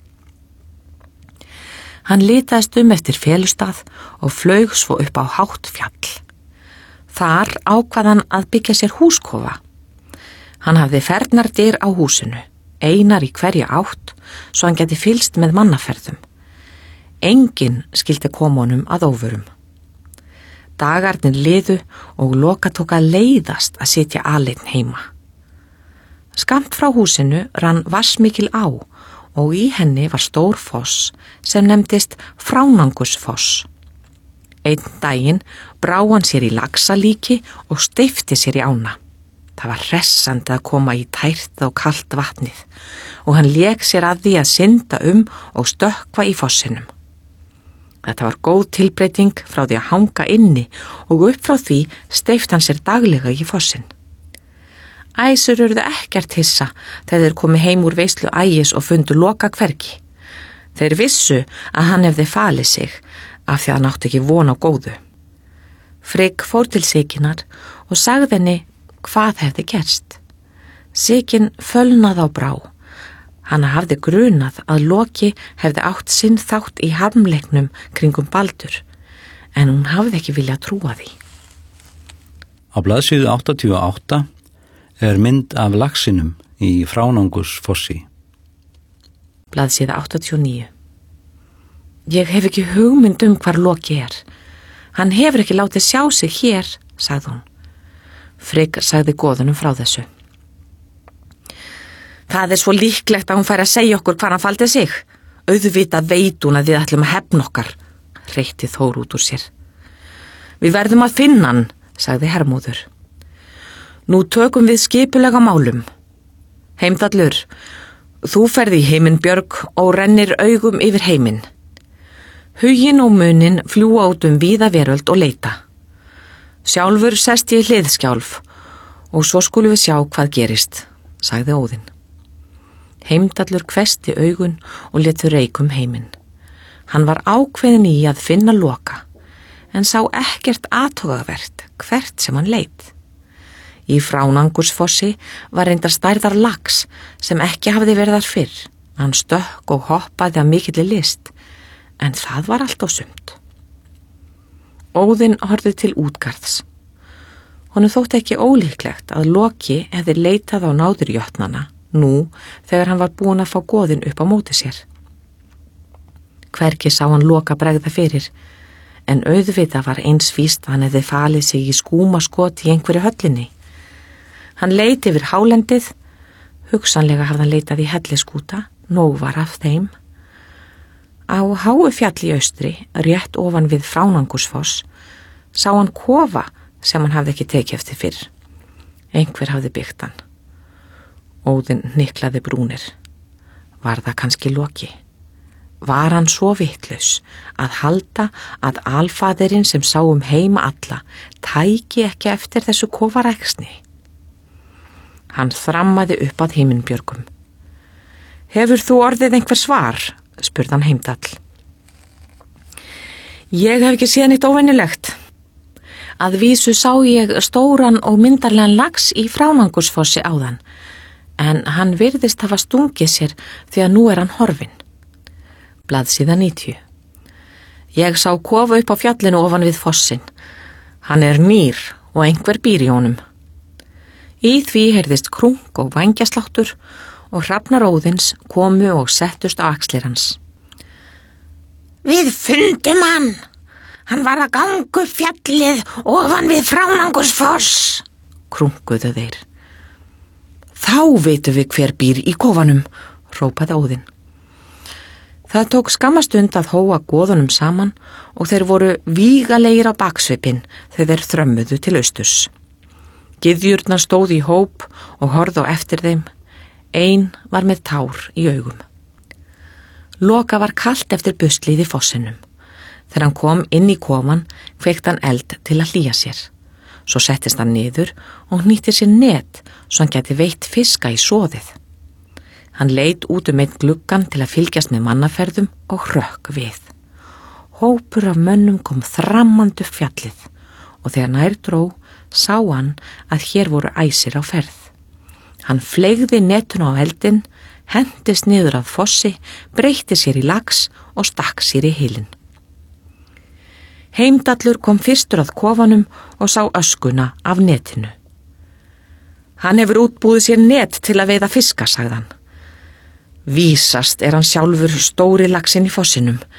Hann litaðist eftir felustað og flaug svo upp á hátt fjall. Þar ákvað hann að byggja sér húskofa. Hann hafði fernardyr á húsinu, einar í hverja átt, svo hann geti fylgst með mannaferðum. Enginn skildi koma honum að óvörum. Dagarnir liðu og Loka tók að leiðast að sitja aleinn heima. Skammt frá húsinu rann vatnsmikil á og í henni var stór foss sem nefndist Fránangusfoss. Einn daginn brá hann sér í laxalíki og steypti sér í ána. Það var hressandi að koma í tært og kalt vatnið og hann lék sér að því að synda og stökkva í fossinum. Þetta var góð tilbreyting frá því að hanga inni og upp frá því steypti hann sér daglega í fossin. Æsur urðu ekkert hissa þegar þeir komu heim úr veislu Ægis og fundu Loka hvergi. Þeir vissu að hann hefði falið sig af því að hann átti ekki von á góðu. Frigg fór til Siginar og sagði henni hvað hefði gerst. Sigyn fölnaði á brá. Hann hafði grunað að Loki hefði átt sinn þátt í harmleiknum kringum Baldur, en hún hafði ekki viljað trúa því. Á blaðsíðu 88 er mynd af laxinum í Fránangusfossi. Blaðsíða 89. Ég hef ekki hugmynd hvar Loki er. Hann hefur ekki látið sjá sig hér, sagði hún. Frigg sagði goðunum frá þessu. Það er svo líklegt að hún færi að segja okkur hvar hann faldi sig. Auðvitað veit hún að við ætlum að hefna okkar, hreytti Þór út úr sér. Við verðum að finna hann, sagði Hermóður. Nú tökum við skipulega málum. Heimdallur, þú ferð í Himinbjörg og rennir augum yfir heiminn. Huginn og munin fljúa út víða veröld og leita. Sjálfur sest ég hliðskjálf og svo skulum við sjá hvað gerist, sagði Óðinn. Heimdallur hvessti augun og létu reykum heiminn. Hann var ákveðinn í að finna Loka, en sá ekkert athugavert hvert sem hann leit. Í Fránangusfossi var reyndar stærðar lax sem ekki hafði verið þar fyrr. Hann stökk og hoppaði af mikilli list, en það var allt á sumt. Óðinn horfði til útgarðs. Honum þótti ekki ólíklegt að Loki hefði leitað á náðurjötnana nú þegar hann var búinn að fá goðin upp á móti sér. Hvergi sá hann Loka bregða fyrir, en auðvitað var eins víst að hann hefði falið sig í skúmaskot í einhverju höllinni. Hann leit yfir hálendið, hugsanlega hafði hann leitað í helliskúta, nóg var af þeim. Á háu fjalli í austri, rétt ofan við Fránangusfoss, sá hann kofa sem hann hafði ekki tekið eftir fyrr. Einhver hafði byggt hann. Óðinn hnyklaði brúnir. Var það kannski Loki? Var hann svo vitlaus að halda að alfaðirinn sem sá heima alla tæki ekki eftir þessu kofaræksni? Hann þrammaði upp að Himinbjörgum. Hefur þú orðið einhver svar? Spurði hann Heimdall. Ég hef ekki séð neitt óvenjulegt. Að vísu sá ég stóran og myndarlegan lax í Fránangusfossi áðan, en hann virðist hafa stungið sér því að nú er hann horfinn. Blaðsíða 90. Ég sá kofa upp á fjallinu ofan við fossin. Hann er nýr og einhver býr í honum. Í því heyrðist krunk og vængjasláttur og hrafnar Óðins komu og settust á axlir hans. Við fundum hann! Hann var að ganga upp fjallið ofan við Fránangusfoss, krunkuðu þeir. Þá veitum við hver býr í kofanum, hrópaði Óðinn. Það tók skammastund að hóa goðunum saman og þeir voru vígalegir á baksvipinn þegar þeir þrömmuðu til austurs. Gyðjurnar stóð í hóp og horfðu á eftir þeim. Ein var með tár í augum. Loka var kalt eftir buslið í fossinum. Þegar hann kom inn í kofan kveikti hann eld til að hlýja sér. Svo settist hann niður og hnýtti sér net svo hann gæti veitt fiska í soðið. Hann leit út einn gluggan til að fylgjast með mannaferðum og hrökk við. Hópur af mönnum kom þrammandi upp fjallið og þegar nær dró sá hann að hér voru æsir á ferð. Hann fleygði netun á eldinn, hendist niður að fossi, breytti sér í lax og stakk sér í hylinn. Heimdallur kom fyrstur að kofanum og sá öskuna af netinu. Hann hefur útbúið sér net til að veiða fiska, sagði hann. Vísast er hann sjálfur stóri laxinn í fossinum,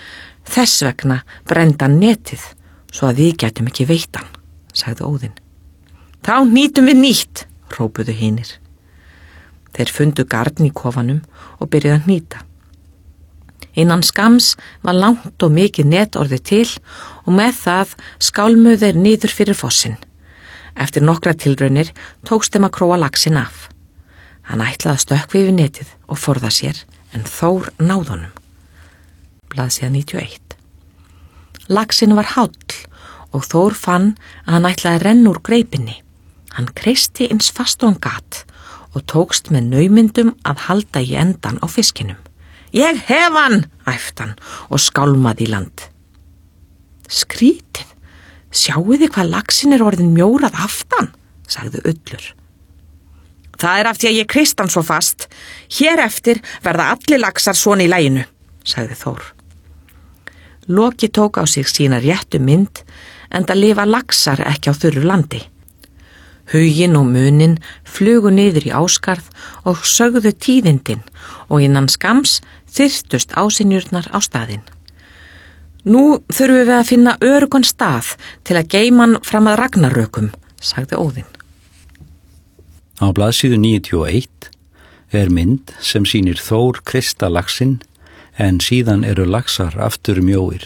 Þess vegna brenda hann netið, svo að við gætum ekki veitt hann, sagði Óðinn. Þá nýtum við nýtt, hrópuðu hinir. Þeir fundu garn í kofanum og byrjuðu að hnýta. Innan skams var langt og mikið net orðið til og með það skálmuðu þeir niður fyrir fossinn. Eftir nokkra tilraunir tókst þeim að króa laxinn af. Hann ætlaði að stökkva yfir netið og forða sér, en Þór náði honum. Blaðsíða 91. Laxinn var háll og Þór fann að hann ætlaði að renna úr greipinni. Hann kreisti eins fast og hann gat og tókst með naumindum að halda í endan á fiskinum. Ég hef hann, æpti hann og skálmaði í land. Skrítið, sjáuði hvað laxinn orðin mjór að aftan, sagði Ullur. Það af því að ég kreist hann svo fast. Hér eftir verða allir laxar svona í laginu, sagði Þór. Loki tók á sig sína réttu mynd, enda lifa laxar ekki á þurru landi. Huginn og munin flugu niður í Ásgarð og sögðu tíðindin og innan skams þyrtust ásynjurnar á staðinn. Nú þurfum við að finna öruggan stað til að geyma hann fram að ragnarökum, sagði Óðinn. Á blaðsíðu 91 mynd sem sýnir Þór kreista laxinn en síðan eru laxar aftur mjóir.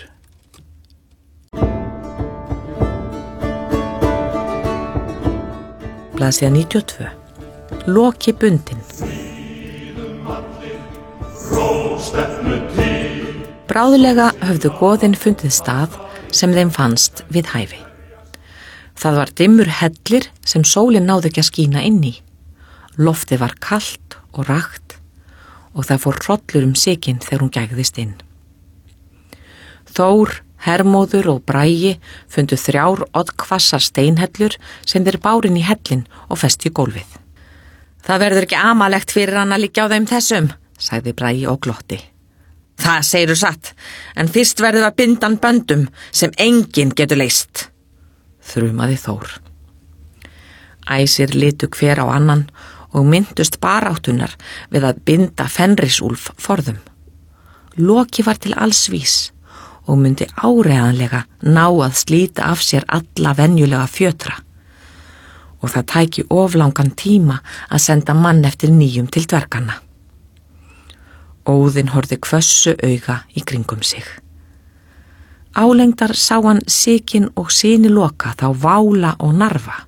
Blaðsíða 92. Loki bundinn. Bráðulega höfðu goðin fundið stað sem þeim fannst við hæfi. Það var dimmur hellir sem sólin náði ekki að skína inn í. Loftið var kalt og rakt og það fór hrollur siginn þegar hún gægðist inn. Þór, Hermóður og Bragi fundu 3 oddhvassar steinhellur sem þeir bárin í hellin og festu í gólfið. Það verður ekki amalegt fyrir hann að liggja á þeim þessum, sagði Bragi og glotti. Það segirðu satt, en fyrst verður að binda hann böndum sem enginn getur leyst, þrumaði Þór. Æsir litu hver á annan og myndust baráttunar við að binda Fenrisúlf forðum. Loki var til alls vís og myndi áreiðanlega ná að slíta af sér alla venjulega fjötra og það tæki oflangan tíma að senda mann eftir nýjum til dverganna. Óðinn horfði hvössu auga í kringum sig. Álengdar sá hann Sigyn og syni Loka, þá Vála og Narfa.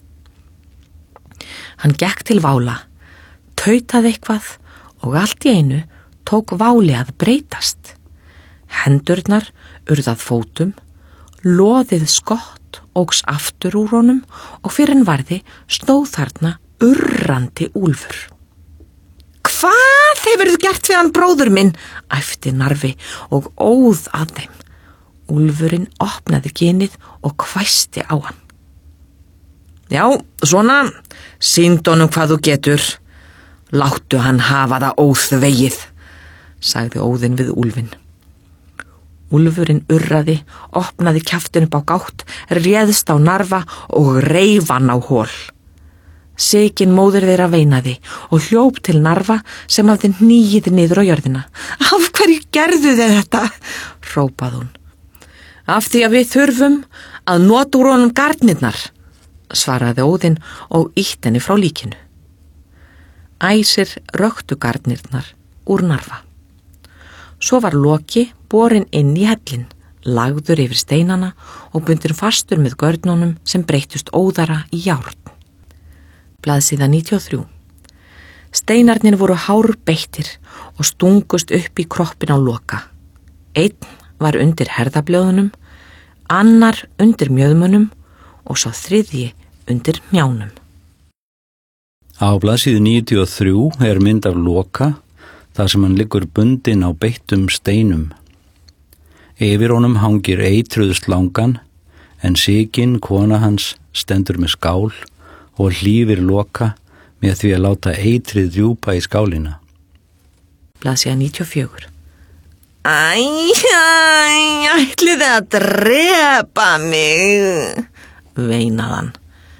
Hann gekk til Vála, tautaði eitthvað og allt í einu tók Váli að breytast. Hendurnar urðað fótum, loðið skott óks aftur úr honum og fyrir en varði stóð þarna urrandi úlfur. Hvað hefurðu gert við hann bróður minn? Æpti Narfi og óð að þeim. Úlfurinn opnaði ginið og hvæsti á hann. Já, svona, sýndu honum hvað þú getur. Láttu hann hafa það óþvegið, sagði Óðinn við úlfinn. Úlfurinn urraði, opnaði kjaftinn upp á gátt, réðst á Narfa og reif hann á hól. Sigyn móðir þeirra veinaði og hljóp til Narfa sem hafði hnýið niður á jörðina. Af hverju gerðu þið þetta? Hrópaði hún. Af því að við þurfum að nota úr honum garnirnar, svaraði Óðinn og ýtti henni frá líkinu. Æsir röktu garnirnar úr Narfa. Svo var Loki borinn inn í hellin, lagður yfir steinana og bundinn fastur með görnunum sem breyttust óðara í járn. Blaðsíða 93. Steinarnir voru hárbeittir og stungust upp í kroppin á Loka. Einn var undir herðablöðunum, annar undir mjöðmunum og sá þriðji undir hnjánum. Á blaðsíðu 93 mynd af Loka, þar sem hann liggur bundinn á beittum steinum. Yfir honum hangir eitruð slangan, en Sigyn, kona hans, stendur með skál og hlífir Loka með því að láta eitrið drjúpa í skálina. Blaðsíða 94. Ætlið þið að drepa mig, veinaðan.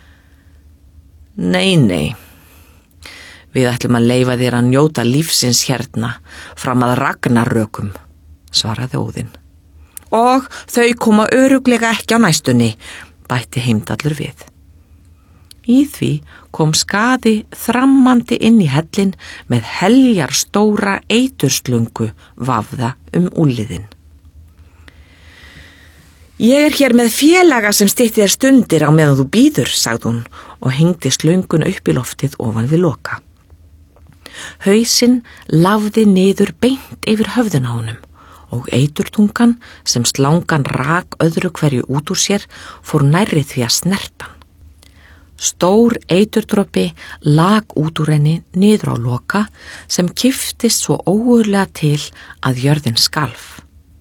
Nei. Við ætlum að leyfa þér að njóta lífsins hérna fram að ragnarökum, svaraði Óðinn. Og þau koma örugglega ekki á næstunni, bætti Heimdallur við. Í því kom Skaði þrammandi inn í hellinn með heljar stóra eiturslöngu vafða úlliðinn. Ég hér með félaga sem stytti þér stundir á meðan þú bíður, sagði hún og hengdi slönguna upp í loftið ofan við Loka. Hausinn lafði niður beint yfir höfðun á honum og eiturtungan sem slangan rak öðru hverju út úr sér fór nærri því að snertan. Stór eiturdropi lag út úr henni niður á Loka sem kiftist svo ógurlega til að jörðin skalf.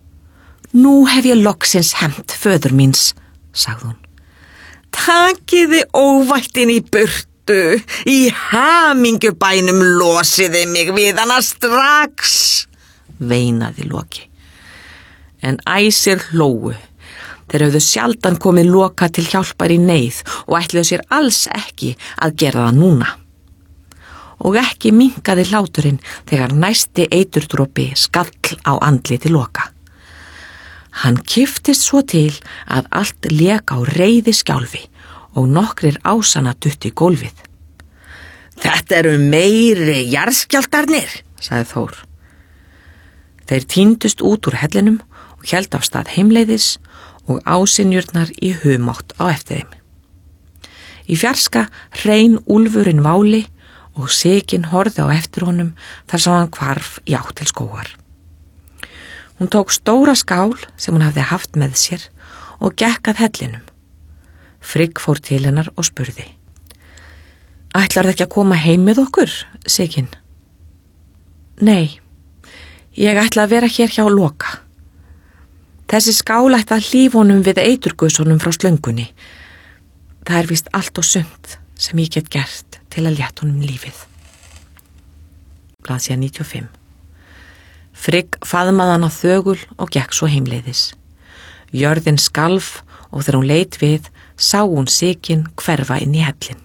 Nú hef ég loksins hefnt föður míns, sagði hún. Takiði óvættin í burtu, í hamingjubænum losiði mig við hana strax, veinaði Loki. En æsir hlógu. Þeir höfðu sjaldan komið Loka til hjálpar í neyð og ætluðu sér alls ekki að gera það núna. Og ekki minnkaði hláturinn þegar næsti eiturdropi skall á andliti Loka. Hann kiftist svo til að allt lék á reiði skjálfi og nokkrir ásana dutti í gólfið. Þetta eru meiri jarðskjálftarnir, sagði Þór. Þeir tíndust út úr hellinum og héldu af stað heimleiðis og ásynjurnar í humátt á eftir þeim. Í fjarska hrein úlfurinn váli og Sigyn horfði á eftir honum þar sem hann hvarf í átt til skógar. Hún tók stóra skál sem hún hafði haft með sér og gekk að hellinum. Frigg fór til hennar og spurði. Ætlarðu ekki að koma heim með okkur, Sigyn? Nei, ég ætla að vera hér hjá Loka. Þessi skál ætla að hlífa honum við eiturgusunum frá slöngunni. Það er víst allt og sumt sem ég get gert til að létta honum lífið. Blaðsíða 95. Frigg faðmaði hann á þögul og gekk svo heimleiðis. Jörðin skalf og þegar hún leit við, sá hún Sigyn hverfa inn í hellinn.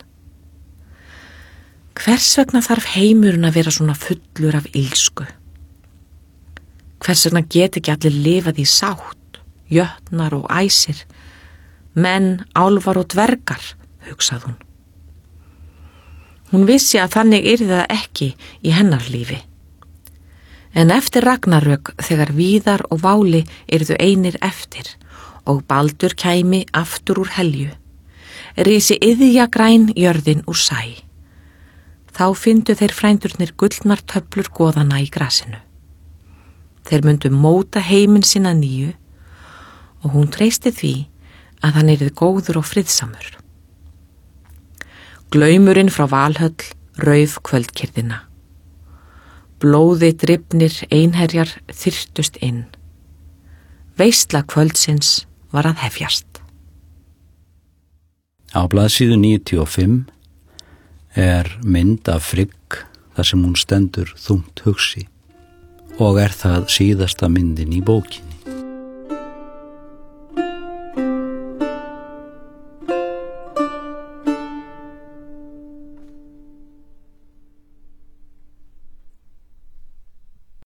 Hvers vegna þarf heimurinn að vera svona fullur af illsku? Hvers vegna get ekki allir lifað í sátt, jötnar og æsir, menn, álfar og dvergar, hugsaði hún. Hún vissi að þannig yrði það ekki í hennar lífi. En eftir Ragnarök þegar Víðar og Váli yrðu einir eftir og Baldur kæmi aftur úr helju, risi iðja græn jörðin úr sæ. Þá fyndu þeir frændurnir gullnar töflur goðanna í grasinu. Þeir myndu móta heiminn sinna nýju og hún treysti því að hann yrði góður og friðsamur. Glaumurinn frá Valhöll rauf kvöldkyrðina. Blóði drifnir einherjar þyrtust inn. Veisla kvöldsins var að hefjast. Á blaðsíðu 95 er mynd af Frigg þar sem hún stendur þungt hugsi og er það síðasta myndin í bókinni.